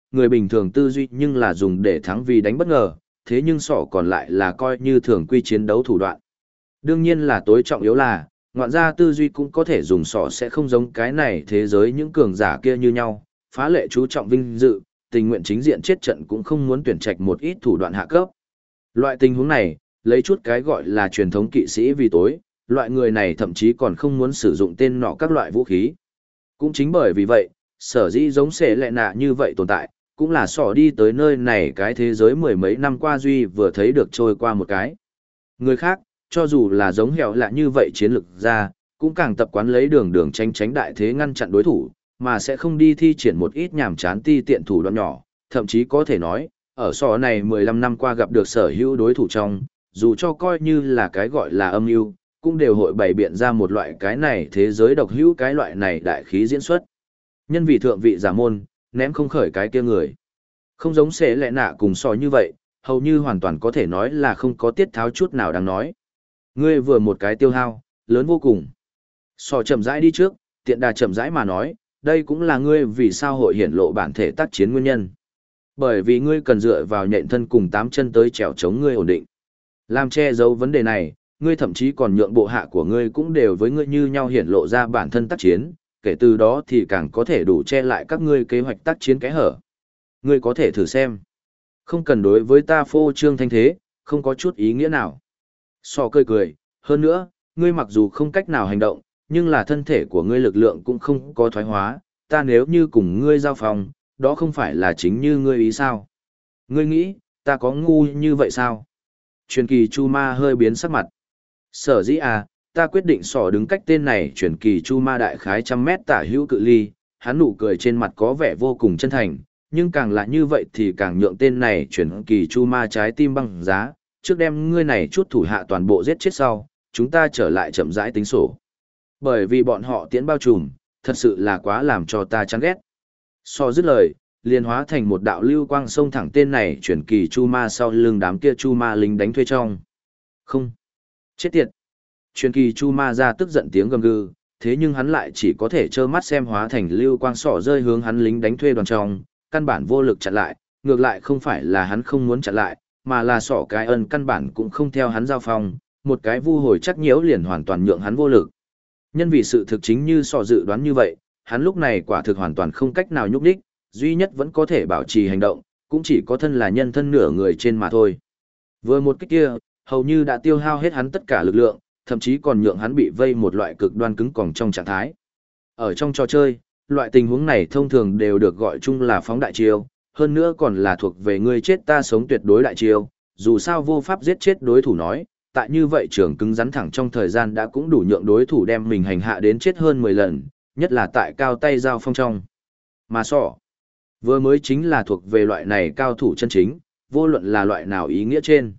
người bình thường tư duy nhưng là dùng để thắng vì đánh bất ngờ, thế nhưng sỏ còn lại là coi như thường quy chiến đấu thủ đoạn. Đương nhiên là tối trọng yếu là, ngoạn gia tư duy cũng có thể dùng sỏ sẽ không giống cái này thế giới những cường giả kia như nhau, phá lệ chú trọng vinh dự, tình nguyện chính diện chết trận cũng không muốn tuyển trạch một ít thủ đoạn hạ cấp. Loại tình huống này, lấy chút cái gọi là truyền thống kỵ sĩ vì tối, loại người này thậm chí còn không muốn sử dụng tên nọ các loại vũ khí. Cũng chính bởi vì vậy, sở dĩ giống sẽ lệ nạ như vậy tồn tại, cũng là sỏ đi tới nơi này cái thế giới mười mấy năm qua duy vừa thấy được trôi qua một cái. Người khác, cho dù là giống hẻo lạ như vậy chiến lược ra, cũng càng tập quán lấy đường đường tránh đại thế ngăn chặn đối thủ, mà sẽ không đi thi triển một ít nhảm chán ti tiện thủ đoạn nhỏ, thậm chí có thể nói, ở sỏ này 15 năm qua gặp được sở hữu đối thủ trong, dù cho coi như là cái gọi là âm mưu, cũng đều hội bày biện ra một loại cái này thế giới độc hữu cái loại này đại khí diễn xuất. Nhân vị thượng vị giả môn, ném không khởi cái kia người. Không giống sẽ lẽ nạ cùng sò như vậy, hầu như hoàn toàn có thể nói là không có tiết tháo chút nào đáng nói. Ngươi vừa một cái tiêu hao, lớn vô cùng. Sò chậm rãi đi trước, tiện đà chậm rãi mà nói, đây cũng là ngươi vì sao hội hiển lộ bản thể tác chiến nguyên nhân. Bởi vì ngươi cần dựa vào nhện thân cùng 8 chân tới trèo chống ngươi ổn định. Làm che giấu vấn đề này, ngươi thậm chí còn nhượng bộ hạ của ngươi cũng đều với ngươi như nhau hiển lộ ra bản thân tác chiến, kể từ đó thì càng có thể đủ che lại các ngươi kế hoạch tác chiến kẽ hở. Ngươi có thể thử xem. Không cần đối với ta phô trương thanh thế, không có chút ý nghĩa nào. Sò cười cười, hơn nữa, ngươi mặc dù không cách nào hành động, nhưng là thân thể của ngươi lực lượng cũng không có thoái hóa, ta nếu như cùng ngươi giao phòng, đó không phải là chính như ngươi ý sao. Ngươi nghĩ, ta có ngu như vậy sao? Truyền kỳ Chu Ma hơi biến sắc mặt. Sở dĩ à, ta quyết định sỏ đứng cách tên này truyền kỳ Chu Ma đại khái 100 mét tả hữu cự ly, hắn nụ cười trên mặt có vẻ vô cùng chân thành, nhưng càng là như vậy thì càng nhượng tên này truyền kỳ Chu Ma trái tim băng giá, trước đem ngươi này chút thủ hạ toàn bộ giết chết sau, chúng ta trở lại chậm rãi tính sổ. Bởi vì bọn họ tiễn bao trùm, thật sự là quá làm cho ta chán ghét. So dứt lời, liền hóa thành một đạo lưu quang xông thẳng tên này truyền kỳ Chu Ma sau lưng đám kia Chu Ma lính đánh thuê trong. Không. Chết tiệt. Truyền kỳ Chu Ma ra tức giận tiếng gầm gừ, thế nhưng hắn lại chỉ có thể trơ mắt xem hóa thành lưu quang sỏ rơi hướng hắn lính đánh thuê đoàn trong, căn bản vô lực chặn lại, ngược lại không phải là hắn không muốn chặn lại, mà là sỏ cái ân căn bản cũng không theo hắn giao phong, một cái vu hồi chắc nhiễu liền hoàn toàn nhượng hắn vô lực. Nhân vì sự thực chính như sỏ dự đoán như vậy, hắn lúc này quả thực hoàn toàn không cách nào nhúc đích, duy nhất vẫn có thể bảo trì hành động, cũng chỉ có thân là nhân thân nửa người trên mà thôi. Vừa một cái kia, hầu như đã tiêu hao hết hắn tất cả lực lượng, thậm chí còn nhượng hắn bị vây một loại cực đoan cứng còng trong trạng thái. Ở trong trò chơi, loại tình huống này thông thường đều được gọi chung là phóng đại chiêu, hơn nữa còn là thuộc về ngươi chết ta sống tuyệt đối đại chiêu, dù sao vô pháp giết chết đối thủ nói, tại như vậy trường cứng rắn thẳng trong thời gian đã cũng đủ nhượng đối thủ đem mình hành hạ đến chết hơn 10 lần, nhất là tại cao tay giao phong trong. Mà sọ, vừa mới chính là thuộc về loại này cao thủ chân chính, vô luận là loại nào ý nghĩa trên.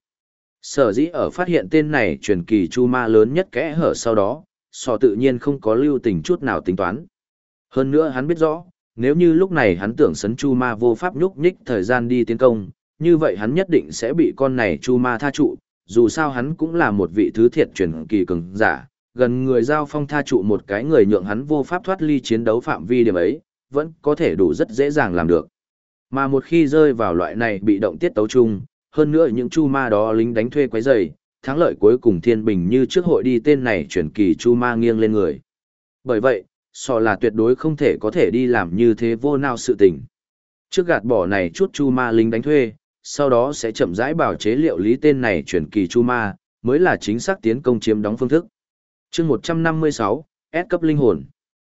Sở dĩ ở phát hiện tên này truyền kỳ Chu Ma lớn nhất kẽ hở sau đó, sọ tự nhiên không có lưu tình chút nào tính toán. Hơn nữa hắn biết rõ, nếu như lúc này hắn tưởng sấn Chu Ma vô pháp nhúc nhích thời gian đi tiến công, như vậy hắn nhất định sẽ bị con này Chu Ma tha trụ, dù sao hắn cũng là một vị thứ thiệt truyền kỳ cường giả, gần người giao phong tha trụ một cái người nhượng hắn vô pháp thoát ly chiến đấu phạm vi điểm ấy, vẫn có thể đủ rất dễ dàng làm được. Mà một khi rơi vào loại này bị động tiết tấu chung, hơn nữa những Chu Ma đó lính đánh thuê quấy rầy, thắng lợi cuối cùng thiên bình như trước hội đi tên này truyền kỳ Chu Ma nghiêng lên người. Bởi vậy, sò là tuyệt đối không thể có thể đi làm như thế vô nào sự tình. Trước gạt bỏ này chút Chu Ma lính đánh thuê, sau đó sẽ chậm rãi bảo chế liệu lý tên này truyền kỳ Chu Ma, mới là chính xác tiến công chiếm đóng phương thức. Chương 156, S cấp linh hồn.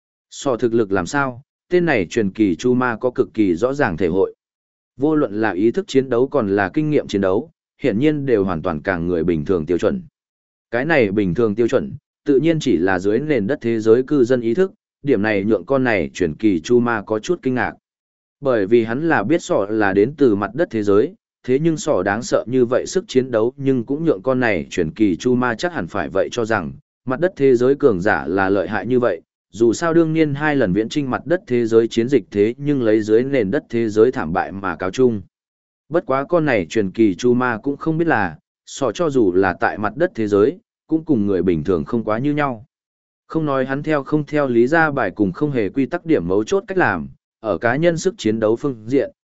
Sò thực lực làm sao, tên này truyền kỳ Chu Ma có cực kỳ rõ ràng thể hội. Vô luận là ý thức chiến đấu còn là kinh nghiệm chiến đấu, hiển nhiên đều hoàn toàn càng người bình thường tiêu chuẩn. Cái này bình thường tiêu chuẩn, tự nhiên chỉ là dưới nền đất thế giới cư dân ý thức, điểm này nhượng con này truyền kỳ Chu Ma có chút kinh ngạc. Bởi vì hắn là biết sỏ là đến từ mặt đất thế giới, thế nhưng sỏ đáng sợ như vậy sức chiến đấu nhưng cũng nhượng con này truyền kỳ Chu Ma chắc hẳn phải vậy cho rằng, mặt đất thế giới cường giả là lợi hại như vậy, dù sao đương nhiên 2 lần viễn chinh mặt đất thế giới chiến dịch thế nhưng lấy dưới nền đất thế giới thảm bại mà cáo chung. Bất quá con này truyền kỳ Chu Ma cũng không biết là, sỏ cho dù là tại mặt đất thế giới, cũng cùng người bình thường không quá như nhau. Không nói hắn theo không theo lý ra bài cùng không hề quy tắc điểm mấu chốt cách làm, ở cá nhân sức chiến đấu phương diện,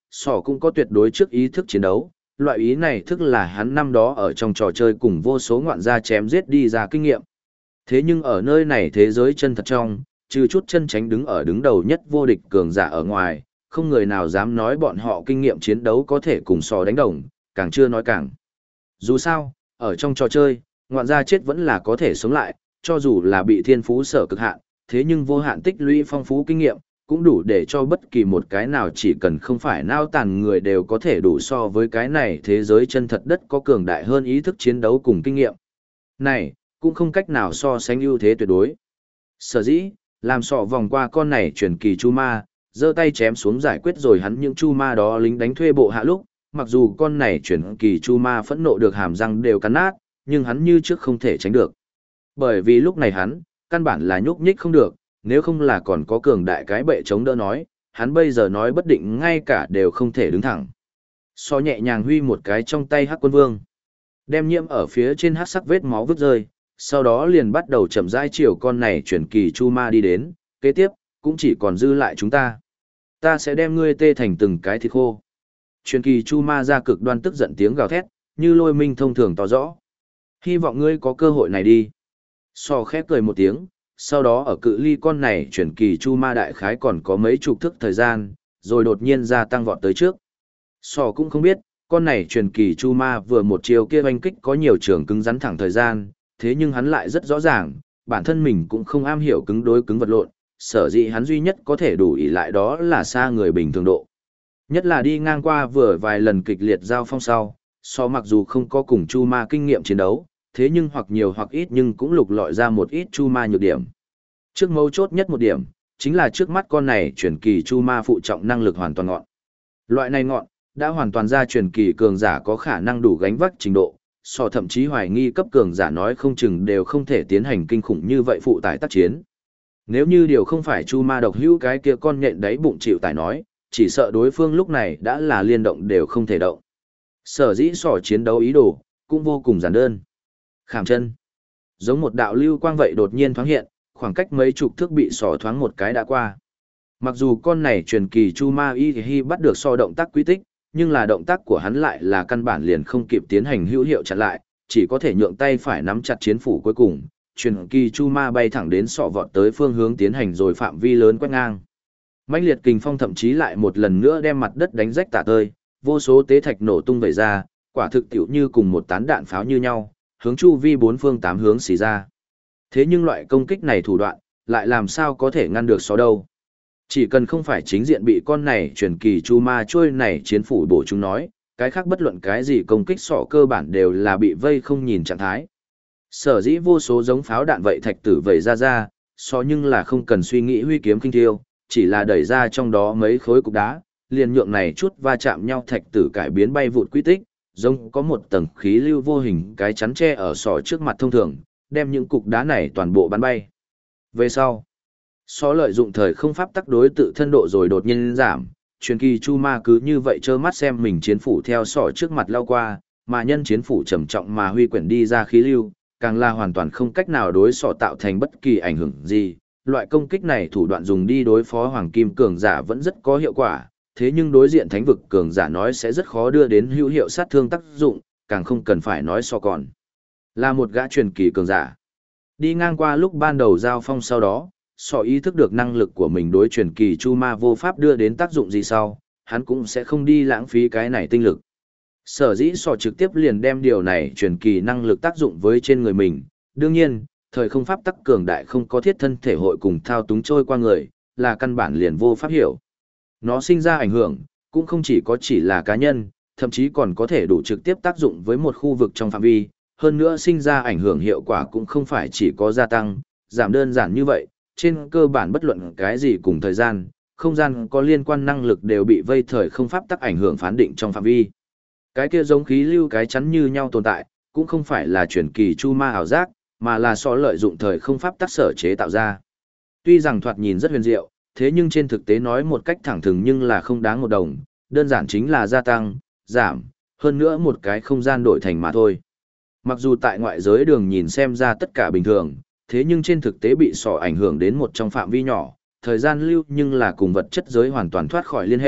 sỏ cũng có tuyệt đối trước ý thức chiến đấu, loại ý này thức là hắn năm đó ở trong trò chơi cùng vô số ngoạn gia chém giết đi ra kinh nghiệm. Thế nhưng ở nơi này thế giới chân thật trong, trừ chút chân tránh đứng ở đứng đầu nhất vô địch cường giả ở ngoài, không người nào dám nói bọn họ kinh nghiệm chiến đấu có thể cùng sò đánh đồng, càng chưa nói càng. Dù sao, ở trong trò chơi, ngoạn gia chết vẫn là có thể sống lại, cho dù là bị thiên phú sở cực hạn, thế nhưng vô hạn tích lũy phong phú kinh nghiệm, cũng đủ để cho bất kỳ một cái nào chỉ cần không phải nao tàn người đều có thể đủ so với cái này thế giới chân thật đất có cường đại hơn ý thức chiến đấu cùng kinh nghiệm. Này, cũng không cách nào so sánh ưu thế tuyệt đối. Sở dĩ, làm sọ vòng qua con này truyền kỳ chu ma, giơ tay chém xuống giải quyết rồi hắn những chu ma đó lính đánh thuê bộ hạ lúc, mặc dù con này truyền kỳ chu ma phẫn nộ được hàm răng đều cắn nát, nhưng hắn như trước không thể tránh được. Bởi vì lúc này hắn, căn bản là nhúc nhích không được, nếu không là còn có cường đại cái bệ chống đỡ nói, hắn bây giờ nói bất định ngay cả đều không thể đứng thẳng. So nhẹ nhàng huy một cái trong tay Hắc Quân Vương, đem nhiễm ở phía trên hắc sắc vết máu vứt rơi, sau đó liền bắt đầu chậm rãi chiều con này truyền kỳ chu ma đi đến, kế tiếp, cũng chỉ còn dư lại chúng ta. Ta sẽ đem ngươi tê thành từng cái thịt khô. Truyền kỳ chu ma ra cực đoan tức giận tiếng gào thét, như lôi minh thông thường tỏ rõ. Hy vọng ngươi có cơ hội này đi. So khép cười một tiếng, sau đó ở cự ly con này truyền kỳ chu ma đại khái còn có mấy chục thức thời gian, rồi đột nhiên ra tăng vọt tới trước. So cũng không biết, con này truyền kỳ chu ma vừa một chiều kia oanh kích có nhiều trường cứng rắn thẳng thời gian, thế nhưng hắn lại rất rõ ràng, bản thân mình cũng không am hiểu cứng đối cứng vật lộn, sở dĩ hắn duy nhất có thể đủ ỷ lại đó là xa người bình thường độ. Nhất là đi ngang qua vừa vài lần kịch liệt giao phong sau, so mặc dù không có cùng chu ma kinh nghiệm chiến đấu, thế nhưng hoặc nhiều hoặc ít nhưng cũng lục lọi ra một ít chu ma nhược điểm. Trước mấu chốt nhất một điểm, chính là trước mắt con này truyền kỳ chu ma phụ trọng năng lực hoàn toàn ngọn. Loại này ngọn, đã hoàn toàn ra truyền kỳ cường giả có khả năng đủ gánh vác trình độ, so thậm chí hoài nghi cấp cường giả nói không chừng đều không thể tiến hành kinh khủng như vậy phụ tải tác chiến. Nếu như điều không phải chu ma độc hữu cái kia con nhện đáy bụng chịu tải nói, chỉ sợ đối phương lúc này đã là liên động đều không thể động. Sở dĩ sỏ chiến đấu ý đồ, cũng vô cùng giản đơn. Khảm chân. Giống một đạo lưu quang vậy đột nhiên thoáng hiện, khoảng cách mấy chục thước bị sỏ thoáng một cái đã qua. Mặc dù con này truyền kỳ chu ma y bắt được so động tác quy tích, nhưng là động tác của hắn lại là căn bản liền không kịp tiến hành hữu hiệu chặn lại, chỉ có thể nhượng tay phải nắm chặt chiến phủ cuối cùng, truyền kỳ chu ma bay thẳng đến sọ vọt tới phương hướng tiến hành rồi phạm vi lớn quét ngang. Mãnh liệt kình phong thậm chí lại một lần nữa đem mặt đất đánh rách tả tơi, vô số tế thạch nổ tung vẩy ra, quả thực tiểu như cùng một tán đạn pháo như nhau, hướng chu vi bốn phương tám hướng xì ra. Thế nhưng loại công kích này thủ đoạn, lại làm sao có thể ngăn được sọ đâu. Chỉ cần không phải chính diện bị con này truyền kỳ chu ma trôi này chiến phủ bổ chúng nói, cái khác bất luận cái gì công kích sọ cơ bản đều là bị vây không nhìn trạng thái. Sở dĩ vô số giống pháo đạn vậy thạch tử vẩy ra, so nhưng là không cần suy nghĩ huy kiếm kinh thiêu, chỉ là đẩy ra trong đó mấy khối cục đá, liền nhượng này chút va chạm nhau thạch tử cải biến bay vụt quy tích, giống có một tầng khí lưu vô hình cái chắn tre ở sọ trước mặt thông thường, đem những cục đá này toàn bộ bắn bay. Về sau, so lợi dụng thời không pháp tắc đối tự thân độ rồi đột nhiên giảm, truyền kỳ chu ma cứ như vậy trơ mắt xem mình chiến phủ theo sọ trước mặt lao qua, mà nhân chiến phủ trầm trọng mà huy quyển đi ra khí lưu, càng là hoàn toàn không cách nào đối sọ tạo thành bất kỳ ảnh hưởng gì. Loại công kích này thủ đoạn dùng đi đối phó hoàng kim cường giả vẫn rất có hiệu quả, thế nhưng đối diện thánh vực cường giả nói sẽ rất khó đưa đến hữu hiệu sát thương tác dụng, càng không cần phải nói so còn là một gã truyền kỳ cường giả. Đi ngang qua lúc ban đầu giao phong sau đó, sọ ý thức được năng lực của mình đối truyền kỳ chu ma vô pháp đưa đến tác dụng gì sau, hắn cũng sẽ không đi lãng phí cái này tinh lực. Sở dĩ sọ trực tiếp liền đem điều này truyền kỳ năng lực tác dụng với trên người mình, đương nhiên, thời không pháp tắc cường đại không có thiết thân thể hội cùng thao túng trôi qua người, là căn bản liền vô pháp hiểu. Nó sinh ra ảnh hưởng, cũng không chỉ là cá nhân, thậm chí còn có thể đủ trực tiếp tác dụng với một khu vực trong phạm vi, hơn nữa sinh ra ảnh hưởng hiệu quả cũng không phải chỉ có gia tăng, giảm đơn giản như vậy, trên cơ bản bất luận cái gì cùng thời gian, không gian có liên quan năng lực đều bị vây thời không pháp tắc ảnh hưởng phán định trong phạm vi. Cái kia giống khí lưu cái chắn như nhau tồn tại, cũng không phải là truyền kỳ chu ma ảo giác, mà là so lợi dụng thời không pháp tắc sở chế tạo ra. Tuy rằng thoạt nhìn rất huyền diệu, thế nhưng trên thực tế nói một cách thẳng thừng nhưng là không đáng một đồng, đơn giản chính là gia tăng, giảm, hơn nữa một cái không gian đổi thành mà thôi. Mặc dù tại ngoại giới đường nhìn xem ra tất cả bình thường, thế nhưng trên thực tế bị sọ ảnh hưởng đến một trong phạm vi nhỏ, thời gian lưu nhưng là cùng vật chất giới hoàn toàn thoát khỏi liên hệ,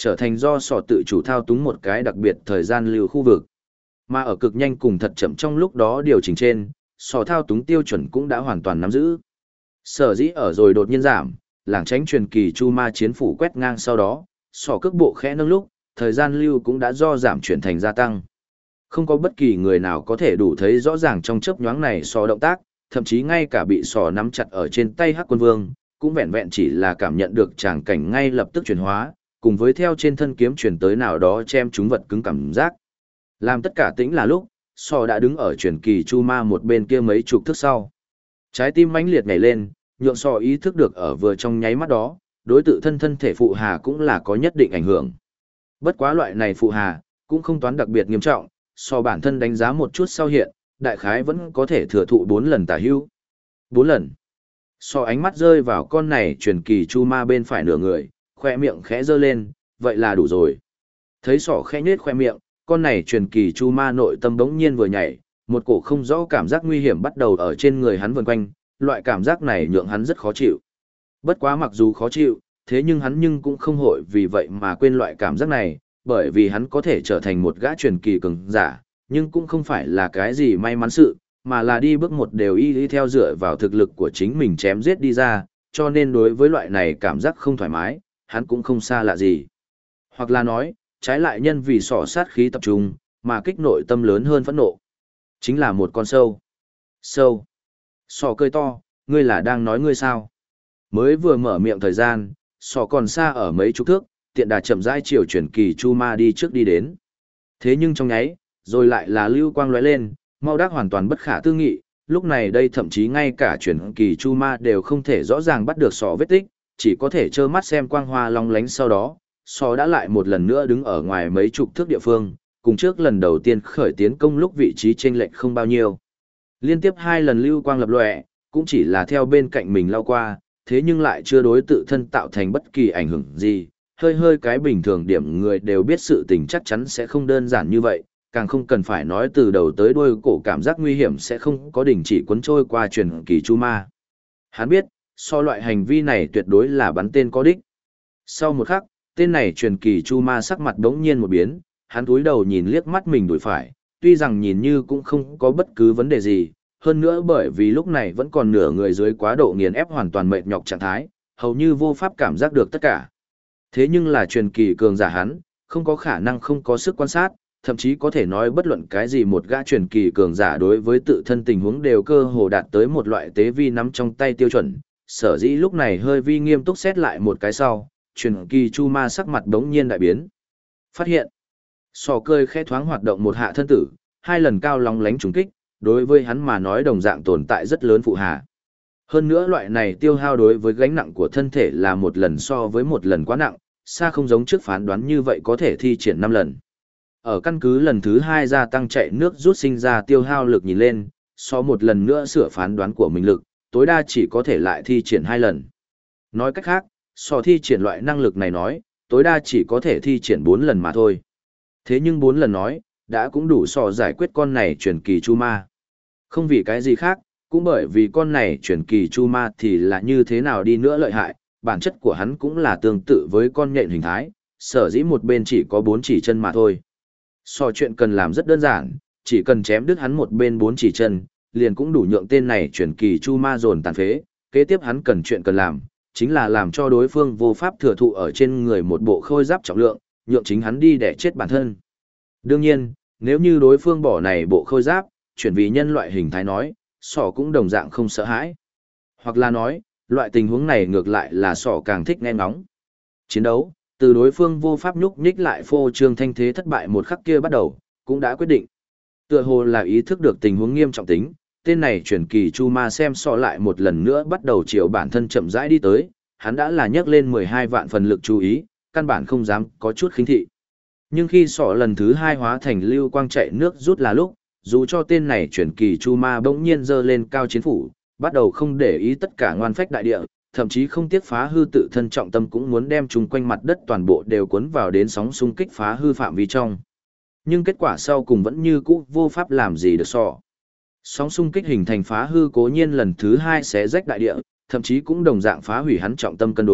trở thành do sọ tự chủ thao túng một cái đặc biệt thời gian lưu khu vực. Mà ở cực nhanh cùng thật chậm trong lúc đó điều chỉnh trên, sọ thao túng tiêu chuẩn cũng đã hoàn toàn nắm giữ. Sở dĩ ở rồi đột nhiên giảm, lảng tránh truyền kỳ chu ma chiến phủ quét ngang sau đó, sọ cước bộ khẽ nâng lúc, thời gian lưu cũng đã do giảm chuyển thành gia tăng. Không có bất kỳ người nào có thể đủ thấy rõ ràng trong chớp nhoáng này sọ động tác, thậm chí ngay cả bị sọ nắm chặt ở trên tay Hắc Quân Vương, cũng vẹn vẹn chỉ là cảm nhận được tràng cảnh ngay lập tức chuyển hóa, cùng với theo trên thân kiếm chuyển tới nào đó chém chúng vật cứng cảm giác. Làm tất cả tĩnh là lúc, sọ đã đứng ở truyền kỳ chu ma một bên kia mấy chục thước sau. Trái tim mãnh liệt nhảy lên, nhượng sọ ý thức được ở vừa trong nháy mắt đó, đối tự thân thể phụ hà cũng là có nhất định ảnh hưởng. Bất quá loại này phụ hà, cũng không toán đặc biệt nghiêm trọng, so bản thân đánh giá một chút sau hiện, đại khái vẫn có thể thừa thụ 4 lần tả hữu. 4 lần. So ánh mắt rơi vào con này truyền kỳ chu ma bên phải nửa người, khoe miệng khẽ giơ lên, vậy là đủ rồi. Thấy sọ khẽ nhếch khoe miệng, con này truyền kỳ chu ma nội tâm bỗng nhiên vừa nhảy, một cổ không rõ cảm giác nguy hiểm bắt đầu ở trên người hắn vần quanh, loại cảm giác này nhượng hắn rất khó chịu. Bất quá mặc dù khó chịu, thế nhưng hắn cũng không hội vì vậy mà quên loại cảm giác này, bởi vì hắn có thể trở thành một gã truyền kỳ cường giả, nhưng cũng không phải là cái gì may mắn sự, mà là đi bước một đều y theo dựa vào thực lực của chính mình chém giết đi ra, cho nên đối với loại này cảm giác không thoải mái, hắn cũng không xa lạ gì. Hoặc là nói, trái lại nhân vì sọ sát khí tập trung, mà kích nội tâm lớn hơn phẫn nộ. Chính là một con sâu. Sâu. Sọ cười to, ngươi là đang nói ngươi sao? Mới vừa mở miệng thời gian, sọ còn xa ở mấy chục thước, tiện đà chậm rãi chiều chuyển kỳ chu ma đi trước đi đến. Thế nhưng trong nháy, rồi lại là lưu quang lóe lên, mau đắc hoàn toàn bất khả tư nghị, lúc này đây thậm chí ngay cả chuyển kỳ chu ma đều không thể rõ ràng bắt được sọ vết tích, chỉ có thể trơ mắt xem quang hoa long lánh sau đó, sọ đã lại một lần nữa đứng ở ngoài mấy chục thước địa phương, cùng trước lần đầu tiên khởi tiến công lúc vị trí chênh lệch không bao nhiêu. Liên tiếp 2 lần lưu quang lập lòe, cũng chỉ là theo bên cạnh mình lao qua, thế nhưng lại chưa đối tự thân tạo thành bất kỳ ảnh hưởng gì. Hơi cái bình thường điểm người đều biết sự tình chắc chắn sẽ không đơn giản như vậy, càng không cần phải nói từ đầu tới đuôi cổ cảm giác nguy hiểm sẽ không có đình chỉ cuốn trôi qua truyền kỳ chu ma. Hắn biết, so loại hành vi này tuyệt đối là bắn tên có đích. Sau một khắc, tên này truyền kỳ chu ma sắc mặt đống nhiên một biến, hắn cúi đầu nhìn liếc mắt mình đuổi phải, tuy rằng nhìn như cũng không có bất cứ vấn đề gì, hơn nữa bởi vì lúc này vẫn còn nửa người dưới quá độ nghiền ép hoàn toàn mệt nhọc trạng thái, hầu như vô pháp cảm giác được tất cả. Thế nhưng là truyền kỳ cường giả hắn, không có khả năng không có sức quan sát, thậm chí có thể nói bất luận cái gì một gã truyền kỳ cường giả đối với tự thân tình huống đều cơ hồ đạt tới một loại tế vi nắm trong tay tiêu chuẩn. Sở dĩ lúc này hơi vi nghiêm túc xét lại một cái sau, truyền kỳ chu ma sắc mặt đống nhiên đại biến. Phát hiện, sò cơi khẽ thoáng hoạt động một hạ thân tử, 2 lần cao long lánh trúng kích, đối với hắn mà nói đồng dạng tồn tại rất lớn phụ hà. Hơn nữa loại này tiêu hao đối với gánh nặng của thân thể là một lần so với một lần quá nặng, xa không giống trước phán đoán như vậy có thể thi triển 5 lần. Ở căn cứ lần thứ 2 gia tăng chạy nước rút sinh ra tiêu hao lực nhìn lên, so một lần nữa sửa phán đoán của mình lực, tối đa chỉ có thể lại thi triển 2 lần. Nói cách khác, so thi triển loại năng lực này nói, tối đa chỉ có thể thi triển 4 lần mà thôi. Thế nhưng 4 lần nói, đã cũng đủ so giải quyết con này truyền kỳ chu ma. Không vì cái gì khác, cũng bởi vì con này truyền kỳ chu ma thì là như thế nào đi nữa lợi hại, bản chất của hắn cũng là tương tự với con nhện hình thái, sở dĩ một bên chỉ có 4 chỉ chân mà thôi. So chuyện cần làm rất đơn giản, chỉ cần chém đứt hắn một bên 4 chỉ chân, liền cũng đủ nhượng tên này truyền kỳ chu ma dồn tàn phế, kế tiếp hắn cần chuyện cần làm, chính là làm cho đối phương vô pháp thừa thụ ở trên người một bộ khôi giáp trọng lượng, nhượng chính hắn đi để chết bản thân. Đương nhiên, nếu như đối phương bỏ này bộ khôi giáp, chuyển vì nhân loại hình thái nói, sỏ cũng đồng dạng không sợ hãi. Hoặc là nói, loại tình huống này ngược lại là sỏ càng thích nghe ngóng. Chiến đấu, từ đối phương vô pháp nhúc nhích lại phô trương thanh thế thất bại một khắc kia bắt đầu, cũng đã quyết định. Tựa hồ là ý thức được tình huống nghiêm trọng tính, tên này truyền kỳ chu ma xem sọ lại một lần nữa bắt đầu chiều bản thân chậm rãi đi tới, hắn đã là nhấc lên 12 vạn phần lực chú ý, căn bản không dám có chút khinh thị. Nhưng khi sọ lần thứ 2 hóa thành lưu quang chạy nước rút là lúc, dù cho tên này truyền kỳ chu ma bỗng nhiên giơ lên cao chiến phủ, bắt đầu không để ý tất cả ngoan phách đại địa, thậm chí không tiếc phá hư tự thân trọng tâm cũng muốn đem chúng quanh mặt đất toàn bộ đều cuốn vào đến sóng xung kích phá hư phạm vi trong. Nhưng kết quả sau cùng vẫn như cũ vô pháp làm gì được sọ. Sóng xung kích hình thành phá hư cố nhiên lần thứ 2 xé rách đại địa, thậm chí cũng đồng dạng phá hủy hắn trọng tâm cân đối,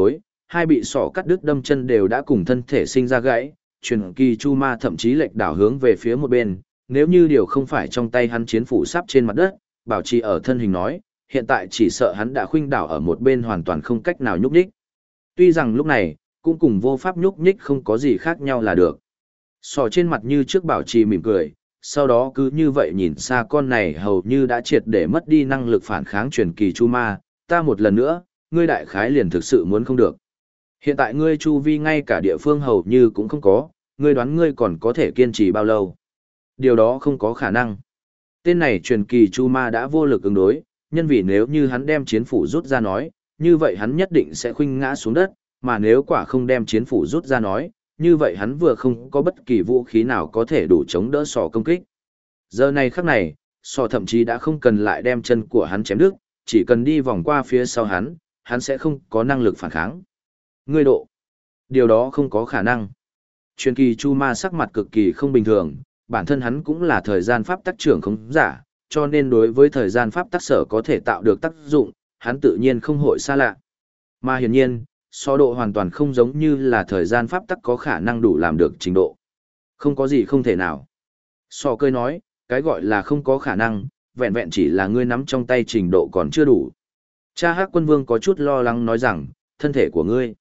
hai bị sỏ cắt đứt đâm chân đều đã cùng thân thể sinh ra gãy, truyền kỳ chu ma thậm chí lệch đảo hướng về phía một bên, nếu như điều không phải trong tay hắn chiến phủ sắp trên mặt đất, bảo trì ở thân hình nói, hiện tại chỉ sợ hắn đã khuynh đảo ở một bên hoàn toàn không cách nào nhúc nhích. Tuy rằng lúc này, cũng cùng vô pháp nhúc nhích không có gì khác nhau là được. Sỏ trên mặt như trước bảo trì mỉm cười, sau đó cứ như vậy nhìn xa con này hầu như đã triệt để mất đi năng lực phản kháng truyền kỳ chu ma, ta một lần nữa, ngươi đại khái liền thực sự muốn không được. Hiện tại ngươi chu vi ngay cả địa phương hầu như cũng không có, ngươi đoán ngươi còn có thể kiên trì bao lâu. Điều đó không có khả năng. Tên này truyền kỳ chu ma đã vô lực ứng đối, nhân vì nếu như hắn đem chiến phủ rút ra nói, như vậy hắn nhất định sẽ khuynh ngã xuống đất, mà nếu quả không đem chiến phủ rút ra nói, như vậy hắn vừa không có bất kỳ vũ khí nào có thể đủ chống đỡ sỏ công kích. Giờ này khắc này, sỏ thậm chí đã không cần lại đem chân của hắn chém đứt, chỉ cần đi vòng qua phía sau hắn sẽ không có năng lực phản kháng. Ngươi độ. Điều đó không có khả năng. Truyền kỳ chu ma sắc mặt cực kỳ không bình thường, bản thân hắn cũng là thời gian pháp tắc trưởng không giả, cho nên đối với thời gian pháp tắc sở có thể tạo được tác dụng, hắn tự nhiên không hội xa lạ. Mà hiển nhiên, so độ hoàn toàn không giống như là thời gian pháp tắc có khả năng đủ làm được trình độ. Không có gì không thể nào. So cười nói, cái gọi là không có khả năng, vẹn vẹn chỉ là ngươi nắm trong tay trình độ còn chưa đủ. Cha Hắc Quân Vương có chút lo lắng nói rằng, thân thể của ngươi,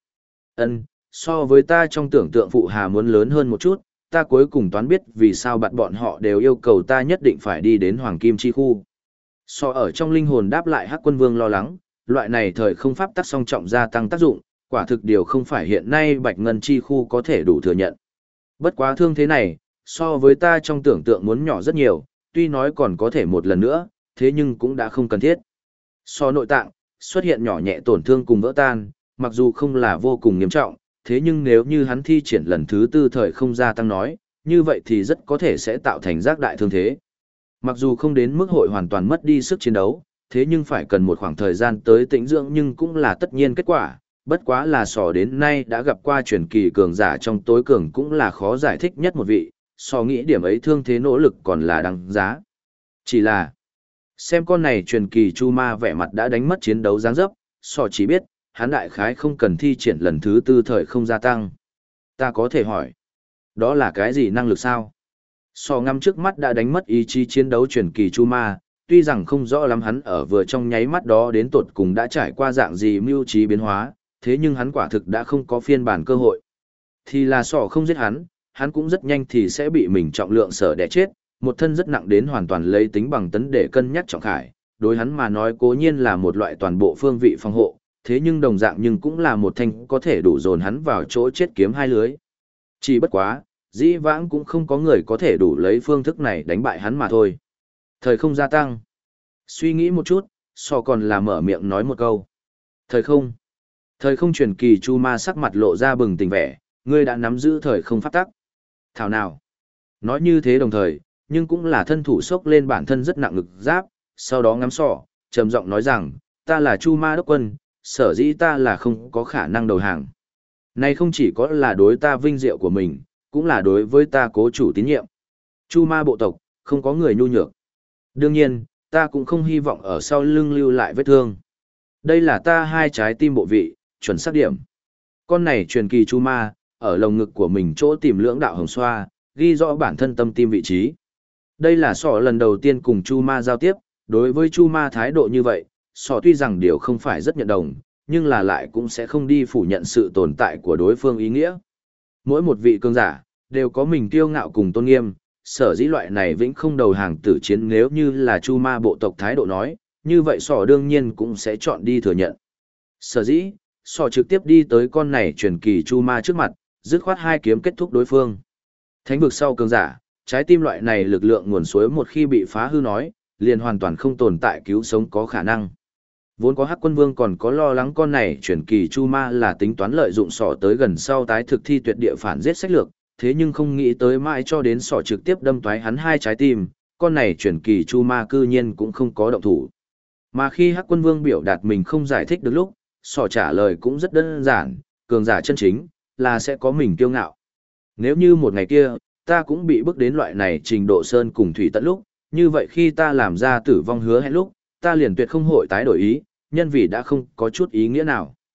so với ta trong tưởng tượng phụ hà muốn lớn hơn một chút, ta cuối cùng toán biết vì sao bọn họ đều yêu cầu ta nhất định phải đi đến Hoàng Kim Chi Khu. So ở trong linh hồn đáp lại Hắc Quân Vương lo lắng, loại này thời không pháp tắc song trọng gia tăng tác dụng, quả thực điều không phải hiện nay Bạch Ngân Chi Khu có thể đủ thừa nhận. Bất quá thương thế này, so với ta trong tưởng tượng muốn nhỏ rất nhiều, tuy nói còn có thể một lần nữa, thế nhưng cũng đã không cần thiết. So nội tạng, xuất hiện nhỏ nhẹ tổn thương cùng vỡ tan, mặc dù không là vô cùng nghiêm trọng, thế nhưng nếu như hắn thi triển lần thứ tư thời không gia tăng nói, như vậy thì rất có thể sẽ tạo thành giác đại thương thế. Mặc dù không đến mức hội hoàn toàn mất đi sức chiến đấu, thế nhưng phải cần một khoảng thời gian tới tĩnh dưỡng nhưng cũng là tất nhiên kết quả, bất quá là sò đến nay đã gặp qua truyền kỳ cường giả trong tối cường cũng là khó giải thích nhất một vị, sò nghĩ điểm ấy thương thế nỗ lực còn là đáng giá. Chỉ là, xem con này truyền kỳ chu ma vẻ mặt đã đánh mất chiến đấu dáng dấp, sò chỉ biết, hắn đại khái không cần thi triển lần thứ tư thời không gia tăng. Ta có thể hỏi, đó là cái gì năng lực sao? Sò ngắm trước mắt đã đánh mất ý chí chiến đấu truyền kỳ chu ma, tuy rằng không rõ lắm hắn ở vừa trong nháy mắt đó đến tột cùng đã trải qua dạng gì mưu trí biến hóa, thế nhưng hắn quả thực đã không có phiên bản cơ hội. Thì là sò không giết hắn cũng rất nhanh thì sẽ bị mình trọng lượng sở đè chết, một thân rất nặng đến hoàn toàn lấy tính bằng tấn để cân nhắc trọng khải, đối hắn mà nói cố nhiên là một loại toàn bộ phương vị phòng hộ, thế nhưng đồng dạng nhưng cũng là một thanh có thể đủ dồn hắn vào chỗ chết kiếm hai lưới. Chỉ bất quá, dĩ vãng cũng không có người có thể đủ lấy phương thức này đánh bại hắn mà thôi. Thời không gia tăng. Suy nghĩ một chút, so còn là mở miệng nói một câu. Thời không. Thời không truyền kỳ chu ma sắc mặt lộ ra bừng tỉnh vẻ, ngươi đã nắm giữ thời không pháp tắc. Thảo nào. Nói như thế đồng thời, nhưng cũng là thân thủ sốc lên bản thân rất nặng lực giáp, sau đó ngắm sọ, trầm giọng nói rằng, ta là chu ma đốc quân, sở dĩ ta là không có khả năng đầu hàng. Này không chỉ có là đối ta vinh diệu của mình, cũng là đối với ta cố chủ tín nhiệm. Chu ma bộ tộc, không có người nhu nhược. Đương nhiên, ta cũng không hy vọng ở sau lưng lưu lại vết thương. Đây là ta hai trái tim bộ vị, chuẩn xác điểm. Con này truyền kỳ chu ma, ở lồng ngực của mình chỗ tìm lưỡng đạo hồng xoa, ghi rõ bản thân tâm tim vị trí. Đây là sọ lần đầu tiên cùng chu ma giao tiếp, đối với chu ma thái độ như vậy, sọ tuy rằng điều không phải rất nhận đồng, nhưng là lại cũng sẽ không đi phủ nhận sự tồn tại của đối phương ý nghĩa. Mỗi một vị cường giả, đều có mình kiêu ngạo cùng tôn nghiêm, sở dĩ loại này vĩnh không đầu hàng tử chiến nếu như là chu ma bộ tộc thái độ nói, như vậy sọ đương nhiên cũng sẽ chọn đi thừa nhận. Sở dĩ, sọ trực tiếp đi tới con này truyền kỳ chu ma trước mặt, dứt khoát hai kiếm kết thúc đối phương. Thánh vực sau cường giả, trái tim loại này lực lượng nguồn suối một khi bị phá hư nói, liền hoàn toàn không tồn tại cứu sống có khả năng. Vốn có Hắc Quân Vương còn có lo lắng con này truyền kỳ chu ma là tính toán lợi dụng sọ tới gần sau tái thực thi tuyệt địa phản giết sách lược, thế nhưng không nghĩ tới mãi cho đến sọ trực tiếp đâm toái hắn hai trái tim, con này truyền kỳ chu ma cư nhiên cũng không có động thủ. Mà khi Hắc Quân Vương biểu đạt mình không giải thích được lúc, sọ trả lời cũng rất đơn giản, cường giả chân chính, là sẽ có mình kiêu ngạo. Nếu như một ngày kia, ta cũng bị bước đến loại này trình độ sơn cùng thủy tận lúc, như vậy khi ta làm ra tử vong hứa hẹn lúc, ta liền tuyệt không hội tái đổi ý, nhân vì đã không có chút ý nghĩa nào.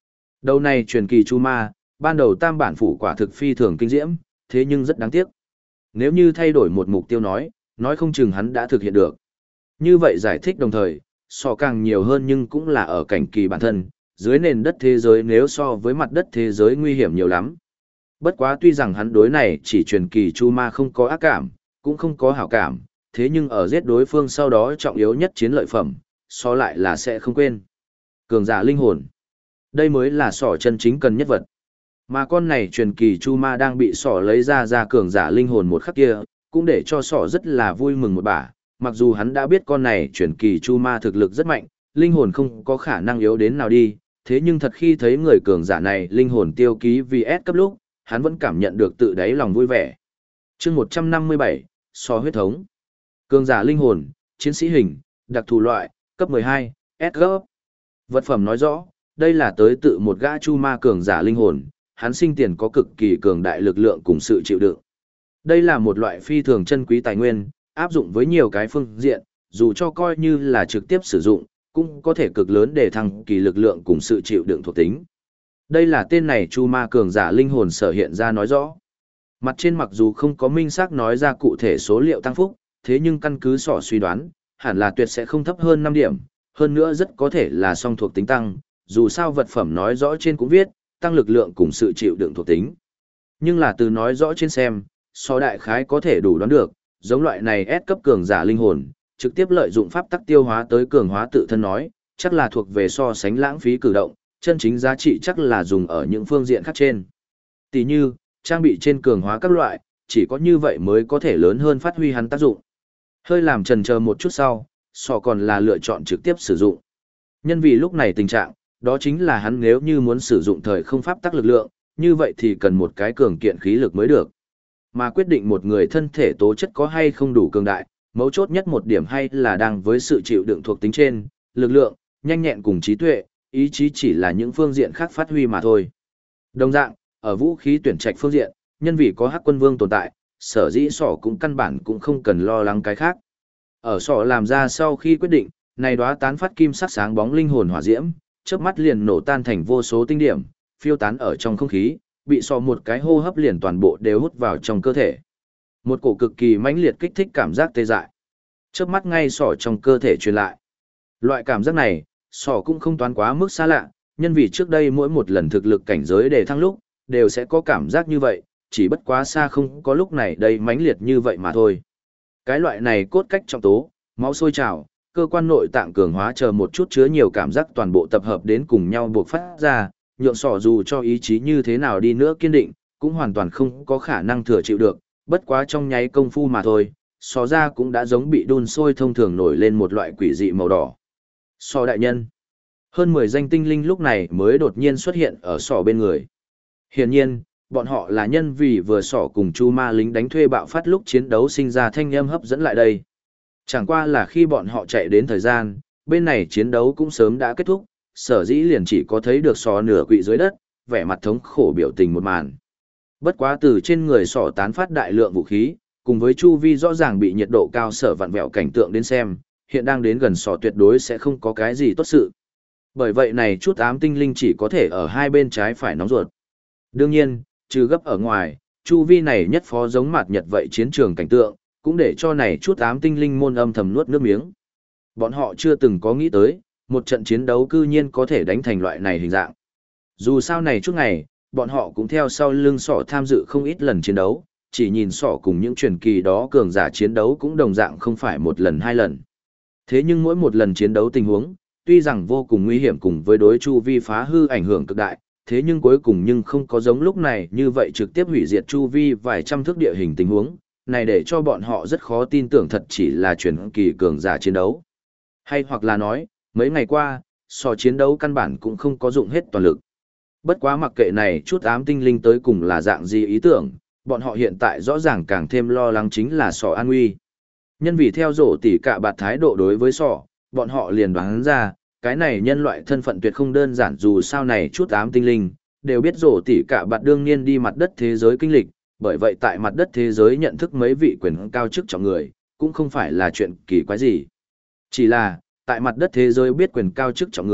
Đầu này truyền kỳ Chu Ma, ban đầu tam bản phủ quả thực phi thường kinh diễm, thế nhưng rất đáng tiếc. Nếu như thay đổi một mục tiêu nói không chừng hắn đã thực hiện được. Như vậy giải thích đồng thời, so càng nhiều hơn nhưng cũng là ở cảnh kỳ bản thân, dưới nền đất thế giới nếu so với mặt đất thế giới nguy hiểm nhiều lắm. Bất quá tuy rằng hắn đối này chỉ truyền kỳ Chu Ma không có ác cảm, cũng không có hảo cảm, thế nhưng ở giết đối phương sau đó trọng yếu nhất chiến lợi phẩm, so lại là sẽ không quên. Cường giả linh hồn. Đây mới là sỏ chân chính cần nhất vật. Mà con này truyền kỳ Chu Ma đang bị sỏ lấy ra cường giả linh hồn một khắc kia, cũng để cho sỏ rất là vui mừng một bả. Mặc dù hắn đã biết con này truyền kỳ Chu Ma thực lực rất mạnh, linh hồn không có khả năng yếu đến nào đi, thế nhưng thật khi thấy người cường giả này linh hồn tiêu ký VS cấp lúc, hắn vẫn cảm nhận được tự đáy lòng vui vẻ. Chương 157, so huyết thống. Cường giả linh hồn, chiến sĩ hình, đặc thù loại, cấp 12, S cấp. Vật phẩm nói rõ, đây là tới tự một gã Chu Ma cường giả linh hồn, hắn sinh tiền có cực kỳ cường đại lực lượng cùng sự chịu đựng. Đây là một loại phi thường chân quý tài nguyên, áp dụng với nhiều cái phương diện, dù cho coi như là trực tiếp sử dụng, cũng có thể cực lớn để thăng kỳ lực lượng cùng sự chịu đựng thuộc tính. Đây là tên này Chu Ma cường giả linh hồn sở hiện ra nói rõ. Mặt trên mặc dù không có minh xác nói ra cụ thể số liệu tăng phúc, thế nhưng căn cứ sỏ suy đoán, hẳn là tuyệt sẽ không thấp hơn 5 điểm, hơn nữa rất có thể là song thuộc tính tăng, dù sao vật phẩm nói rõ trên cũng viết, tăng lực lượng cùng sự chịu đựng thuộc tính. Nhưng là từ nói rõ trên xem, so đại khái có thể đủ đoán được, giống loại này S cấp cường giả linh hồn, trực tiếp lợi dụng pháp tắc tiêu hóa tới cường hóa tự thân nói, chắc là thuộc về so sánh lãng phí cử động, chân chính giá trị chắc là dùng ở những phương diện khác trên. Tỷ như, trang bị trên cường hóa các loại, chỉ có như vậy mới có thể lớn hơn phát huy hắn tác dụng. Hơi làm chần chờ một chút sau, so còn là lựa chọn trực tiếp sử dụng. Nhân vì lúc này tình trạng, đó chính là hắn nếu như muốn sử dụng thời không pháp tắc lực lượng, như vậy thì cần một cái cường kiện khí lực mới được. Mà quyết định một người thân thể tố chất có hay không đủ cường đại, mấu chốt nhất một điểm hay là đang với sự chịu đựng thuộc tính trên, lực lượng, nhanh nhẹn cùng trí tuệ, ý chí chỉ là những phương diện khác phát huy mà thôi. Đồng dạng, ở vũ khí tuyển trạch phương diện, nhân vì có Hắc Quân Vương tồn tại, sở dĩ sỏ cũng căn bản cũng không cần lo lắng cái khác. Ở sỏ làm ra sau khi quyết định, này đóa tán phát kim sắc sáng bóng linh hồn hỏa diễm, chớp mắt liền nổ tan thành vô số tinh điểm, phiêu tán ở trong không khí, bị sỏ một cái hô hấp liền toàn bộ đều hút vào trong cơ thể. Một cổ cực kỳ mãnh liệt kích thích cảm giác tê dại. Chớp mắt ngay sỏ trong cơ thể truyền lại. Loại cảm giác này, sỏ cũng không toán quá mức xa lạ, nhân vì trước đây mỗi một lần thực lực cảnh giới để thăng lúc, đều sẽ có cảm giác như vậy, chỉ bất quá xa không có lúc này đây mãnh liệt như vậy mà thôi. Cái loại này cốt cách trọng tố, máu sôi trào, cơ quan nội tạng cường hóa chờ một chút chứa nhiều cảm giác toàn bộ tập hợp đến cùng nhau buộc phát ra, nhượng sỏ dù cho ý chí như thế nào đi nữa kiên định, cũng hoàn toàn không có khả năng thừa chịu được, bất quá trong nháy công phu mà thôi, sỏ ra cũng đã giống bị đun sôi thông thường nổi lên một loại quỷ dị màu đỏ. Sỏ đại nhân. Hơn 10 danh tinh linh lúc này mới đột nhiên xuất hiện ở sỏ bên người. Hiển nhiên, bọn họ là nhân vì vừa sỏ cùng Chu Ma lính đánh thuê bạo phát lúc chiến đấu sinh ra thanh âm hấp dẫn lại đây. Chẳng qua là khi bọn họ chạy đến thời gian, bên này chiến đấu cũng sớm đã kết thúc, sở dĩ liền chỉ có thấy được sỏ nửa quỵ dưới đất, vẻ mặt thống khổ biểu tình một màn. Bất quá từ trên người sỏ tán phát đại lượng vũ khí, cùng với chu vi rõ ràng bị nhiệt độ cao sở vặn vẹo cảnh tượng đến xem, hiện đang đến gần sỏ tuyệt đối sẽ không có cái gì tốt sự. Bởi vậy này chút ám tinh linh chỉ có thể ở hai bên trái phải nóng ruột. Đương nhiên, trừ gấp ở ngoài, chu vi này nhất phó giống mạt nhật vậy chiến trường cảnh tượng, cũng để cho này chút ám tinh linh môn âm thầm nuốt nước miếng. Bọn họ chưa từng có nghĩ tới, một trận chiến đấu cư nhiên có thể đánh thành loại này hình dạng. Dù sao này chút ngày, bọn họ cũng theo sau lưng sỏ tham dự không ít lần chiến đấu, chỉ nhìn sỏ cùng những truyền kỳ đó cường giả chiến đấu cũng đồng dạng không phải một lần hai lần. Thế nhưng mỗi một lần chiến đấu tình huống, tuy rằng vô cùng nguy hiểm cùng với đối chu vi phá hư ảnh hưởng cực đại, thế nhưng cuối cùng nhưng không có giống lúc này như vậy trực tiếp hủy diệt chu vi vài trăm thước địa hình tình huống, này để cho bọn họ rất khó tin tưởng thật chỉ là truyền kỳ cường giả chiến đấu. Hay hoặc là nói, mấy ngày qua, sò chiến đấu căn bản cũng không có dụng hết toàn lực. Bất quá mặc kệ này chút ám tinh linh tới cùng là dạng gì ý tưởng, bọn họ hiện tại rõ ràng càng thêm lo lắng chính là sò an nguy. Nhân vì theo rổ tỉ cả bạt thái độ đối với sò, bọn họ liền đoán ra, cái này nhân loại thân phận tuyệt không đơn giản dù sao này chút ám tinh linh, đều biết rổ tỉ cả bạt đương nhiên đi mặt đất thế giới kinh lịch, bởi vậy tại mặt đất thế giới nhận thức mấy vị quyền cao chức trọng người, cũng không phải là chuyện kỳ quái gì. Chỉ là, tại mặt đất thế giới biết quyền cao chức trọng người,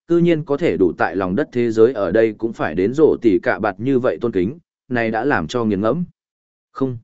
cư nhiên có thể đủ tại lòng đất thế giới ở đây cũng phải đến rổ tỉ cả bạt như vậy tôn kính, này đã làm cho nghiền ngẫm. Không.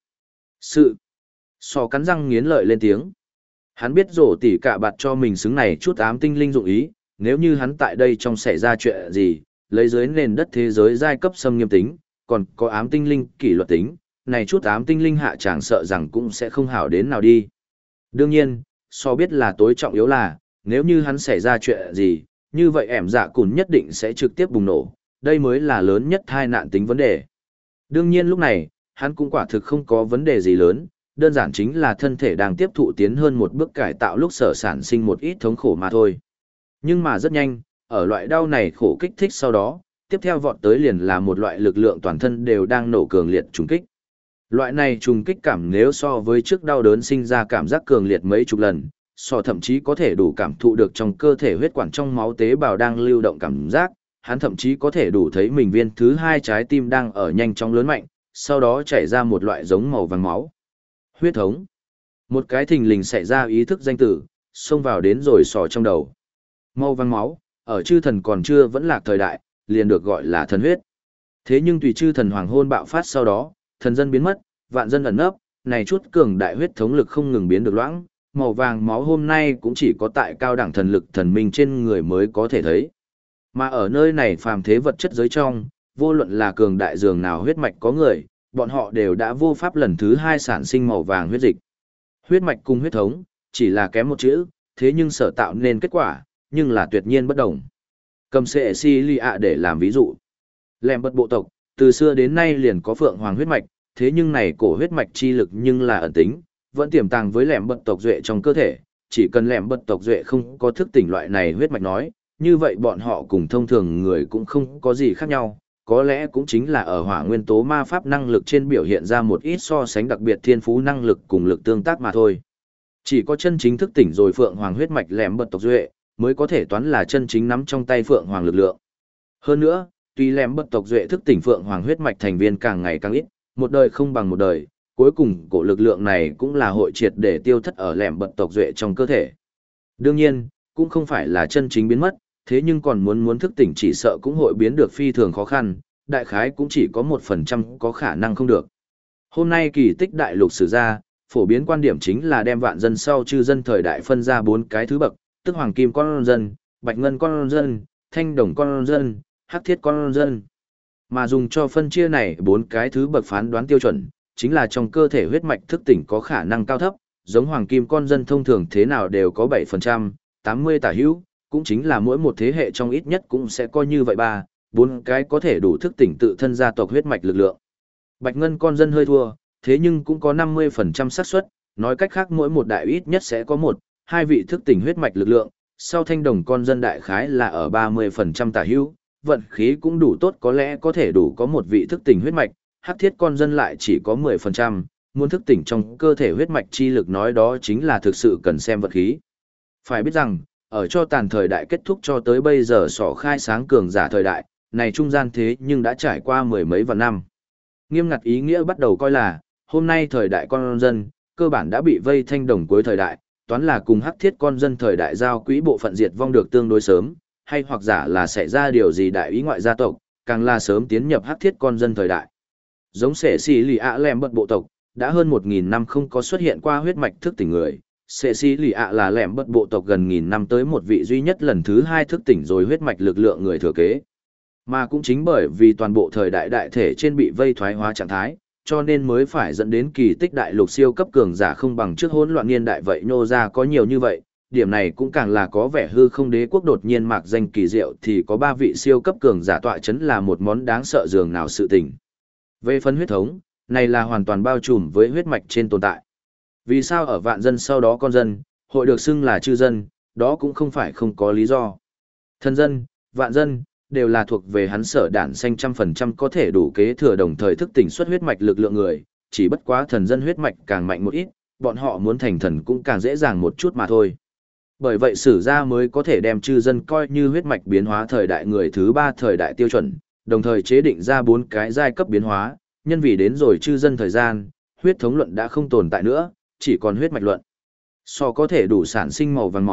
Sò cắn răng nghiến lợi lên tiếng. Hắn biết rổ tỉ cả bạt cho mình xứng này chút ám tinh linh dụng ý, nếu như hắn tại đây trong xảy ra chuyện gì, lấy dưới nền đất thế giới giai cấp xâm nghiêm tính, còn có ám tinh linh kỷ luật tính, này chút ám tinh linh hạ chẳng sợ rằng cũng sẽ không hảo đến nào đi. Đương nhiên, so biết là tối trọng yếu là, nếu như hắn xảy ra chuyện gì, như vậy ẻm dạ cùn nhất định sẽ trực tiếp bùng nổ, đây mới là lớn nhất tai nạn tính vấn đề. Đương nhiên lúc này, hắn cũng quả thực không có vấn đề gì lớn, đơn giản chính là thân thể đang tiếp thụ tiến hơn một bước cải tạo lúc sở sản sinh một ít thống khổ mà thôi. Nhưng mà rất nhanh, ở loại đau này khổ kích thích sau đó, tiếp theo vọt tới liền là một loại lực lượng toàn thân đều đang nổ cường liệt trùng kích. Loại này trùng kích cảm nếu so với trước đau đớn sinh ra cảm giác cường liệt mấy chục lần, thậm chí có thể đủ cảm thụ được trong cơ thể huyết quản trong máu tế bào đang lưu động cảm giác, hắn thậm chí có thể đủ thấy mình viên thứ hai trái tim đang ở nhanh chóng lớn mạnh, sau đó chảy ra một loại giống màu vàng máu. Huyết thống. Một cái thình lình xảy ra ý thức danh tử, xông vào đến rồi sò trong đầu. Màu vàng máu, ở chư thần còn chưa vẫn lạc thời đại, liền được gọi là thần huyết. Thế nhưng tùy chư thần hoàng hôn bạo phát sau đó, thần dân biến mất, vạn dân ẩn nấp, này chút cường đại huyết thống lực không ngừng biến được loãng, màu vàng máu hôm nay cũng chỉ có tại cao đẳng thần lực thần minh trên người mới có thể thấy. Mà ở nơi này phàm thế vật chất giới trong, vô luận là cường đại dường nào huyết mạch có người, bọn họ đều đã vô pháp lần thứ hai sản sinh màu vàng huyết dịch. Huyết mạch cùng huyết thống, chỉ là kém một chữ, thế nhưng sở tạo nên kết quả, nhưng là tuyệt nhiên bất đồng. Cầm Cecilia để làm ví dụ. Lẻm bật bộ tộc, từ xưa đến nay liền có phượng hoàng huyết mạch, thế nhưng này cổ huyết mạch chi lực nhưng là ẩn tính, vẫn tiềm tàng với lẻm bật tộc duệ trong cơ thể, chỉ cần lẻm bật tộc duệ không có thức tỉnh loại này huyết mạch nói, như vậy bọn họ cùng thông thường người cũng không có gì khác nhau, có lẽ cũng chính là ở hỏa nguyên tố ma pháp năng lực trên biểu hiện ra một ít so sánh đặc biệt thiên phú năng lực cùng lực tương tác mà thôi. Chỉ có chân chính thức tỉnh rồi phượng hoàng huyết mạch lẻm bật tộc duệ, mới có thể toán là chân chính nắm trong tay phượng hoàng lực lượng. Hơn nữa, tuy lẻm bật tộc duệ thức tỉnh phượng hoàng huyết mạch thành viên càng ngày càng ít, một đời không bằng một đời, cuối cùng cổ lực lượng này cũng là hội triệt để tiêu thất ở lẻm bật tộc duệ trong cơ thể. Đương nhiên, cũng không phải là chân chính biến mất, thế nhưng còn muốn thức tỉnh chỉ sợ cũng hội biến được phi thường khó khăn, đại khái cũng chỉ có 1% có khả năng không được. Hôm nay kỳ tích đại lục sử ra, phổ biến quan điểm chính là đem vạn dân sau chư dân thời đại phân ra 4 cái thứ bậc, tức hoàng kim con dân, bạch ngân con dân, thanh đồng con dân, hắc thiết con dân. Mà dùng cho phân chia này 4 cái thứ bậc phán đoán tiêu chuẩn, chính là trong cơ thể huyết mạch thức tỉnh có khả năng cao thấp, giống hoàng kim con dân thông thường thế nào đều có 7%, 80 tả hữu, cũng chính là mỗi một thế hệ trong ít nhất cũng sẽ coi như vậy 4 cái có thể đủ thức tỉnh tự thân gia tộc huyết mạch lực lượng. Bạch ngân con dân hơi thua, thế nhưng cũng có 50% xác suất, nói cách khác mỗi một đại ít nhất sẽ có 1, 2 vị thức tỉnh huyết mạch lực lượng, sau thanh đồng con dân đại khái là ở 30% tả hữu, vận khí cũng đủ tốt có lẽ có thể đủ có 1 vị thức tỉnh huyết mạch, hắc thiết con dân lại chỉ có 10%, muốn thức tỉnh trong cơ thể huyết mạch chi lực nói đó chính là thực sự cần xem vận khí. Phải biết rằng, ở cho tàn thời đại kết thúc cho tới bây giờ sỏ khai sáng cường giả thời đại, này trung gian thế nhưng đã trải qua 10 mấy vạn năm. Nghiêm ngặt ý nghĩa bắt đầu coi là, hôm nay thời đại con dân, cơ bản đã bị vây thanh đồng cuối thời đại, toán là cùng hắc thiết con dân thời đại giao quỹ bộ phận diệt vong được tương đối sớm, hay hoặc giả là xảy ra điều gì đại ý ngoại gia tộc, càng là sớm tiến nhập hắc thiết con dân thời đại. Giống sẻ xì lì ạ lẻm bật bộ tộc, đã hơn 1.000 năm không có xuất hiện qua huyết mạch thức tỉnh người. Sẻ xì lì ạ là lẻm bật bộ tộc gần 1.000 năm tới một vị duy nhất lần thứ 2 thức tỉnh rồi huyết mạch lực lượng người thừa kế. Mà cũng chính bởi vì toàn bộ thời đại đại thể trên bị vây thoái hóa trạng thái, cho nên mới phải dẫn đến kỳ tích đại lục siêu cấp cường giả không bằng trước hỗn loạn niên đại vậy nhô ra có nhiều như vậy, điểm này cũng càng là có vẻ hư không đế quốc đột nhiên mạc danh kỳ diệu thì có 3 vị siêu cấp cường giả tọa chấn là một món đáng sợ dường nào sự tình. Về phân huyết thống, này là hoàn toàn bao trùm với huyết mạch trên tồn tại. Vì sao ở vạn dân sau đó con dân, hội được xưng là chư dân, đó cũng không phải không có lý do. Thần dân, vạn dân, đều là thuộc về hắn sở đản xanh 100% có thể đủ kế thừa đồng thời thức tỉnh xuất huyết mạch lực lượng người, chỉ bất quá thần dân huyết mạch càng mạnh một ít, bọn họ muốn thành thần cũng càng dễ dàng một chút mà thôi. Bởi vậy sử gia mới có thể đem chư dân coi như huyết mạch biến hóa thời đại người thứ 3 thời đại tiêu chuẩn, đồng thời chế định ra 4 cái giai cấp biến hóa, nhân vì đến rồi chư dân thời gian, huyết thống luận đã không tồn tại nữa, chỉ còn huyết mạch luận. So có thể đủ sản sinh màu vàng máu,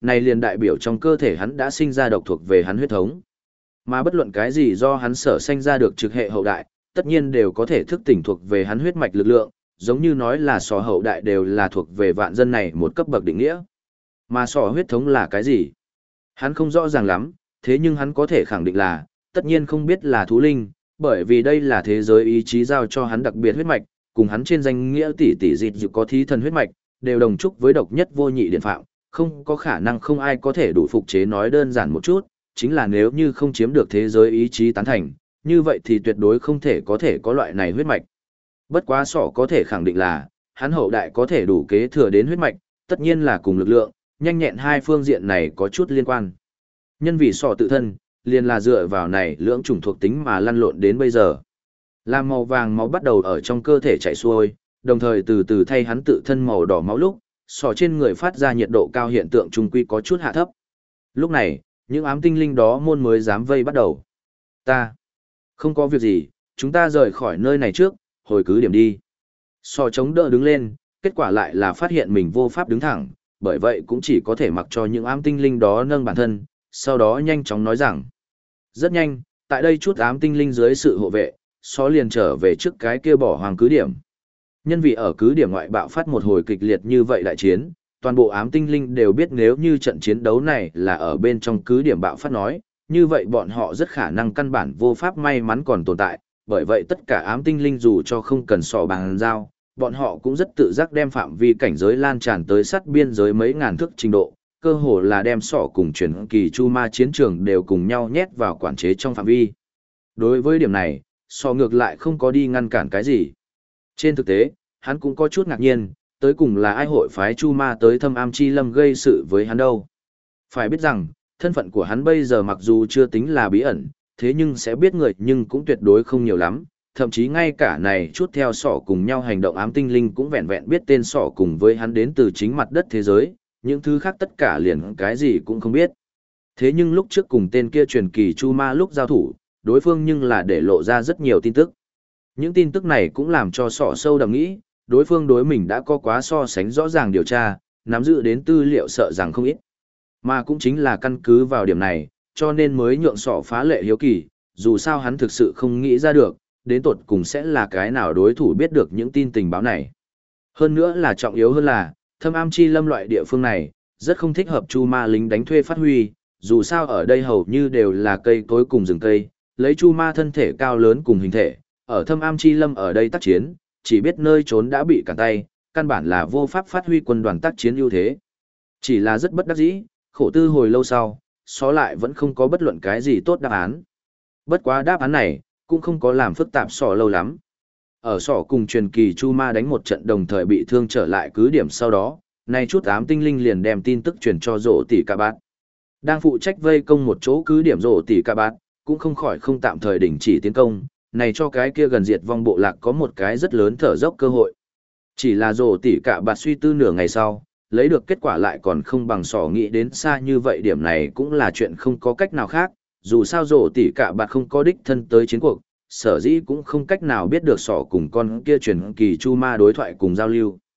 này liền đại biểu trong cơ thể hắn đã sinh ra độc thuộc về hắn huyết thống. Mà bất luận cái gì do hắn sở sanh ra được trực hệ hậu đại, tất nhiên đều có thể thức tỉnh thuộc về hắn huyết mạch lực lượng, giống như nói là sò hậu đại đều là thuộc về vạn dân này một cấp bậc định nghĩa. Mà sò huyết thống là cái gì? Hắn không rõ ràng lắm, thế nhưng hắn có thể khẳng định là, tất nhiên không biết là thú linh, bởi vì đây là thế giới ý chí giao cho hắn đặc biệt huyết mạch, cùng hắn trên danh nghĩa tỷ tỷ dịt dự có thí thần huyết mạch, đều đồng chúc với độc nhất vô nhị điện phạm, không có khả năng không ai có thể đủ phục chế. Nói đơn giản một chút, chính là nếu như không chiếm được thế giới ý chí tán thành, như vậy thì tuyệt đối không thể có loại này huyết mạch. Bất quá sọ có thể khẳng định là, hắn hậu đại có thể đủ kế thừa đến huyết mạch, tất nhiên là cùng lực lượng, nhanh nhẹn hai phương diện này có chút liên quan. Nhân vì sọ tự thân, liền là dựa vào này lưỡng chủng thuộc tính mà lăn lộn đến bây giờ. Làm màu vàng máu bắt đầu ở trong cơ thể chảy xuôi, đồng thời từ từ thay hắn tự thân màu đỏ máu lúc, sọ trên người phát ra nhiệt độ cao hiện tượng trung quy có chút hạ thấp. Lúc này, những ám tinh linh đó môn mới dám vây bắt đầu. Ta, không có việc gì, chúng ta rời khỏi nơi này trước, hồi cứ điểm đi. Sọ chống đỡ đứng lên, kết quả lại là phát hiện mình vô pháp đứng thẳng, bởi vậy cũng chỉ có thể mặc cho những ám tinh linh đó nâng bản thân, sau đó nhanh chóng nói rằng. Rất nhanh, tại đây chút ám tinh linh dưới sự hộ vệ, Sọ liền trở về trước cái kia bỏ hoang cứ điểm. Nhân vì ở cứ điểm ngoại bạo phát một hồi kịch liệt như vậy đại chiến, toàn bộ ám tinh linh đều biết nếu như trận chiến đấu này là ở bên trong cứ điểm bạo phát nói, như vậy bọn họ rất khả năng căn bản vô pháp may mắn còn tồn tại, bởi vậy tất cả ám tinh linh dù cho không cần Sọ bằng giao, bọn họ cũng rất tự giác đem phạm vi cảnh giới lan tràn tới sát biên giới mấy ngàn thước trình độ, cơ hồ là đem Sọ cùng truyền kỳ chu ma chiến trường đều cùng nhau nhét vào quản chế trong phạm vi. Đối với điểm này, Sọ ngược lại không có đi ngăn cản cái gì. Trên thực tế, hắn cũng có chút ngạc nhiên, tới cùng là ai hội phái chu ma tới Thâm Am Chi Lâm gây sự với hắn đâu. Phải biết rằng, thân phận của hắn bây giờ mặc dù chưa tính là bí ẩn, thế nhưng sẽ biết người nhưng cũng tuyệt đối không nhiều lắm, thậm chí ngay cả này chút theo Sọ cùng nhau hành động ám tinh linh cũng vẹn vẹn biết tên Sọ cùng với hắn đến từ chính mặt đất thế giới, những thứ khác tất cả liền cái gì cũng không biết. Thế nhưng lúc trước cùng tên kia truyền kỳ chu ma lúc giao thủ, đối phương nhưng là để lộ ra rất nhiều tin tức. Những tin tức này cũng làm cho Sọ sâu đậm nghĩ, đối phương đối mình đã có quá so sánh rõ ràng điều tra, nắm giữ đến tư liệu sợ rằng không ít. Mà cũng chính là căn cứ vào điểm này, cho nên mới nhượng Sọ phá lệ hiếu kỳ, dù sao hắn thực sự không nghĩ ra được, đến tột cùng sẽ là cái nào đối thủ biết được những tin tình báo này. Hơn nữa là trọng yếu hơn là, Thâm Am Chi Lâm loại địa phương này, rất không thích hợp chu ma lính đánh thuê phát huy, dù sao ở đây hầu như đều là cây cối cùng rừng cây, lấy chu ma thân thể cao lớn cùng hình thể, ở Thâm Am Chi Lâm ở đây tác chiến, chỉ biết nơi trốn đã bị cản tay, căn bản là vô pháp phát huy quân đoàn tác chiến ưu thế. Chỉ là rất bất đắc dĩ, khổ tư hồi lâu sau, Sọ lại vẫn không có bất luận cái gì tốt đáp án. Bất quá đáp án này, cũng không có làm phức tạp Sọ lâu lắm. Ở Sọ cùng truyền kỳ chu ma đánh một trận đồng thời bị thương trở lại cứ điểm sau đó, nay chút ám tinh linh liền đem tin tức truyền cho Rổ Tỷ Ca Bát. Đang phụ trách vây công một chỗ cứ điểm Rổ Tỷ Ca Bát, cũng không khỏi không tạm thời đình chỉ tiến công, này cho cái kia gần diệt vong bộ lạc có một cái rất lớn thở dốc cơ hội. Chỉ là Rổ Tỷ Ca Bát suy tư nửa ngày sau, lấy được kết quả lại còn không bằng Sọ nghĩ đến xa như vậy, điểm này cũng là chuyện không có cách nào khác, dù sao Rổ Tỷ Ca Bát không có đích thân tới chiến cuộc, sở dĩ cũng không cách nào biết được Sọ cùng con kia truyền kỳ chu ma đối thoại cùng giao lưu.